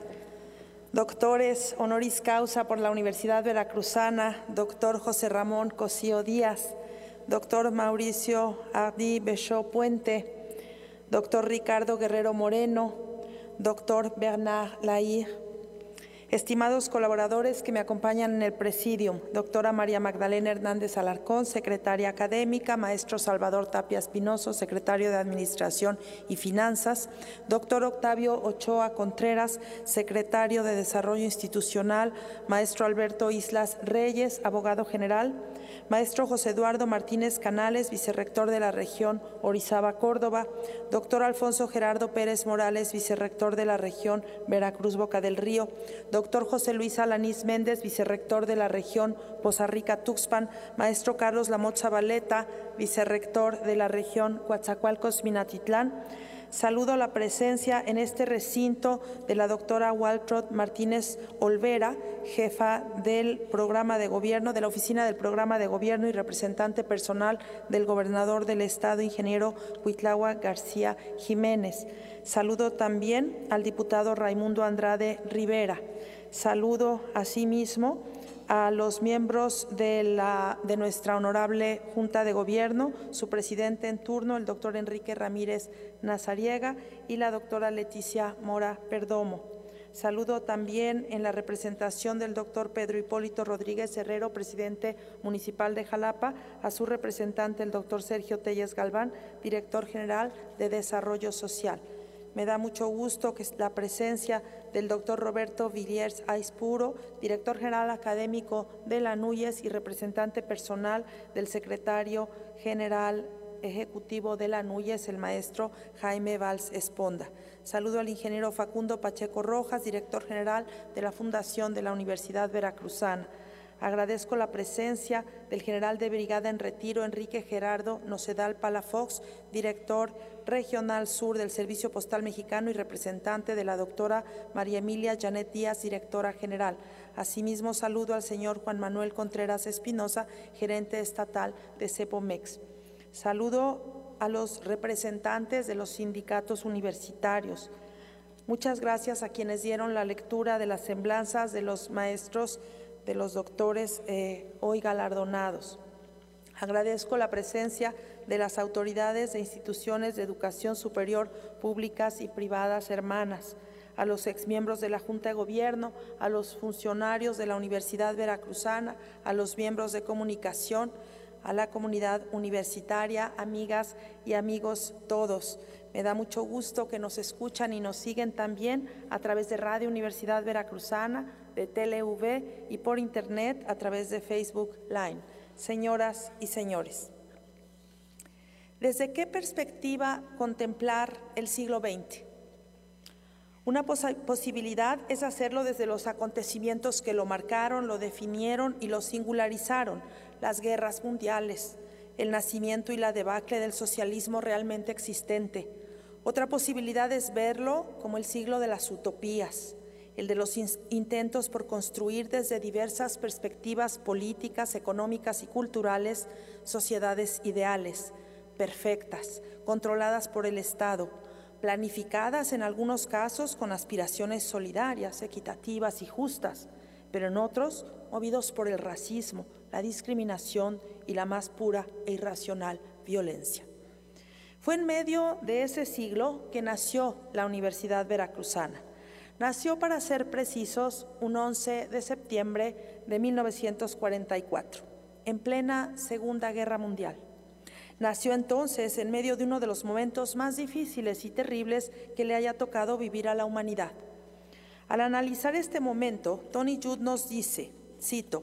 doctores honoris causa por la Universidad Veracruzana, doctor José Ramón Cosío Díaz, doctor Mauricio Ardi Bechó Puente, doctor Ricardo Guerrero Moreno, doctor Bernard Lahire, estimados colaboradores que me acompañan en el presidium, doctora María Magdalena Hernández Alarcón, secretaria académica, maestro Salvador Tapia Espinoso, secretario de Administración y Finanzas, doctor Octavio Ochoa Contreras, secretario de Desarrollo Institucional, maestro Alberto Islas Reyes, abogado general, maestro José Eduardo Martínez Canales, vicerrector de la región Orizaba, Córdoba, doctor Alfonso Gerardo Pérez Morales, vicerrector de la región Veracruz, Boca del Río, doctor José Luis Alanís Méndez, vicerrector de la región Poza Rica, Tuxpan, maestro Carlos Lamot Zabaleta, vicerrector de la región Coatzacoalcos, Minatitlán. Saludo la presencia en este recinto de la doctora Waltrot Martínez Olvera, jefa del programa de gobierno, de la oficina del programa de gobierno y representante personal del gobernador del estado, ingeniero Cuitláhuac García Jiménez. Saludo también al diputado Raimundo Andrade Rivera. Saludo asimismo a los miembros de nuestra honorable Junta de Gobierno, su presidente en turno, el doctor Enrique Ramírez Nazariega, y la doctora Leticia Mora Perdomo. Saludo también en la representación del doctor Pedro Hipólito Rodríguez Herrero, presidente municipal de Jalapa, a su representante, el doctor Sergio Telles Galván, director general de Desarrollo Social. Me da mucho gusto que la presencia del doctor Roberto Villiers Aispuro, director general académico de la NUYES y representante personal del secretario general ejecutivo de la NUYES, el maestro Jaime Valls Esponda. Saludo al ingeniero Facundo Pacheco Rojas, director general de la Fundación de la Universidad Veracruzana. Agradezco la presencia del general de brigada en retiro, Enrique Gerardo Nocedal Palafox, director regional sur del Servicio Postal Mexicano y representante de la doctora María Emilia Janet Díaz, directora general. Asimismo, saludo al señor Juan Manuel Contreras Espinosa, gerente estatal de CEPOMEX. Saludo a los representantes de los sindicatos universitarios. Muchas gracias a quienes dieron la lectura de las semblanzas de los maestros, de los doctores hoy galardonados. Agradezco la presencia de las autoridades de instituciones de educación superior públicas y privadas hermanas, a los exmiembros de la Junta de Gobierno, a los funcionarios de la Universidad Veracruzana, a los miembros de comunicación, a la comunidad universitaria, amigas y amigos todos. Me da mucho gusto que nos escuchan y nos siguen también a través de Radio Universidad Veracruzana, de TeleV y por internet a través de Facebook Live. Señoras y señores, ¿desde qué perspectiva contemplar el siglo XX? Una posibilidad es hacerlo desde los acontecimientos que lo marcaron, lo definieron y lo singularizaron, las guerras mundiales, el nacimiento y la debacle del socialismo realmente existente. Otra posibilidad es verlo como el siglo de las utopías, el de los intentos por construir desde diversas perspectivas políticas, económicas y culturales sociedades ideales, perfectas, controladas por el Estado, planificadas en algunos casos con aspiraciones solidarias, equitativas y justas, pero en otros movidos por el racismo, la discriminación y la más pura e irracional violencia. Fue en medio de ese siglo que nació la Universidad Veracruzana. Nació, para ser precisos, un 11 de septiembre de 1944, en plena Segunda Guerra Mundial. Nació entonces en medio de uno de los momentos más difíciles y terribles que le haya tocado vivir a la humanidad. Al analizar este momento, Tony Judt nos dice, cito,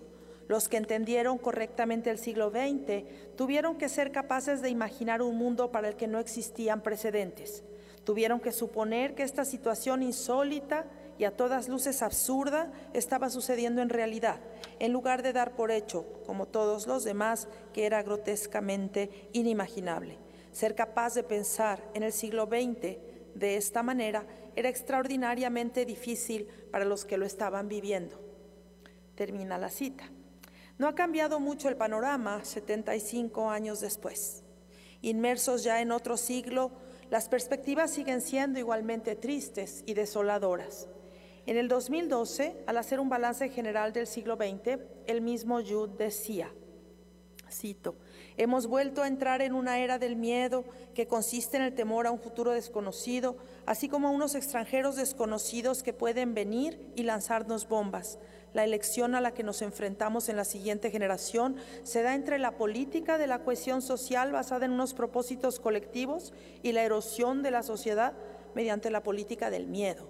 Los que entendieron correctamente el siglo XX tuvieron que ser capaces de imaginar un mundo para el que no existían precedentes. Tuvieron que suponer que esta situación insólita y a todas luces absurda estaba sucediendo en realidad, en lugar de dar por hecho, como todos los demás, que era grotescamente inimaginable. Ser capaz de pensar en el siglo XX de esta manera era extraordinariamente difícil para los que lo estaban viviendo. Termina la cita. No ha cambiado mucho el panorama 75 años después. Inmersos ya en otro siglo, las perspectivas siguen siendo igualmente tristes y desoladoras. En el 2012, al hacer un balance general del siglo XX, el mismo Jude decía, cito, hemos vuelto a entrar en una era del miedo que consiste en el temor a un futuro desconocido, así como a unos extranjeros desconocidos que pueden venir y lanzarnos bombas. La elección a la que nos enfrentamos en la siguiente generación se da entre la política de la cohesión social basada en unos propósitos colectivos y la erosión de la sociedad mediante la política del miedo.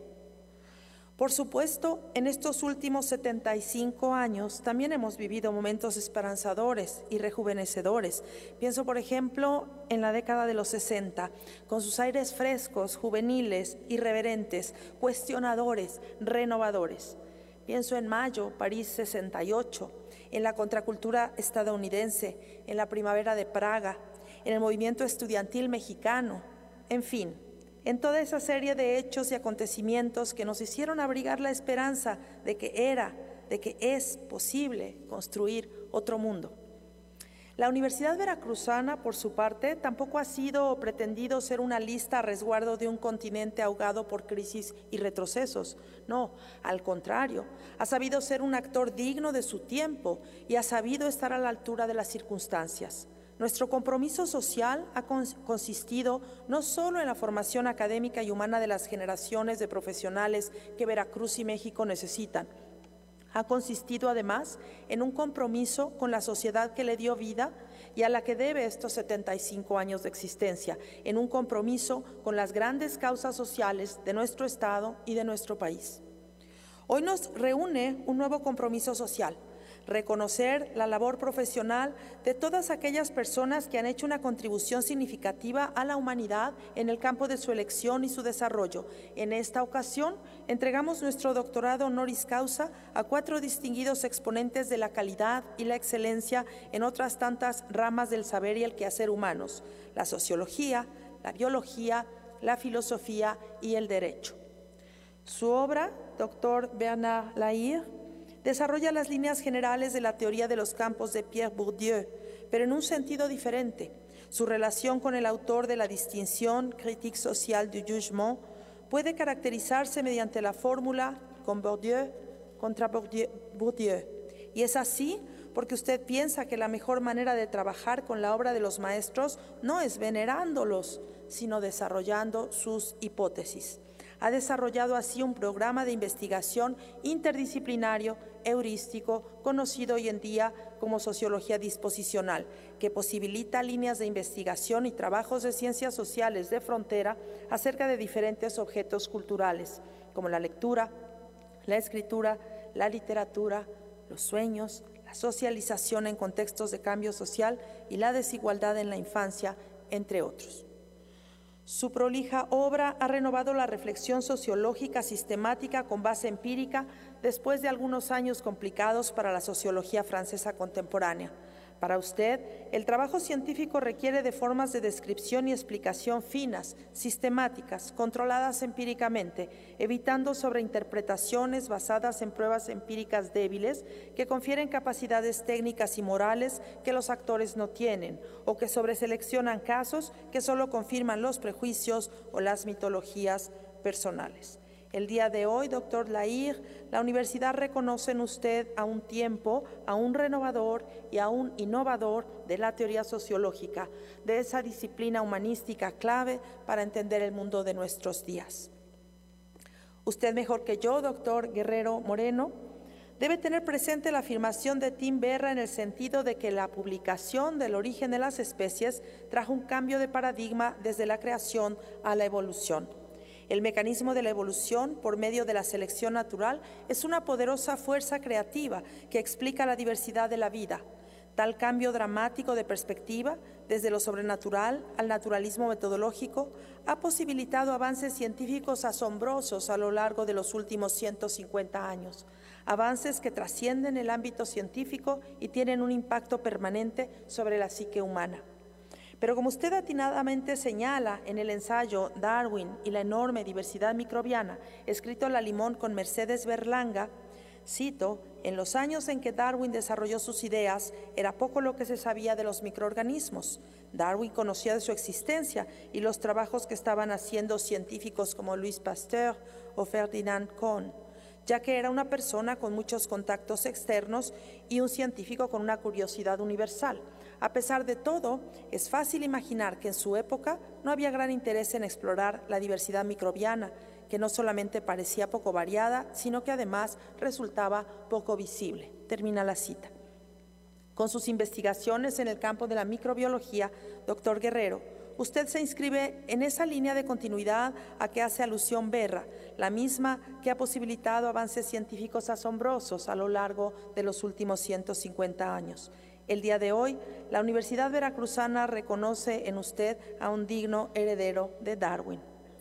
Por supuesto, en estos últimos 75 años también hemos vivido momentos esperanzadores y rejuvenecedores. Pienso, por ejemplo, en la década de los 60, con sus aires frescos, juveniles, irreverentes, cuestionadores, renovadores. Pienso en Mayo, París 68, en la contracultura estadounidense, en la primavera de Praga, en el movimiento estudiantil mexicano, en fin, en toda esa serie de hechos y acontecimientos que nos hicieron abrigar la esperanza de que es posible construir otro mundo. La Universidad Veracruzana, por su parte, tampoco ha sido o pretendido ser una lista a resguardo de un continente ahogado por crisis y retrocesos. No, al contrario, ha sabido ser un actor digno de su tiempo y ha sabido estar a la altura de las circunstancias. Nuestro compromiso social ha consistido no solo en la formación académica y humana de las generaciones de profesionales que Veracruz y México necesitan. Ha consistido además en un compromiso con la sociedad que le dio vida y a la que debe estos 75 años de existencia, en un compromiso con las grandes causas sociales de nuestro Estado y de nuestro país. Hoy nos reúne un nuevo compromiso social: reconocer la labor profesional de todas aquellas personas que han hecho una contribución significativa a la humanidad en el campo de su elección y su desarrollo. En esta ocasión, entregamos nuestro doctorado honoris causa a 4 distinguidos exponentes de la calidad y la excelencia en otras tantas ramas del saber y el quehacer humanos: la sociología, la biología, la filosofía y el derecho. Su obra, doctor Bernard Lahire, desarrolla las líneas generales de la teoría de los campos de Pierre Bourdieu, pero en un sentido diferente. Su relación con el autor de la distinción Critique sociale du jugement puede caracterizarse mediante la fórmula con Bourdieu contra Bourdieu. Y es así porque usted piensa que la mejor manera de trabajar con la obra de los maestros no es venerándolos, sino desarrollando sus hipótesis. Ha desarrollado así un programa de investigación interdisciplinario, heurístico, conocido hoy en día como sociología disposicional, que posibilita líneas de investigación y trabajos de ciencias sociales de frontera acerca de diferentes objetos culturales, como la lectura, la escritura, la literatura, los sueños, la socialización en contextos de cambio social y la desigualdad en la infancia, entre otros. Su prolija obra ha renovado la reflexión sociológica sistemática con base empírica después de algunos años complicados para la sociología francesa contemporánea. Para usted, el trabajo científico requiere de formas de descripción y explicación finas, sistemáticas, controladas empíricamente, evitando sobreinterpretaciones basadas en pruebas empíricas débiles que confieren capacidades técnicas y morales que los actores no tienen, o que sobreseleccionan casos que solo confirman los prejuicios o las mitologías personales. El día de hoy, doctor Lahire, la universidad reconoce en usted a un tiempo, a un renovador y a un innovador de la teoría sociológica, de esa disciplina humanística clave para entender el mundo de nuestros días. Usted mejor que yo, doctor Guerrero Moreno, debe tener presente la afirmación de Tim Berra en el sentido de que la publicación del origen de las especies trajo un cambio de paradigma desde la creación a la evolución. El mecanismo de la evolución por medio de la selección natural es una poderosa fuerza creativa que explica la diversidad de la vida. Tal cambio dramático de perspectiva, desde lo sobrenatural al naturalismo metodológico, ha posibilitado avances científicos asombrosos a lo largo de los últimos 150 años. Avances que trascienden el ámbito científico y tienen un impacto permanente sobre la psique humana. Pero como usted atinadamente señala en el ensayo Darwin y la enorme diversidad microbiana, escrito a la limón con Mercedes Berlanga, cito, en los años en que Darwin desarrolló sus ideas, era poco lo que se sabía de los microorganismos. Darwin conocía de su existencia y los trabajos que estaban haciendo científicos como Louis Pasteur o Ferdinand Kohn, ya que era una persona con muchos contactos externos y un científico con una curiosidad universal. A pesar de todo, es fácil imaginar que en su época no había gran interés en explorar la diversidad microbiana, que no solamente parecía poco variada, sino que además resultaba poco visible. Termina la cita. Con sus investigaciones en el campo de la microbiología, doctor Guerrero, usted se inscribe en esa línea de continuidad a que hace alusión Berra, la misma que ha posibilitado avances científicos asombrosos a lo largo de los últimos 150 años. El día de hoy, la Universidad Veracruzana reconoce en usted a un digno heredero de Darwin.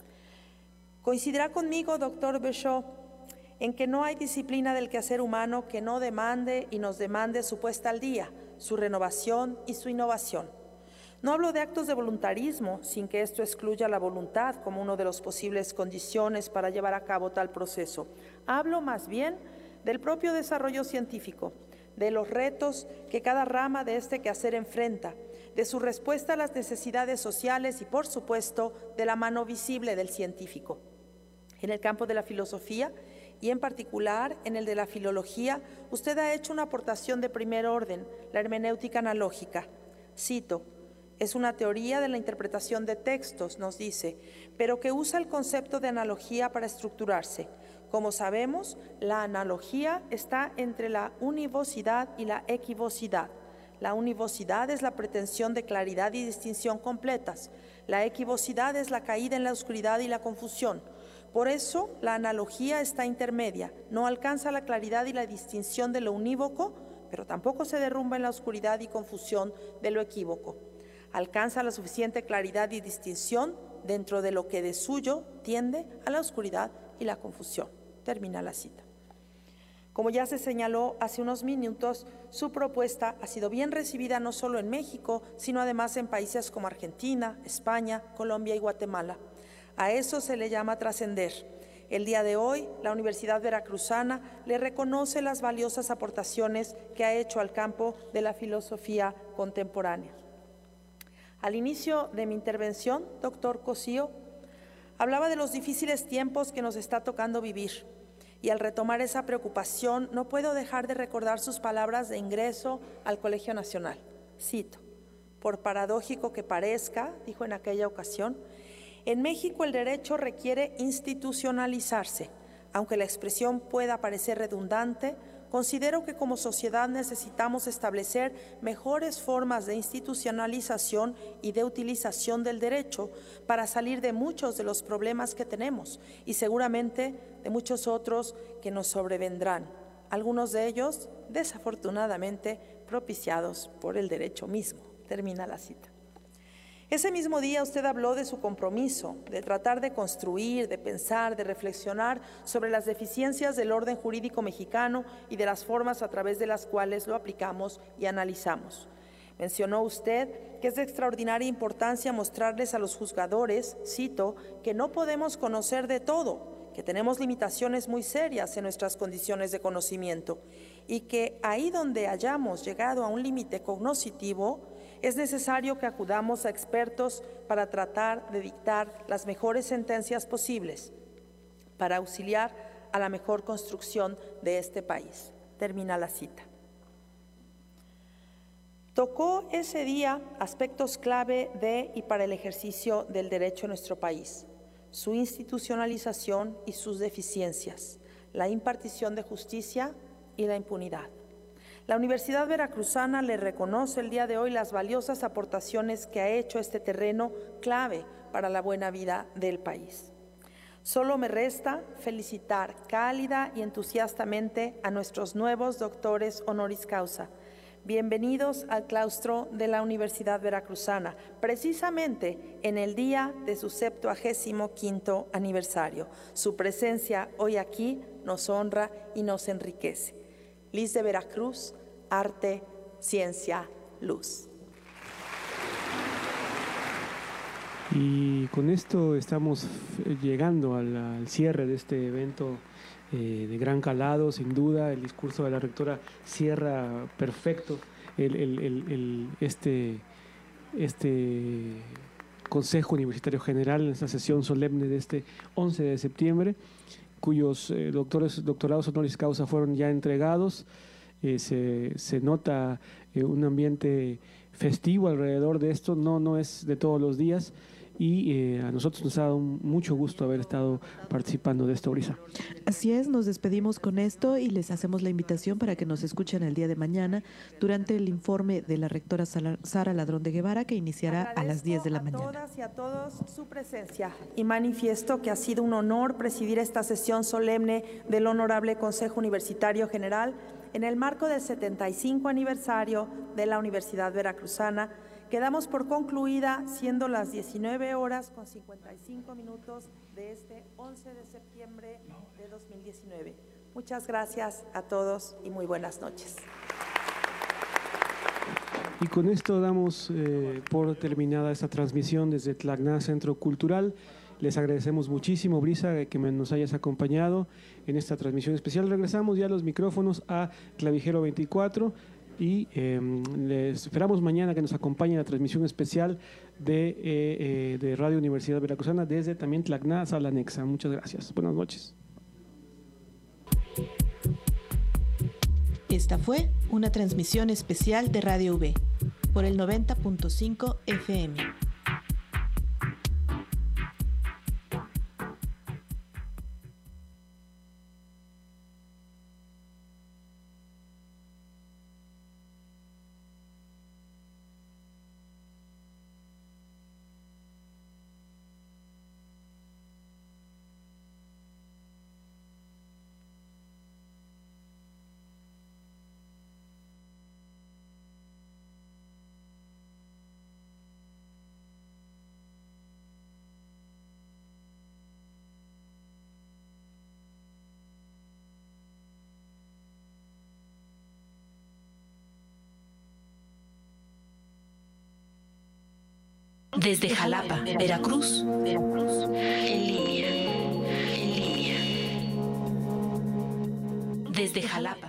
Coincidirá conmigo, doctor Béchot, en que no hay disciplina del quehacer humano que no demande y nos demande su puesta al día, su renovación y su innovación. No hablo de actos de voluntarismo, sin que esto excluya la voluntad como una de las posibles condiciones para llevar a cabo tal proceso. Hablo más bien del propio desarrollo científico, de los retos que cada rama de este quehacer enfrenta, de su respuesta a las necesidades sociales y, por supuesto, de la mano visible del científico. En el campo de la filosofía, y en particular en el de la filología, usted ha hecho una aportación de primer orden, la hermenéutica analógica. Cito, es una teoría de la interpretación de textos, nos dice, pero que usa el concepto de analogía para estructurarse. Como sabemos, la analogía está entre la univocidad y la equivocidad. La univocidad es la pretensión de claridad y distinción completas. La equivocidad es la caída en la oscuridad y la confusión. Por eso, la analogía está intermedia. No alcanza la claridad y la distinción de lo unívoco, pero tampoco se derrumba en la oscuridad y confusión de lo equívoco. Alcanza la suficiente claridad y distinción dentro de lo que de suyo tiende a la oscuridad y la confusión. Termina la cita. Como ya se señaló hace unos minutos, su propuesta ha sido bien recibida no solo en México, sino además en países como Argentina, España, Colombia y Guatemala. A eso se le llama trascender. El día de hoy, la Universidad Veracruzana le reconoce las valiosas aportaciones que ha hecho al campo de la filosofía contemporánea. Al inicio de mi intervención, doctor Cosío, hablaba de los difíciles tiempos que nos está tocando vivir. Y al retomar esa preocupación, no puedo dejar de recordar sus palabras de ingreso al Colegio Nacional. Cito, por paradójico que parezca, dijo en aquella ocasión, en México el derecho requiere institucionalizarse. Aunque la expresión pueda parecer redundante, considero que como sociedad necesitamos establecer mejores formas de institucionalización y de utilización del derecho para salir de muchos de los problemas que tenemos y seguramente de muchos otros que nos sobrevendrán, algunos de ellos desafortunadamente propiciados por el derecho mismo. Termina la cita. Ese mismo día usted habló de su compromiso, de tratar de construir, de pensar, de reflexionar sobre las deficiencias del orden jurídico mexicano y de las formas a través de las cuales lo aplicamos y analizamos. Mencionó usted que es de extraordinaria importancia mostrarles a los juzgadores, cito, que no podemos conocer de todo, que tenemos limitaciones muy serias en nuestras condiciones de conocimiento y que ahí donde hayamos llegado a un límite cognoscitivo, es necesario que acudamos a expertos para tratar de dictar las mejores sentencias posibles, para auxiliar a la mejor construcción de este país. Termina la cita. Tocó ese día aspectos clave de y para el ejercicio del derecho en nuestro país, su institucionalización y sus deficiencias, la impartición de justicia y la impunidad. La Universidad Veracruzana le reconoce el día de hoy las valiosas aportaciones que ha hecho este terreno clave para la buena vida del país. Solo me resta felicitar cálida y entusiastamente a nuestros nuevos doctores honoris causa. Bienvenidos al claustro de la Universidad Veracruzana, precisamente en el día de su 75º aniversario. Su presencia hoy aquí nos honra y nos enriquece. Liz de Veracruz, arte, ciencia, luz. Y con esto estamos llegando al cierre de este evento de gran calado, sin duda. El discurso de la rectora cierra perfecto este Consejo Universitario General en esta sesión solemne de este 11 de septiembre, cuyos doctorados honoris causa fueron ya entregados. Se nota un ambiente festivo alrededor de esto, no es de todos los días. Y a nosotros nos ha dado mucho gusto haber estado participando de esto, Brisa. Así es, nos despedimos con esto y les hacemos la invitación para que nos escuchen el día de mañana durante el informe de la rectora Sara Ladrón de Guevara, que iniciará a las 10 de la mañana. A todas y a todos su presencia y manifiesto que ha sido un honor presidir esta sesión solemne del Honorable Consejo Universitario General en el marco del 75 aniversario de la Universidad Veracruzana. Quedamos por concluida siendo las 19:55 de este 11 de septiembre de 2019. Muchas gracias a todos y muy buenas noches. Y con esto damos por terminada esta transmisión desde Tlacna Centro Cultural. Les agradecemos muchísimo, Brisa, que nos hayas acompañado en esta transmisión especial. Regresamos ya los micrófonos a Clavijero 24. Y les esperamos mañana que nos acompañe en la transmisión especial de Radio Universidad Veracruzana desde también Tlacna, Sala Anexa. Muchas gracias. Buenas noches. Esta fue una transmisión especial de Radio V por el 90.5 FM. Desde Jalapa, Veracruz, en línea. Desde Jalapa.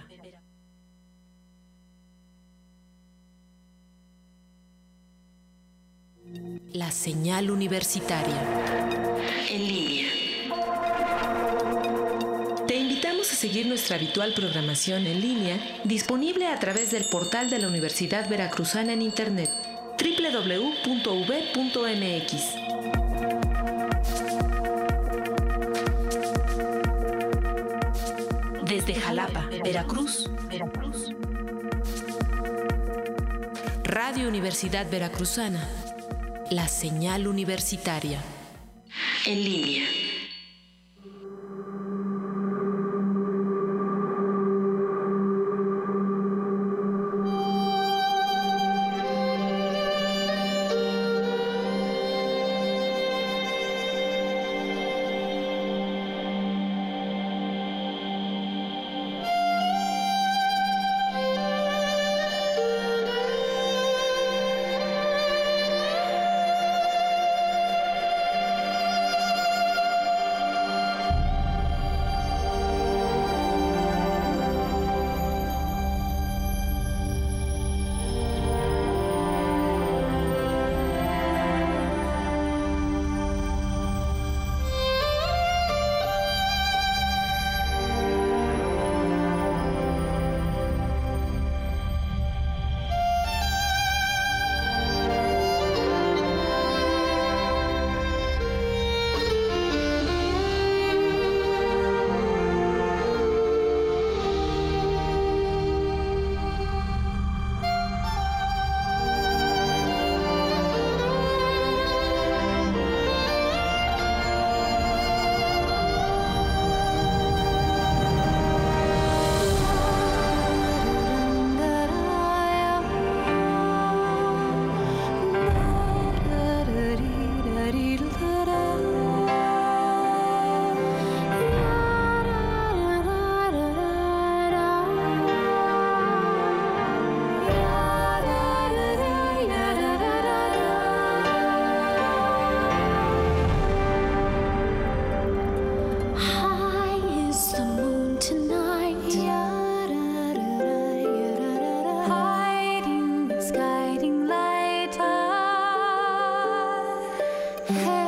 La señal universitaria. En línea. Te invitamos a seguir nuestra habitual programación en línea, disponible a través del portal de la Universidad Veracruzana en Internet, www.uv.mx. Desde Jalapa, Veracruz, Radio Universidad Veracruzana, la señal universitaria. En línea. Hey.